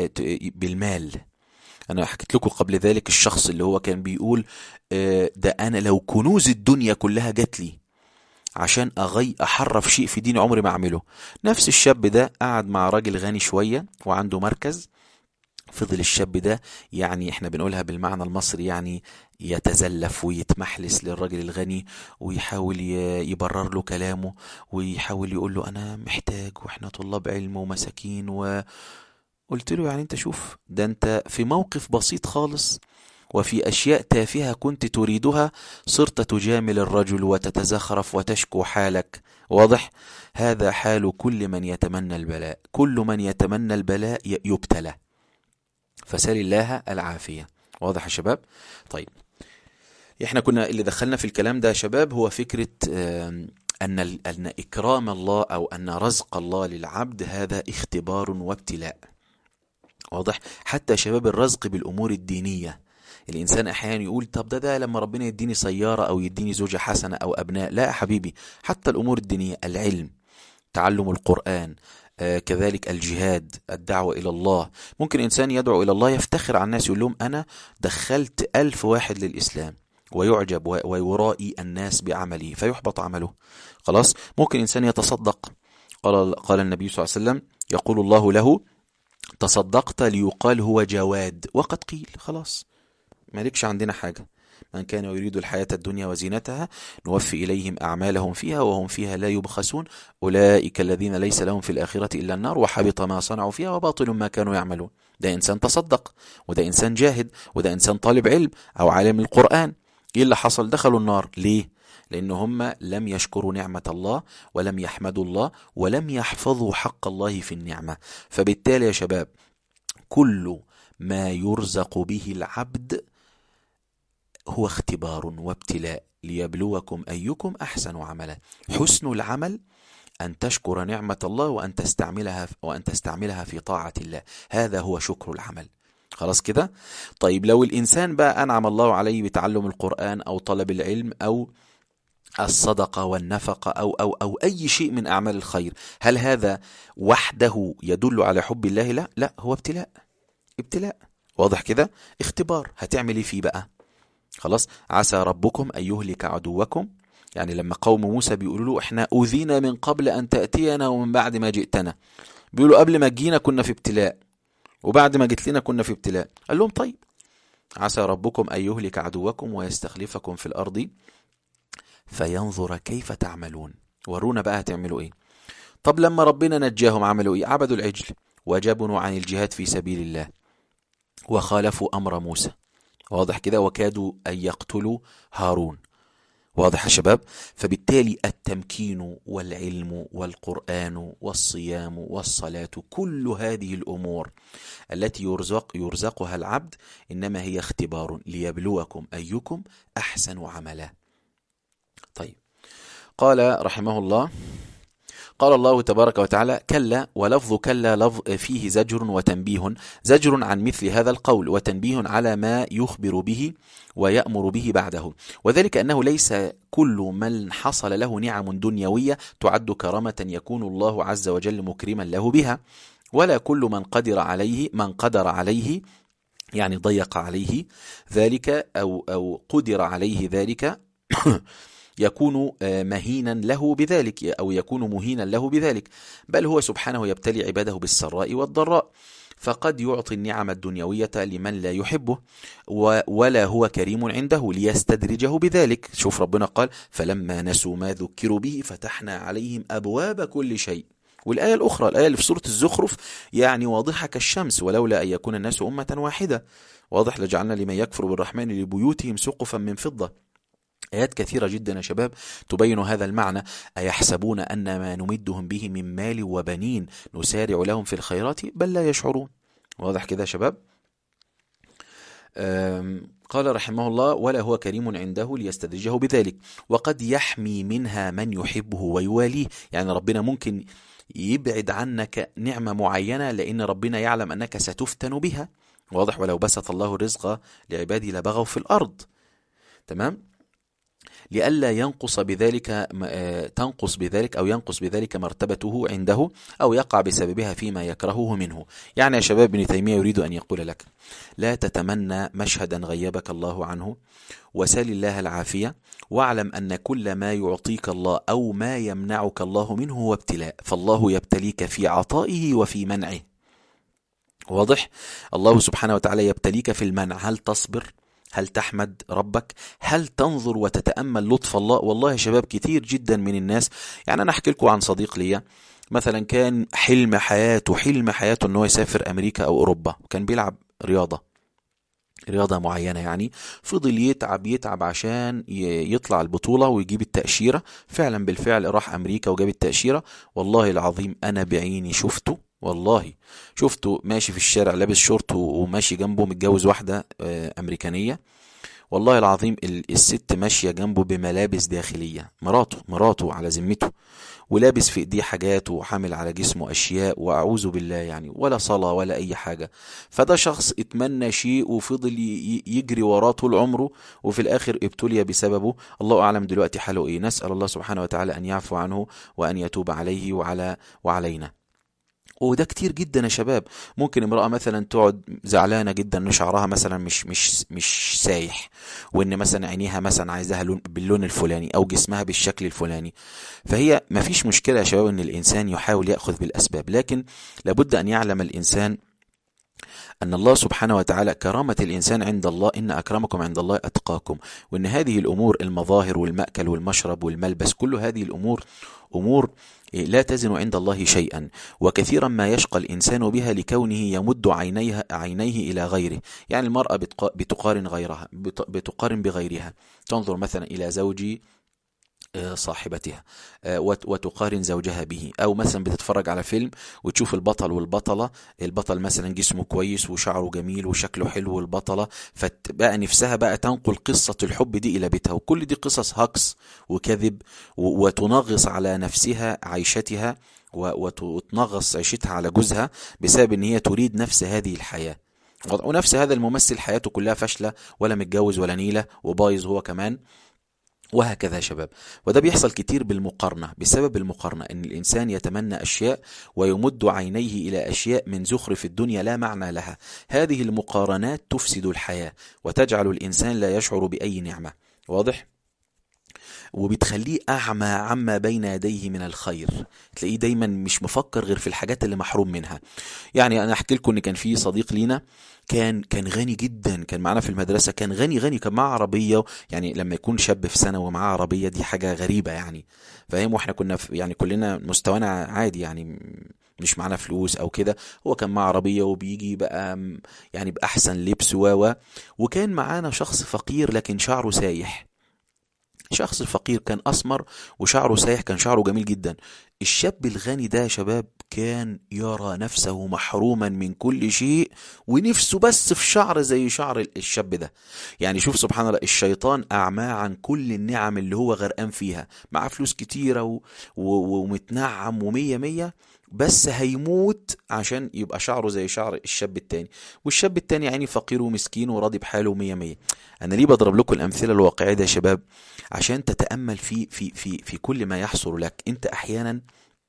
بالمال. أنا حكيت لكم قبل ذلك الشخص اللي هو كان بيقول ده أنا لو كنوز الدنيا كلها جات لي عشان أحرف شيء في ديني عمري ما أعمله. نفس الشاب ده قعد مع راجل غني شوية وعنده مركز. فضل الشاب ده يعني احنا بنقولها بالمعنى المصري يعني يتزلف ويتمحلس للراجل الغني، ويحاول يبرر له كلامه، ويحاول يقول له انا محتاج واحنا طلاب علم ومساكين. وقلت له يعني انت شوف، ده انت في موقف بسيط خالص وفي أشياء تافهة كنت تريدها صرت تجامل الرجل وتتزخرف وتشكو حالك، واضح؟ هذا حال كل من يتمنى البلاء. كل من يتمنى البلاء يبتلى، فسال الله العافية، واضح يا شباب؟ طيب احنا كنا اللي دخلنا في الكلام ده يا شباب هو فكرة أن إكرام الله أو أن رزق الله للعبد هذا اختبار وابتلاء، واضح؟ حتى يا شباب الرزق بالأمور الدينية، الإنسان أحيانا يقول طب ده لما ربنا يديني سيارة أو يديني زوجة حسنة أو أبناء. لا يا حبيبي، حتى الأمور الدينية، العلم، تعلم القرآن، كذلك الجهاد، الدعوة إلى الله. ممكن إنسان يدعو إلى الله يفتخر على الناس، يقول لهم أنا دخلت 1000 واحد للإسلام، ويعجب ويرائي الناس بعمله فيحبط عمله. خلاص. ممكن إنسان يتصدق، قال النبي صلى الله عليه وسلم يقول الله له تصدقت ليقال هو جواد، وقد قيل خلاص مالكش عندنا حاجة. من كان يريد الحياة الدنيا وزينتها نوفي إليهم أعمالهم فيها وهم فيها لا يبخسون أولئك الذين ليس لهم في الآخرة إلا النار وحبط ما صنعوا فيها وباطل ما كانوا يعملون. ده إنسان تصدق، وده إنسان جاهد، وده إنسان طالب علم أو عالم القرآن. إيه اللي حصل؟ دخلوا النار. ليه؟ لأن هم لم يشكروا نعمة الله ولم يحمدوا الله ولم يحفظوا حق الله في النعمة. فبالتالي يا شباب كل ما يرزق به العبد هو اختبار وابتلاء ليبلوكم أيكم أحسن عملا. حسن العمل أن تشكر نعمة الله وأن تستعملها في طاعة الله، هذا هو شكر العمل. خلاص كده؟ طيب لو الإنسان بقى أنعم الله عليه بتعلم القرآن أو طلب العلم أو الصدقة والنفقة أو أي شيء من أعمال الخير، هل هذا وحده يدل على حب الله؟ لا، هو ابتلاء. واضح كده؟ اختبار. هتعملي فيه بقى؟ خلاص. عسى ربكم أن يهلك عدوكم، يعني لما قوم موسى بيقولوا له احنا أوذينا من قبل أن تأتينا ومن بعد ما جئتنا، بيقولوا قبل ما جينا كنا في ابتلاء وبعد ما جيت لنا كنا في ابتلاء. قال لهم طيب عسى ربكم أن يهلك عدوكم ويستخلفكم في الأرض فينظر كيف تعملون. ورونا بقى هتعملوا ايه. طب لما ربنا نجاهم عملوا ايه؟ عبدوا العجل وجبنوا عن الجهاد في سبيل الله وخالفوا أمر موسى. واضح كده؟ وكادوا أن يقتلوا هارون. واضح يا شباب؟ فبالتالي التمكين والعلم والقرآن والصيام والصلاة كل هذه الأمور التي يرزقها العبد إنما هي اختبار ليبلوكم أيكم أحسن عملا. طيب قال رحمه الله قال الله تبارك وتعالى كلا، ولفظ كلا لفظ فيه زجر وتنبيه، زجر عن مثل هذا القول وتنبيه على ما يخبر به ويأمر به بعده، وذلك أنه ليس كل من حصل له نعم دنيوية تعد كرامة يكون الله عز وجل مكرما له بها، ولا كل من قدر عليه يعني ضيق عليه ذلك أو قدر عليه ذلك يكون مهينا له بذلك أو يكون مهينا له بذلك، بل هو سبحانه يبتلي عباده بالسراء والضراء، فقد يعطي النعم الدنيوية لمن لا يحبه ولا هو كريم عنده ليستدرجه بذلك. شوف ربنا قال فلما نسوا ما ذكروا به فتحنا عليهم أبواب كل شيء. والآية الأخرى الآية اللي في سورة الزخرف يعني واضحة كالشمس ولولا أن يكون الناس أمة واحدة. واضح لجعلنا لمن يكفر بالرحمن لبيوتهم سقفا من فضة. آيات كثيرة جدا يا شباب تبين هذا المعنى. أيحسبون أن ما نمدهم به من مال وبنين نسارع لهم في الخيرات بل لا يشعرون. واضح كده يا شباب؟ قال رحمه الله ولا هو كريم عنده ليستدرجه بذلك، وقد يحمي منها من يحبه ويواليه، يعني ربنا ممكن يبعد عنك نعمة معينة لأن ربنا يعلم أنك ستفتن بها. واضح؟ ولو بسط الله الرزق لعباده لبغوا في الأرض. تمام؟ لئلا تنقص بذلك مرتبته عنده أو يقع بسببها فيما يكرهه منه. يعني يا شباب ابن تيمية يريد أن يقول لك لا تتمنى مشهدا غيبك الله عنه، وسل الله العافية، واعلم أن كل ما يعطيك الله أو ما يمنعك الله منه هو ابتلاء، فالله يبتليك في عطائه وفي منعه. واضح؟ الله سبحانه وتعالى يبتليك في المنع، هل تصبر؟ هل تحمد ربك؟ هل تنظر وتتأمل لطف الله؟ والله يا شباب كتير جدا من الناس، يعني أنا أحكي لكم عن صديق لي مثلا كان حلم حياته أنه يسافر أمريكا أو أوروبا، كان بيلعب رياضة معينة، يعني فضل يتعب عشان يطلع البطولة ويجيب التأشيرة. فعلا بالفعل راح أمريكا وجاب التأشيرة. والله العظيم أنا بعيني شفته ماشي في الشارع لابس شورت وماشي جنبه متجوز واحدة أمريكانية. والله العظيم الست ماشية جنبه بملابس داخلية، مراته على ذمته، ولابس في ايديه حاجات وحامل على جسمه أشياء، وأعوذ بالله يعني ولا صلاة ولا أي حاجة. فده شخص اتمنى شيء وفضل يجري وراه طول عمره، وفي الآخر ابتلي بسببه. الله أعلم دلوقتي حاله إيه. نسأل الله سبحانه وتعالى أن يعفو عنه وأن يتوب عليه وعلينا. وده كتير جدا يا شباب. ممكن امرأة مثلا تقعد زعلانة جدا ان شعرها مثلا مش سايح، وان مثلا عينيها مثلا عايزاها باللون الفلاني، او جسمها بالشكل الفلاني. فهي مفيش مشكلة يا شباب ان الانسان يحاول يأخذ بالاسباب، لكن لابد ان يعلم الانسان أن الله سبحانه وتعالى كرامة الإنسان عند الله إن أكرمكم عند الله أتقاكم، وأن هذه الأمور المظاهر والمأكل والمشرب والملبس كل هذه الأمور أمور لا تزن عند الله شيئا، وكثيرا ما يشقى الإنسان بها لكونه يمد عينيه إلى غيره. يعني المرأة بتقارن غيرها، بتقارن بغيرها، تنظر مثلا إلى زوجي صاحبتها، وتقارن زوجها به، او مثلا بتتفرج على فيلم وتشوف البطل والبطلة، البطل مثلا جسمه كويس وشعره جميل وشكله حلو، والبطلة فتبقى نفسها بقى تنقل قصة الحب دي الى بيتها، وكل دي قصص هكس وكذب، وتنغص على نفسها عيشتها، وتنغص عيشتها على جوزها بسبب ان هي تريد نفس هذه الحياة. ونفس هذا الممثل حياته كلها فاشلة، ولا متجوز ولا نيلة، وبايظ هو كمان، وهكذا يا شباب. وده بيحصل كتير بالمقارنة، بسبب المقارنة ان الانسان يتمنى اشياء ويمد عينيه الى اشياء من زخرف الدنيا لا معنى لها. هذه المقارنات تفسد الحياة وتجعل الانسان لا يشعر باي نعمة. واضح؟ وبتخليه أعمى عما بين يديه من الخير، تلاقيه دايما مش مفكر غير في الحاجات اللي محروم منها. يعني أنا أحكي لكم إن كان في صديق لينا، كان غني جدا، كان معانا في المدرسة، كان غني، كان معاه عربية. يعني لما يكون شاب في سنة ومعاه عربية دي حاجة غريبة يعني، فاهم؟ واحنا كنا يعني كلنا مستوانا عادي يعني، مش معانا فلوس او كده. هو كان معاه عربية وبيجي بقى يعني بأحسن لبس وكان معانا شخص فقير لكن شعره سايح. شخص فقير كان أسمر وشعره سايح، كان شعره جميل جدا. الشاب الغني ده يا شباب كان يرى نفسه محروما من كل شيء، ونفسه بس في شعر زي شعر الشاب ده. يعني شوف سبحان الله، الشيطان أعماه عن كل النعم اللي هو غرقان فيها، معاه فلوس كتيرة ومتنعم ومية مية، بس هيموت عشان يبقى شعره زي شعر الشاب التاني. والشاب التاني يعني فقير ومسكين وراضي بحاله مية مية. أنا ليه بضرب لكم الأمثلة الواقعية ده يا شباب؟ عشان تتأمل في كل ما يحصل لك. انت احيانا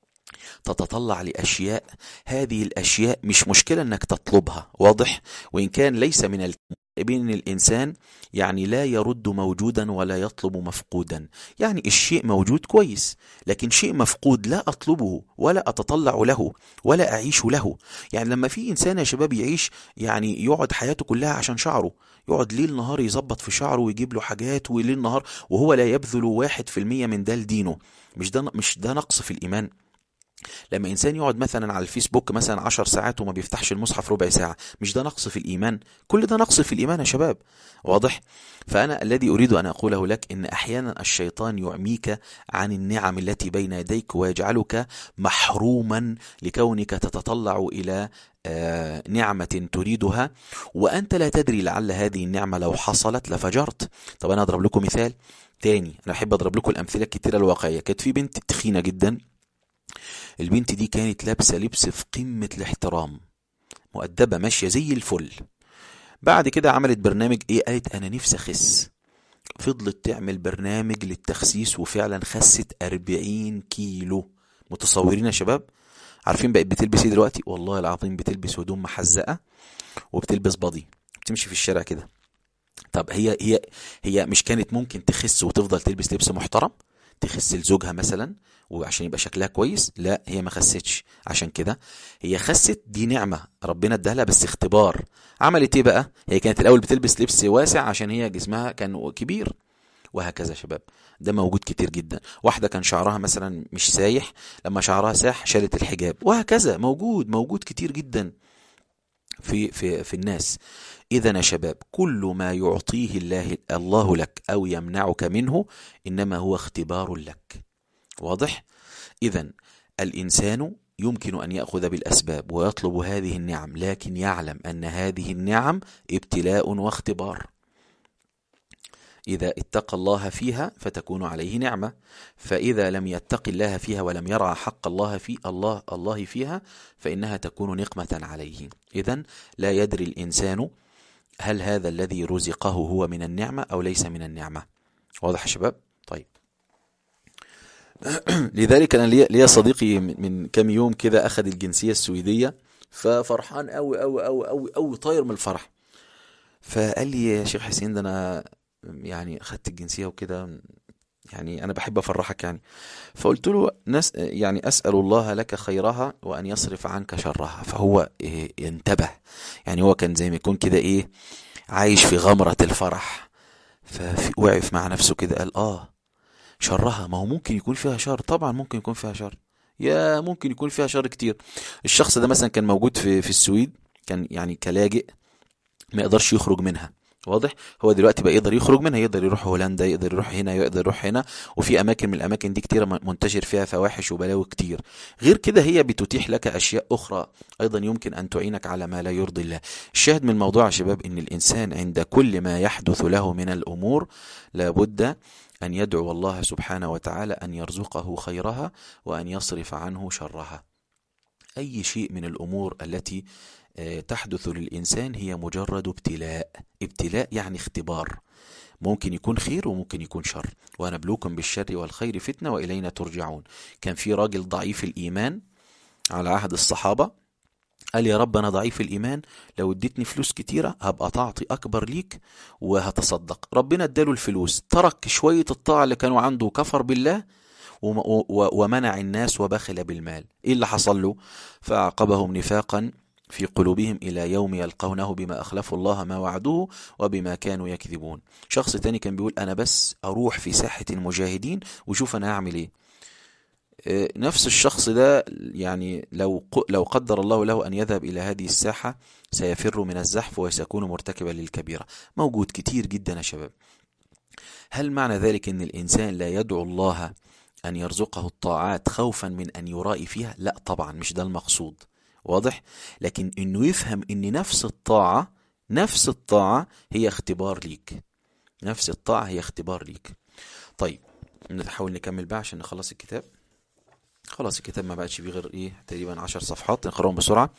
تتطلع لأشياء، هذه الأشياء مش مشكلة انك تطلبها، واضح؟ وإن كان ليس من بين الإنسان يعني لا يرد موجودا ولا يطلب مفقودا. يعني الشيء موجود كويس، لكن شيء مفقود لا أطلبه ولا أتطلع له ولا أعيش له. يعني لما في إنسان يا شباب يعيش، يعني يقعد حياته كلها عشان شعره، يقعد ليل نهار يظبط في شعره ويجيب له حاجات وليل نهار، وهو لا يبذل 1% من ده لدينه، مش ده نقص في الإيمان؟ لما إنسان يقعد مثلا على الفيسبوك مثلا 10 ساعات وما بيفتحش المصحف ربع ساعة، مش ده نقص في الإيمان؟ كل ده نقص في الإيمان يا شباب. واضح؟ فأنا الذي أريد أن أقوله لك إن أحيانا الشيطان يعميك عن النعم التي بين يديك ويجعلك محروما لكونك تتطلع إلى نعمة تريدها، وأنت لا تدري لعل هذه النعمة لو حصلت لفجرت. طب أنا أضرب لكم مثال تاني، أنا أحب أضرب لكم الأمثلة الكتيرة الواقعية. كانت في بنت تخينة جدا، البنت دي كانت لابسة لبس في قمة الاحترام، مؤدبة ماشية زي الفل. بعد كده عملت برنامج ايه، قالت انا نفسي اخس. فضلت تعمل برنامج للتخسيس وفعلا خست 40 كيلو. متصورين يا شباب؟ عارفين بقت بتلبس ايه دلوقتي؟ والله العظيم بتلبس هدوم محزقة وبتلبس بادي، بتمشي في الشارع كده. طب هي مش كانت ممكن تخس وتفضل تلبس لبس محترم، تخس لزوجها مثلا وعشان يبقى شكلها كويس؟ لا، هي ما خستش عشان كده. هي خست، دي نعمة ربنا اداها لها بس اختبار. عملت ايه بقى؟ هي كانت الاول بتلبس لبس واسع عشان هي جسمها كان كبير. وهكذا يا شباب، ده موجود كتير جدا. واحدة كان شعرها مثلا مش سايح، لما شعرها ساح شالت الحجاب، وهكذا موجود كتير جدا في الناس. إذا يا شباب، كل ما يعطيه الله لك أو يمنعك منه إنما هو اختبار لك. واضح؟ إذا الإنسان يمكن أن يأخذ بالأسباب ويطلب هذه النعم، لكن يعلم أن هذه النعم ابتلاء واختبار. إذا اتقى الله فيها فتكون عليه نعمة، فإذا لم يتق الله فيها ولم يرعى حق الله فيها فإنها تكون نقمة عليه. إذا لا يدري الإنسان هل هذا الذي رزقه هو من النعمة أو ليس من النعمة. واضح يا شباب؟ طيب، لذلك أنا ليا صديقي من كام يوم كده أخذ الجنسية السويدية، ففرحان أوي أوي أوي أوي أوي، طاير من الفرح. فقال لي يا شيخ حسين، ده أنا يعني أخدت الجنسية وكده، يعني أنا بحب أفرحك يعني. فقلت له يعني أسأل الله لك خيرها وأن يصرف عنك شرها. فهو انتبه، يعني هو كان زي ما يكون كده عايش في غمرة الفرح، فوقف مع نفسه كده قال شرها، ما هو ممكن يكون فيها شر، طبعا ممكن يكون فيها شر، يا ممكن يكون فيها شر كتير. الشخص ده مثلا كان موجود في السويد، كان يعني كلاجئ، ما يقدرش يخرج منها. واضح. هو دلوقتي بقى يقدر يخرج منها، يقدر يروح هولندا، يقدر يروح هنا، يقدر يروح هنا، وفي اماكن من الاماكن دي كتيره منتشر فيها فواحش وبلاوي كتير. غير كده هي بتتيح لك اشياء اخرى ايضا يمكن ان تعينك على ما لا يرضي الله. الشاهد من الموضوع يا شباب ان الانسان عند كل ما يحدث له من الامور لابد ان يدعو الله سبحانه وتعالى ان يرزقه خيرها وان يصرف عنه شرها. أي شيء من الأمور التي تحدث للإنسان هي مجرد ابتلاء. ابتلاء يعني اختبار، ممكن يكون خير وممكن يكون شر. ونبلوكم بالشر والخير فتنة وإلينا ترجعون. كان في راجل ضعيف الإيمان على عهد الصحابة، قال يا رب أنا ضعيف الإيمان، لو اديتني فلوس كتيرة هبقى طاعتي أكبر ليك وهتصدق. ربنا اداله الفلوس، ترك شوية الطاعة اللي كانوا عنده وكفر بالله ومنع الناس وبخل بالمال. ايه اللي حصل له؟ فعقبهم نفاقا في قلوبهم إلى يوم يلقونه بما أخلفوا الله ما وعدوه وبما كانوا يكذبون. شخص تاني كان بيقول أنا بس أروح في ساحة المجاهدين وشوف أنا هعمل إيه. نفس الشخص ده يعني لو قدر الله له أن يذهب إلى هذه الساحة سيفر من الزحف وسيكون مرتكبا للكبيرة. موجود كتير جدا يا شباب. هل معنى ذلك أن الإنسان لا يدعو الله أن يرزقه الطاعات خوفا من أن يرائي فيها؟ لا طبعا، مش ده المقصود. واضح. لكن أنه يفهم أن نفس الطاعة هي اختبار ليك، نفس الطاعة هي اختبار ليك. طيب نحاول نكمل بقى عشان نخلص الكتاب. خلاص الكتاب ما بقتش فيه غير تقريبا 10 صفحات، نقرأهم بسرعة.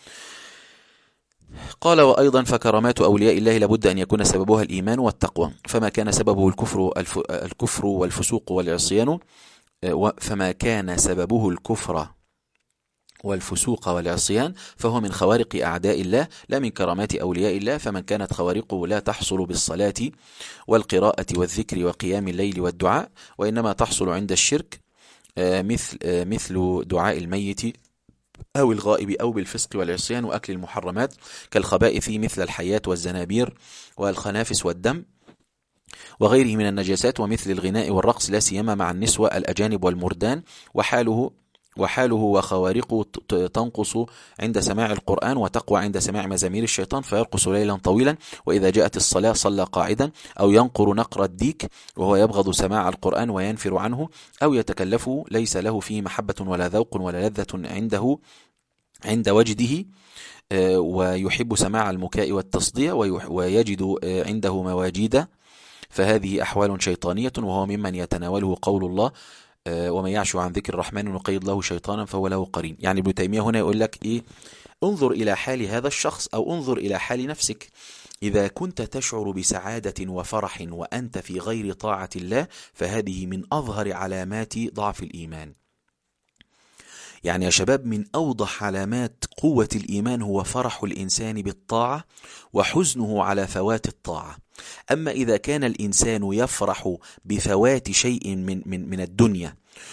قال وأيضا فكرامات أولياء الله لابد أن يكون سببها الإيمان والتقوى، فما كان سببه الكفر والفسوق والعصيان فما كان سببه الكفر والفسوق والعصيان فهو من خوارق أعداء الله لا من كرامات أولياء الله. فمن كانت خوارقه لا تحصل بالصلاة والقراءة والذكر وقيام الليل والدعاء، وإنما تحصل عند الشرك، مثل دعاء الميت أو الغائب أو بالفسق والعصيان وأكل المحرمات كالخبائث مثل الحيات والزنابير والخنافس والدم وغيره من النجاسات، ومثل الغناء والرقص لا سيما مع النسوة الأجانب والمردان. وحاله وخوارقه تنقص عند سماع القرآن وتقوى عند سماع مزامير الشيطان فيرقص ليلا طويلا، وإذا جاءت الصلاة صلى قاعدا، أو ينقر نقر الديك وهو يبغض سماع القرآن وينفر عنه، أو يتكلفه ليس له فيه محبة ولا ذوق ولا لذة عند وجده، ويحب سماع المكاء والتصدية ويجد عنده مواجيد، فهذه أحوال شيطانية، وهو ممن يتناوله قول الله ومن يعش عن ذكر الرحمن نقيض له شيطانا فهو له قرين. يعني ابن تيمية هنا يقول لك انظر إلى حال هذا الشخص أو انظر إلى حال نفسك. إذا كنت تشعر بسعادة وفرح وأنت في غير طاعة الله فهذه من أظهر علامات ضعف الإيمان. يعني يا شباب من أوضح علامات قوة الإيمان هو فرح الإنسان بالطاعة وحزنه على فوات الطاعة. أما إذا كان الإنسان يفرح بفوات شيء من الدنيا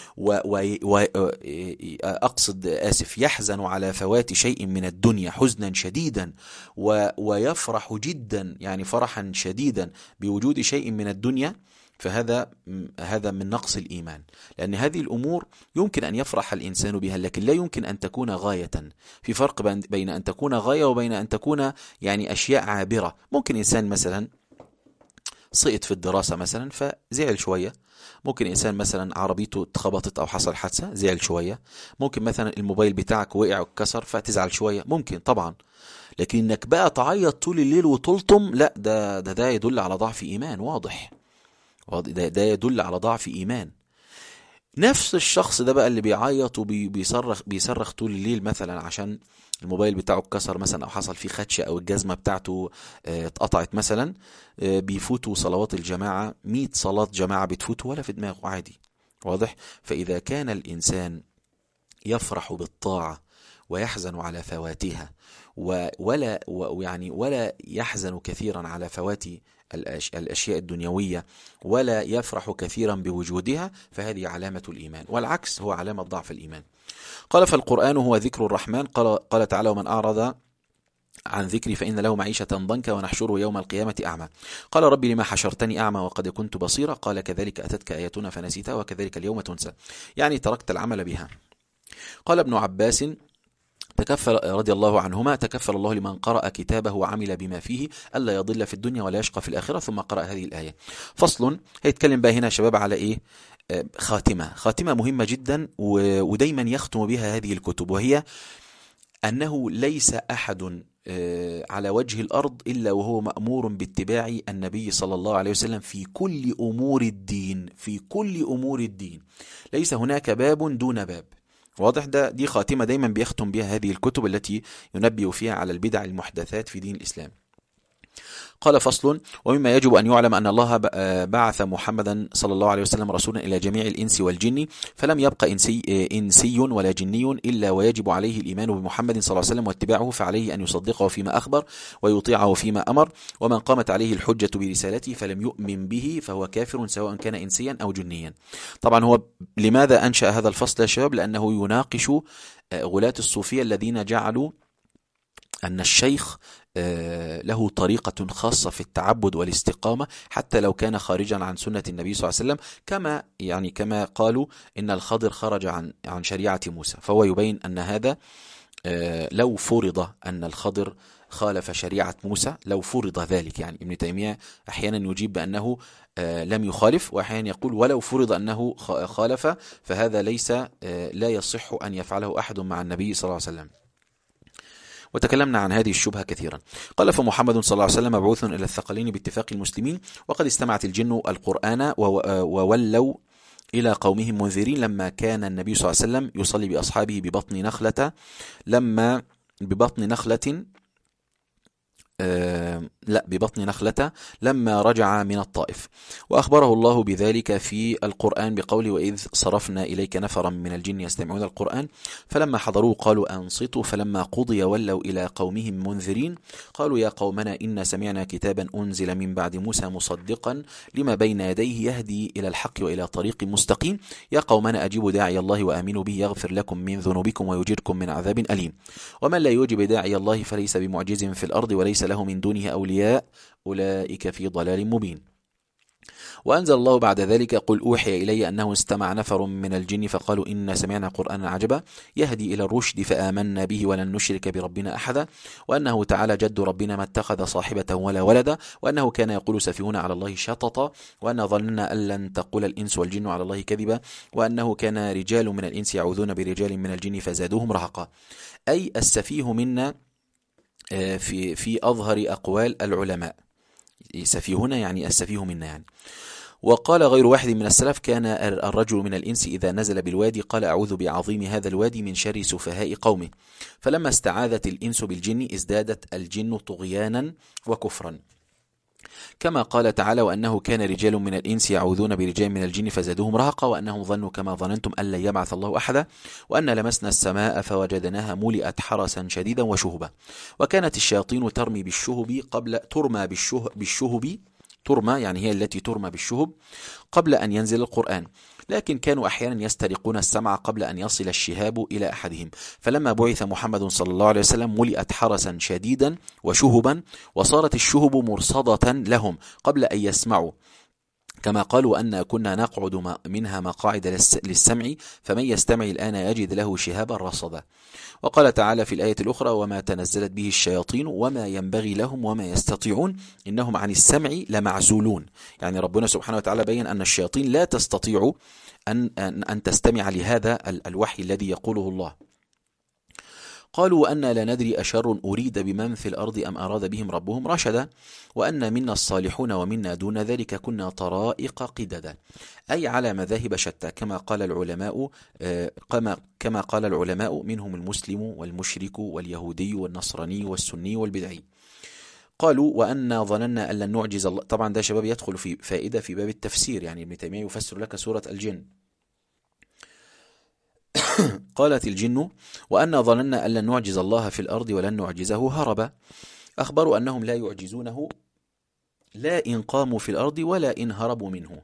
يحزن على فوات شيء من الدنيا حزنا شديدا ويفرح جدا يعني فرحا شديدا بوجود شيء من الدنيا، فهذا من نقص الإيمان. لأن هذه الأمور يمكن أن يفرح الإنسان بها لكن لا يمكن أن تكون غاية. في فرق بين أن تكون غاية وبين أن تكون يعني أشياء عابرة. ممكن إنسان مثلا سقط في الدراسة مثلا فزعل شوية، ممكن إنسان مثلا عربيته اتخبطت أو حصل حادثة زعل شوية، ممكن مثلا الموبايل بتاعك وقع واتكسر فتزعل شوية، ممكن طبعا. لكن إنك بقى تعيط طول الليل وتلطم، لا، ده يدل على ضعف إيمان واضح. ده يدل على ضعف إيمان. نفس الشخص ده بقى اللي بيعيط وبيصرخ طول الليل مثلا عشان الموبايل بتاعه اتكسر مثلا او حصل فيه خدشه او الجزمه بتاعته اتقطعت مثلا، بيفوتوا صلوات الجماعه 100 صلاه جماعه بتفوتوا ولا في دماغه عادي. واضح؟ فإذا كان الإنسان يفرح بالطاعة ويحزن على فواتها ولا يحزن كثيرا على فوات الأشياء الدنيوية، ولا يفرح كثيرا بوجودها، فهذه علامة الإيمان، والعكس هو علامة ضعف الإيمان. قال: فالقرآن هو ذكر الرحمن. قال تعالى: ومن أعرض عن ذكري فإن له معيشة ضنكا ونحشره يوم القيامة أعمى. قال: ربي لما حشرتني أعمى وقد كنت بصيرا؟ قال: كذلك أتتك آياتنا فنسيتها وكذلك اليوم تنسى، يعني تركت العمل بها. قال ابن عباس تكفل رضي الله عنهما: تكفل الله لمن قرأ كتابه وعمل بما فيه ألا يضل في الدنيا ولا يشقى في الآخرة. ثم قرأ هذه الآية. فصل. هيتكلم بقى هنا شباب على إيه؟ خاتمة مهمة جدا ودايما يختم بها هذه الكتب، وهي أنه ليس أحد على وجه الأرض إلا وهو مأمور باتباع النبي صلى الله عليه وسلم في كل أمور الدين، في كل أمور الدين، ليس هناك باب دون باب. واضح؟ دي خاتمة دايما بيختم بها هذه الكتب التي ينبه فيها على البدع المحدثات في دين الإسلام. قال: فصل. ومما يجب أن يعلم أن الله بعث محمدا صلى الله عليه وسلم رسولا إلى جميع الإنس والجن، فلم يبق إنسي ولا جني إلا ويجب عليه الإيمان بمحمد صلى الله عليه وسلم واتباعه، فعليه أن يصدقه فيما أخبر ويطيعه فيما أمر، ومن قامت عليه الحجة برسالته فلم يؤمن به فهو كافر سواء كان إنسيا أو جنيا. طبعا هو لماذا أنشأ هذا الفصل يا شباب؟ لأنه يناقش غلاة الصوفية الذين جعلوا أن الشيخ له طريقة خاصة في التعبد والاستقامة حتى لو كان خارجا عن سنة النبي صلى الله عليه وسلم، كما قالوا إن الخضر خرج عن شريعة موسى، فهو يبين أن هذا لو فرض أن الخضر خالف شريعة موسى، لو فرض ذلك، يعني ابن تيمية أحيانا يجيب بأنه لم يخالف، وأحيانا يقول ولو فرض أنه خالف فهذا لا يصح أن يفعله أحد مع النبي صلى الله عليه وسلم. وتكلمنا عن هذه الشبهة كثيرا. قال: فمحمد صلى الله عليه وسلم مبعوث إلى الثقلين باتفاق المسلمين، وقد استمعت الجن القرآن وولوا إلى قومهم منذرين لما كان النبي صلى الله عليه وسلم يصلي بأصحابه ببطن نخلة لما رجع من الطائف، وأخبره الله بذلك في القرآن بقوله: وإذ صرفنا إليك نفرا من الجن يستمعون القرآن فلما حضروه قالوا أنصتوا فلما قضي ولوا إلى قومهم منذرين قالوا يا قومنا إنا سمعنا كتابا أنزل من بعد موسى مصدقا لما بين يديه يهدي إلى الحق وإلى طريق مستقيم يا قومنا أجيبوا داعي الله وآمنوا به يغفر لكم من ذنوبكم ويجركم من عذاب أليم ومن لا يجب داعي الله فليس بمعجز في الأرض وليس له من دونه أولياء أولئك في ضلال مبين. وأنزل الله بعد ذلك: قل أوحي إلي أنه استمع نفر من الجن فقالوا إنا سمعنا قرآنا عجبا يهدي إلى الرشد فآمنا به ولن نشرك بربنا أحدا وأنه تعالى جد ربنا ما اتخذ صاحبة ولا ولدا وأنه كان يقول سفيهنا على الله شططا وأن ظننا أن لن تقول الإنس والجن على الله كذبا وأنه كان رجال من الإنس يعوذون برجال من الجن فزادوهم رهقا. أي السفيه منا في أظهر أقوال العلماء، سفيهنا يعني السفيه منا يعني. وقال غير واحد من السلف: كان الرجل من الإنس إذا نزل بالوادي قال أعوذ بعظيم هذا الوادي من شر سفهاء قومه، فلما استعاذت الإنس بالجن ازدادت الجن طغيانا وكفرا، كما قال تعالى: وأنه كان رجال من الإنس يعوذون برجال من الجن فزادوهم رهقا وأنهم ظنوا كما ظننتم أن لن يبعث الله أحدا وأن لمسنا السماء فوجدناها ملئت حرسا شديدا وشهبا وكانت الشياطين ترمي بالشهب ترمى يعني هي التي ترمى بالشهب قبل أن ينزل القرآن، لكن كانوا أحيانا يسترقون السمع قبل أن يصل الشهاب إلى أحدهم، فلما بعث محمد صلى الله عليه وسلم ملئت حرسا شديدا وشهبا وصارت الشهب مرصدة لهم قبل أن يسمعوا، كما قالوا أن كنا نقعد منها مقاعد للسمع فمن يستمع الآن يجد له شهابا رصدا. وقال تعالى في الآية الأخرى: وما تنزلت به الشياطين وما ينبغي لهم وما يستطيعون إنهم عن السمع لمعزولون. يعني ربنا سبحانه وتعالى بين أن الشياطين لا تستطيع أن تستمع لهذا الوحي الذي يقوله الله. قالوا وأنا لا ندري أشر أريد بمن في الأرض أم أراد بهم ربهم رشدا وأن منا الصالحون ومنا دون ذلك كنا طرائق قددا، أي على مذاهب شتى كما قال العلماء منهم المسلم والمشرك واليهودي والنصراني والسني والبدعي. قالوا وأنا ظننا أن لن نعجز الله. طبعا ده شباب يدخل في فائدة في باب التفسير، يعني ابن تيمية يفسر لك سورة الجن قالت الجن وأنا ظننا أن لن نعجز الله في الأرض ولن نعجزه هربا. أخبروا أنهم لا يعجزونه لا إن قاموا في الأرض ولا إن هربوا منه.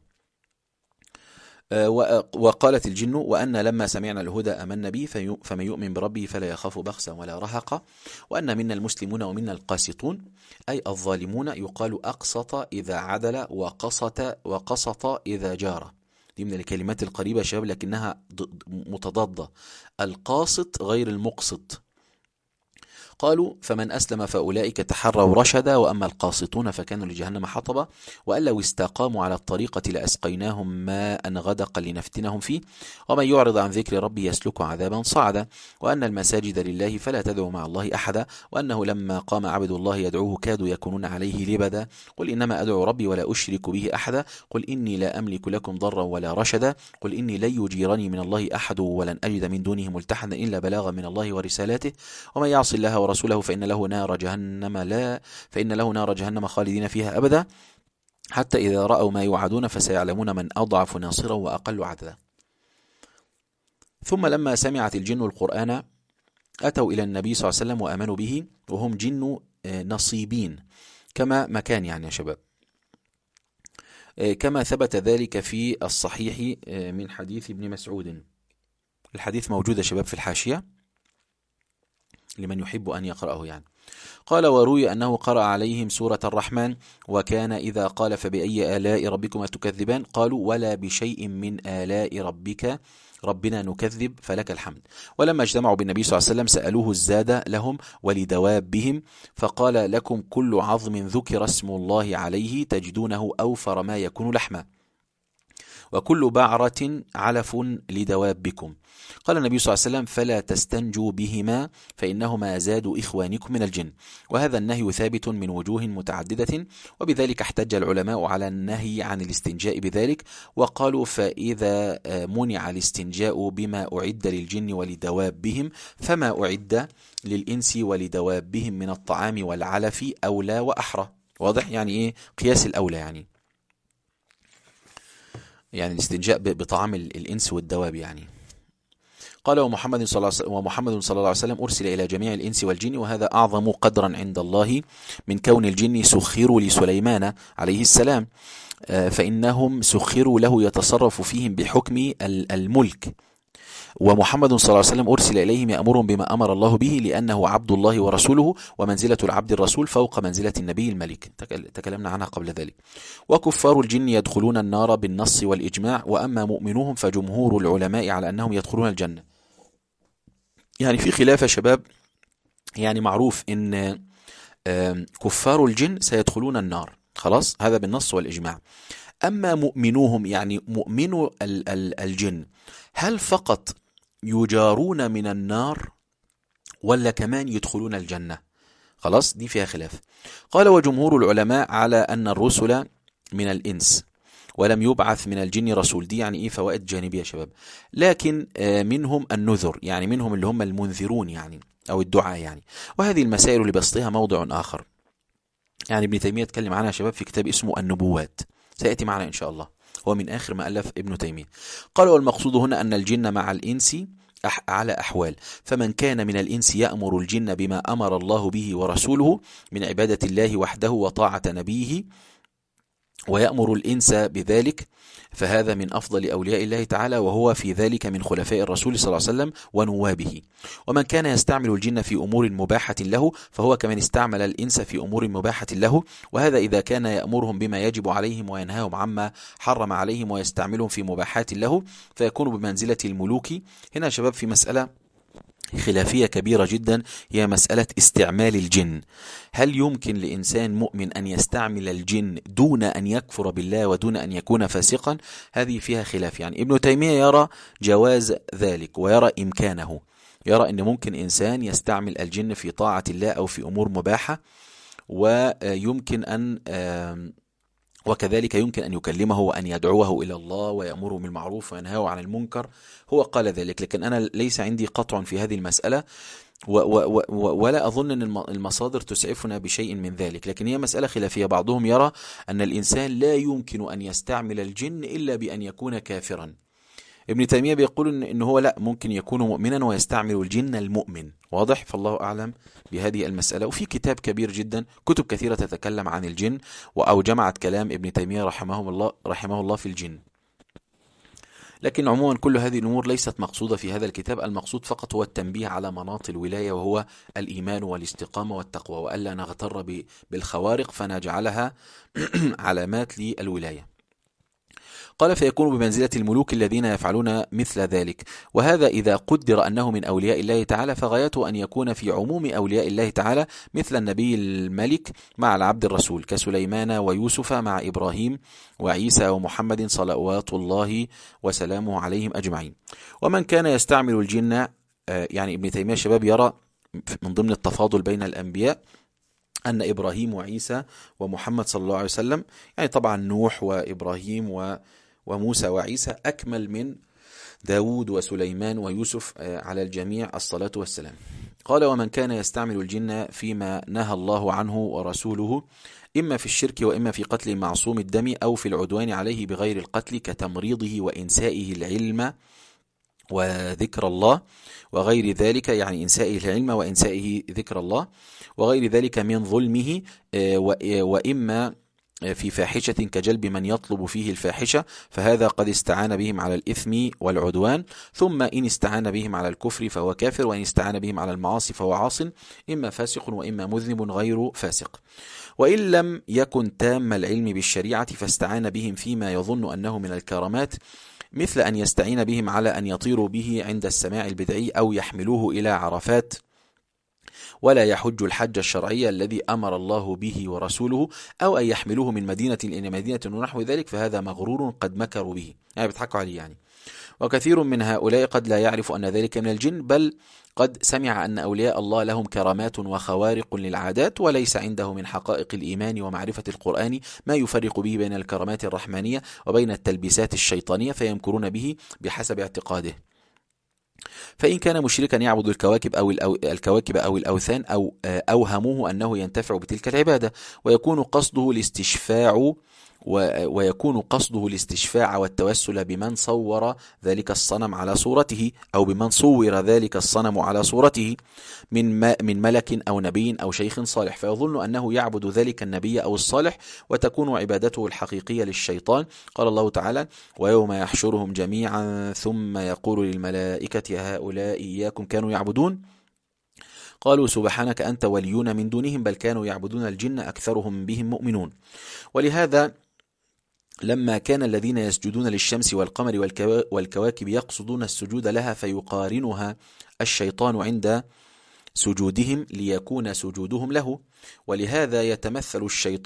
وقالت الجن وأن لما سمعنا الهدى أمنا به فمن يؤمن بربه فلا يخاف بخسا ولا رهقا وأن منا المسلمون ومنا القاسطون أي الظالمون. يقال أقسط إذا عدل وقسط إذا جار. دي من الكلمات القريبة يا شباب لكنها متضادة. القاسط غير المقسط. قالوا فمن أسلم فأولئك تحروا رشدا وأما القاسطون فكانوا لجهنم حطبا وأن لو استقاموا على الطريقة لأسقيناهم ماء غدقا لنفتنهم فيه ومن يعرض عن ذكر ربي يسلك عذابا صعدا وأن المساجد لله فلا تدعوا مع الله أحدا وأنه لما قام عبد الله يدعوه كادوا يكونون عليه لبدا قل إنما أدعو ربي ولا أشرك به أحدا قل إني لا أملك لكم ضرا ولا رشدا قل إني لن يجيرني من الله أحد ولن أجد من دونه ملتحدا إلا بلاغا من الله ورسالاته ومن يعص الله ورسوله فإن له نار جهنم خالدين فيها أبدا حتى إذا رأوا ما يوعدون فسيعلمون من أضعف ناصرا وأقل عددا. ثم لما سمعت الجن القرآن أتوا إلى النبي صلى الله عليه وسلم وآمنوا به وهم جن نصيبين كما مكان يعني يا شباب كما ثبت ذلك في الصحيح من حديث ابن مسعود. الحديث موجود يا شباب في الحاشية لمن يحب أن يقرأه يعني. قال وروي أنه قرأ عليهم سورة الرحمن وكان إذا قال فبأي آلاء ربكما تكذبان قالوا ولا بشيء من آلاء ربنا نكذب فلك الحمد. ولما اجتمعوا بالنبي صلى الله عليه وسلم سألوه الزاد لهم ولدوابهم فقال لكم كل عظم ذكر اسم الله عليه تجدونه أوفر ما يكون لحما وكل بعرة علف لدوابكم. قال النبي صلى الله عليه وسلم فلا تستنجوا بهما فإنهما زاد إخوانكم من الجن. وهذا النهي ثابت من وجوه متعددة وبذلك احتج العلماء على النهي عن الاستنجاء بذلك وقالوا فإذا منع الاستنجاء بما أعد للجن ولدوابهم فما أعد للإنس ولدوابهم من الطعام والعلف أولى وأحرى. واضح يعني إيه قياس الأولى يعني الاستنجاء بطعام الإنس والدواب يعني. قال ومحمد صلى الله عليه وسلم أرسل إلى جميع الإنس والجن وهذا أعظم قدرا عند الله من كون الجن سخروا لسليمان عليه السلام فإنهم سخروا له يتصرف فيهم بحكم الملك ومحمد صلى الله عليه وسلم أرسل إليهم يأمرهم بما أمر الله به لأنه عبد الله ورسوله ومنزلة العبد الرسول فوق منزلة النبي الملك تكلمنا عنها قبل ذلك. وكفار الجن يدخلون النار بالنص والإجماع وأما مؤمنوهم فجمهور العلماء على أنهم يدخلون الجنة. يعني في خلاف يا شباب يعني معروف إن كفار الجن سيدخلون النار خلاص هذا بالنص والإجماع. أما مؤمنوهم يعني مؤمنو الجن هل فقط يجارون من النار ولا كمان يدخلون الجنة؟ خلاص دي فيها خلاف. قال وجمهور العلماء على أن الرسل من الإنس ولم يبعث من الجن رسول. دي يعني إيه فوائد جانبية يا شباب. لكن منهم النذر يعني منهم اللي هم المنذرون يعني أو الدعاء يعني. وهذه المسائل لبسطها موضع آخر يعني ابن تيمية اتكلم عنها يا شباب في كتاب اسمه النبوات سيأتي معنا إن شاء الله هو من آخر ما ألف ابن تيمية. قال والمقصود هنا أن الجن مع الإنس على أحوال فمن كان من الإنس يأمر الجن بما أمر الله به ورسوله من عبادة الله وحده وطاعة نبيه ويأمر الإنس بذلك فهذا من أفضل أولياء الله تعالى وهو في ذلك من خلفاء الرسول صلى الله عليه وسلم ونوابه. ومن كان يستعمل الجن في أمور مباحة له فهو كمن استعمل الإنس في أمور مباحة له وهذا إذا كان يأمرهم بما يجب عليهم وينهاهم عما حرم عليهم ويستعملهم في مباحات له فيكون بمنزلة الملوك. هنا شباب في مسألة خلافية كبيرة جدا هي مسألة استعمال الجن. هل يمكن لإنسان مؤمن أن يستعمل الجن دون أن يكفر بالله ودون أن يكون فاسقا؟ هذه فيها خلاف يعني. ابن تيمية يرى جواز ذلك ويرى إمكانه يرى أن ممكن إنسان يستعمل الجن في طاعة الله أو في أمور مباحة ويمكن أن وكذلك يمكن أن يكلمه وأن يدعوه إلى الله ويأمره بالمعروف وينهاه عن المنكر. هو قال ذلك لكن أنا ليس عندي قطع في هذه المسألة ولا أظن أن المصادر تسعفنا بشيء من ذلك لكن هي مسألة خلافية. بعضهم يرى أن الإنسان لا يمكن أن يستعمل الجن إلا بأن يكون كافرا ابن تيمية بيقول إن هو لا، ممكن يكون مؤمنا ويستعمل الجن المؤمن. واضح؟ فالله أعلم بهذه المسألة. وفي كتاب كبير جدا، كتب كثيرة تتكلم عن الجن أو جمعت كلام ابن تيمية رحمه الله في الجن. لكن عموما كل هذه الأمور ليست مقصودة في هذا الكتاب. المقصود فقط هو التنبيه على مناط الولاية، وهو الإيمان والاستقامة والتقوى، وألا نغتر بالخوارق فنجعلها علامات للولاية. قال: فيكون بمنزلة الملوك الذين يفعلون مثل ذلك. وهذا إذا قدر أنه من أولياء الله تعالى، فغايته أن يكون في عموم أولياء الله تعالى، مثل النبي الملك مع العبد الرسول، كسليمان ويوسف مع إبراهيم وعيسى ومحمد صلوات الله وسلامه عليهم أجمعين. ومن كان يستعمل الجن، يعني ابن تيمية شباب يرى من ضمن التفاضل بين الأنبياء أن إبراهيم وعيسى ومحمد صلى الله عليه وسلم، يعني طبعا نوح وإبراهيم وموسى وعيسى أكمل من داود وسليمان ويوسف على الجميع الصلاة والسلام. قال: ومن كان يستعمل الجن فيما نهى الله عنه ورسوله، إما في الشرك وإما في قتل معصوم الدم أو في العدوان عليه بغير القتل، كتمريضه وإنسائه العلم وذكر الله وغير ذلك، يعني إنسائه العلم وإنسائه ذكر الله وغير ذلك من ظلمه، وإما في فاحشة كجلب من يطلب فيه الفاحشة، فهذا قد استعان بهم على الإثم والعدوان. ثم إن استعان بهم على الكفر فهو كافر، وإن استعان بهم على المعاصي فهو عاص، إما فاسق وإما مذنب غير فاسق. وإن لم يكن تام العلم بالشريعة فاستعان بهم فيما يظن أنه من الكرامات، مثل أن يستعين بهم على أن يطيروا به عند السماع البدعي، أو يحملوه إلى عرفات ولا يحج الحج الشرعي الذي أمر الله به ورسوله، أو أن يحملوه من مدينة إلى مدينة ونحو ذلك، فهذا مغرور قد مكروا به، يعني بيضحكوا عليه يعني. وكثير من هؤلاء قد لا يعرف أن ذلك من الجن، بل قد سمع أن أولياء الله لهم كرامات وخوارق للعادات، وليس عنده من حقائق الإيمان ومعرفة القرآن ما يفرق به بين الكرامات الرحمانية وبين التلبيسات الشيطانية، فيمكرون به بحسب اعتقاده. فإن كان مشركا يعبد الكواكب أو الأوثان، أو أوهموه أنه ينتفع بتلك العبادة، ويكون قصده الاستشفاع والتوسل بمن صور ذلك الصنم على صورته، أو بمن صور ذلك الصنم على صورته من ملك أو نبي أو شيخ صالح، فيظن أنه يعبد ذلك النبي أو الصالح، وتكون عبادته الحقيقية للشيطان. قال الله تعالى: ويوم يحشرهم جميعا ثم يقول للملائكة هؤلاء إياكم كانوا يعبدون، قالوا سبحانك أنت ولينا من دونهم بل كانوا يعبدون الجن أكثرهم بهم مؤمنون. ولهذا لما كان الذين يسجدون للشمس والقمر والكواكب يقصدون السجود لها، فيقارنها الشيطان عند سجودهم ليكون سجودهم له. ولهذا يتمثل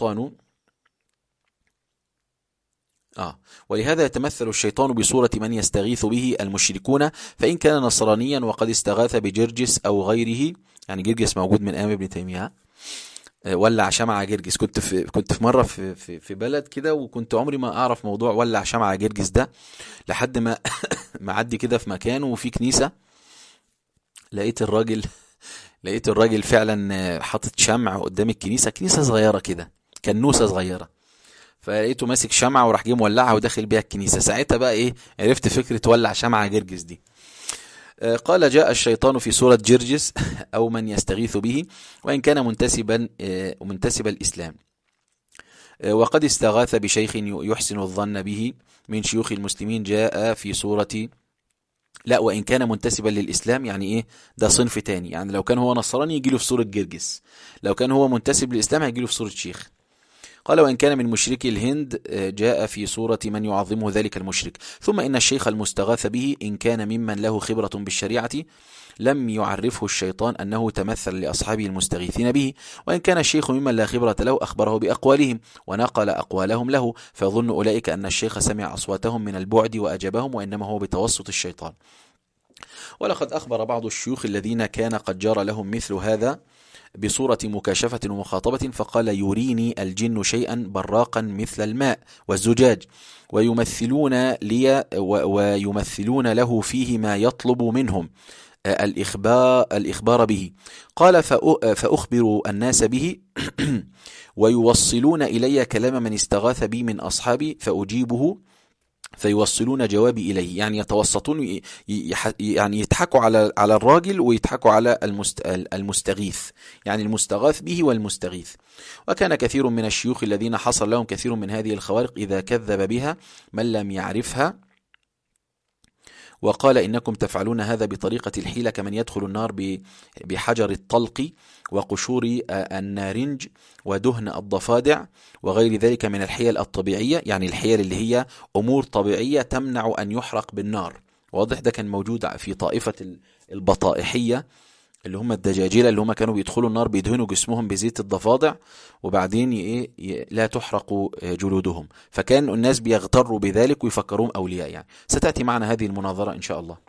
الشيطان بصورة من يستغيث به المشركون، فإن كان نصرانيا وقد استغاث بجرجس أو غيره، يعني جرجس موجود من أيام ابن تيمية، ولع شمعة جرجس. كنت في مرة في بلد كده، وكنت عمري ما أعرف موضوع ولع شمعة جرجس ده، لحد ما معدي كده في مكان وفي كنيسة، لقيت الراجل فعلا حاطط شمع قدام الكنيسة، كنيسة صغيرة كده، كنوسة صغيرة، فلقيته ماسك شمعة وراح جاي مولعها وداخل بيها الكنيسة. ساعتها بقى عرفت فكرة ولع شمعة جرجس دي. قال: جاء الشيطان في صورة جرجس أو من يستغيث به، وإن كان منتسب الإسلام، وقد استغاث بشيخ يحسن الظن به من شيوخ المسلمين، جاء في صورة وإن كان منتسبا للإسلام، يعني ده صنف تاني، يعني لو كان هو نصراني يجيله في صورة جرجس، لو كان هو منتسب للإسلام هيجيله في صورة شيخ. قال: وإن كان من مشركي الهند، جاء في صورة من يعظمه ذلك المشرك. ثم إن الشيخ المستغاث به إن كان ممن له خبرة بالشريعة، لم يعرفه الشيطان أنه تمثل لأصحابه المستغيثين به، وإن كان الشيخ ممن لا خبرة له أخبره بأقوالهم ونقل أقوالهم له، فيظن أولئك أن الشيخ سمع أصواتهم من البعد وأجابهم، وإنما هو بتوسط الشيطان. ولقد أخبر بعض الشيوخ الذين كان قد جرى لهم مثل هذا بصورة مكاشفة ومخاطبة، فقال: يريني الجن شيئا براقا مثل الماء والزجاج، ويمثلون له فيه ما يطلب منهم الإخبار به. قال: فأخبر الناس به ويوصلون إلي كلام من استغاث بي من أصحابي، فأجيبه فيوصلون جوابي إليه، يعني يتوسطون، يعني يضحكوا على الراجل ويضحكوا على المستغيث، يعني المستغاث به والمستغيث. وكان كثير من الشيوخ الذين حصل لهم كثير من هذه الخوارق إذا كذب بها من لم يعرفها وقال إنكم تفعلون هذا بطريقة الحيلة كمن يدخل النار بحجر الطلق وقشور النارنج ودهن الضفادع وغير ذلك من الحيل الطبيعية، يعني الحيل اللي هي أمور طبيعية تمنع أن يحرق بالنار. واضح؟ ده كان موجود في طائفة البطائحية اللي هم الدجاجلة، اللي هم كانوا بيدخلوا النار بيدهنوا جسمهم بزيت الضفادع وبعدين لا تحرق جلودهم، فكان الناس بيغتروا بذلك ويفكرون أولياء. يعني ستأتي معنا هذه المناظرة إن شاء الله.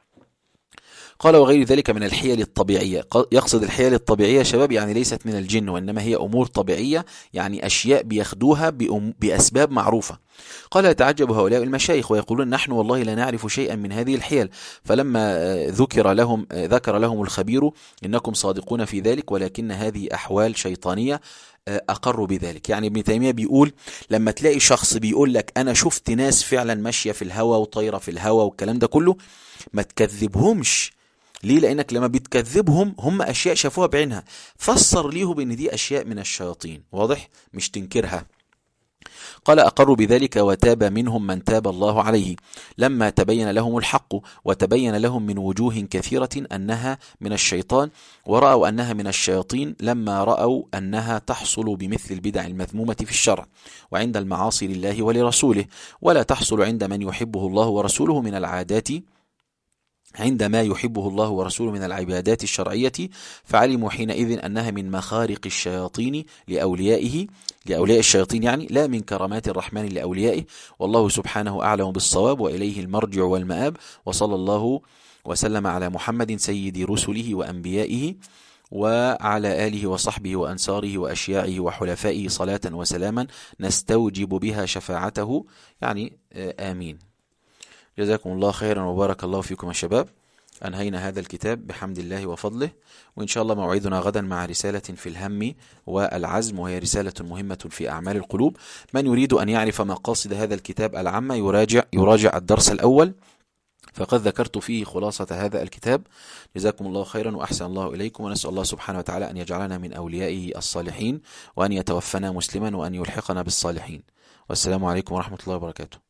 قال وغير ذلك من الحيل الطبيعية. يقصد الحيل الطبيعية شباب يعني ليست من الجن، وإنما هي أمور طبيعية، يعني أشياء بياخدوها بأسباب معروفة. قال يتعجب هؤلاء المشايخ ويقولون نحن والله لا نعرف شيئا من هذه الحيل، فلما ذكر لهم الخبير إنكم صادقون في ذلك ولكن هذه أحوال شيطانية أقروا بذلك. يعني ابن تيمية بيقول لما تلاقي شخص بيقول لك أنا شفت ناس فعلا ماشية في الهواء وطايرة في الهواء والكلام ده كله، ما تكذبهمش. ليه؟ لأنك لما بتكذبهم هم أشياء شافوها بعينها، فسر ليه بأن دي أشياء من الشياطين. واضح؟ مش تنكرها. قال أقروا بذلك وتاب منهم من تاب الله عليه لما تبين لهم الحق وتبين لهم من وجوه كثيرة أنها من الشيطان، ورأوا أنها من الشياطين لما رأوا أنها تحصل بمثل البدع المذمومة في الشرع وعند المعاصي لله ولرسوله، ولا تحصل عند من يحبه الله ورسوله من العادات، عندما يحبه الله ورسوله من العبادات الشرعية، فعلموا حينئذ أنها من مخارق الشياطين لأوليائه، لأولياء الشياطين يعني، لا من كرامات الرحمن لأوليائه. والله سبحانه أعلم بالصواب وإليه المرجع والمآب. وصلى الله وسلم على محمد سيد رسله وأنبيائه وعلى آله وصحبه وأنصاره وأشياعه وحلفائه صلاة وسلاما نستوجب بها شفاعته، يعني آمين. جزاكم الله خيرا وبارك الله فيكم يا شباب. أنهينا هذا الكتاب بحمد الله وفضله، وإن شاء الله موعدنا غدا مع رسالة في الهم والعزم، وهي رسالة مهمة في أعمال القلوب. من يريد أن يعرف مقاصد هذا الكتاب العامة يراجع الدرس الأول، فقد ذكرت فيه خلاصة هذا الكتاب. جزاكم الله خيرا وأحسن الله إليكم، ونسأل الله سبحانه وتعالى أن يجعلنا من أوليائه الصالحين، وأن يتوفنا مسلما، وأن يلحقنا بالصالحين. والسلام عليكم ورحمة الله وبركاته.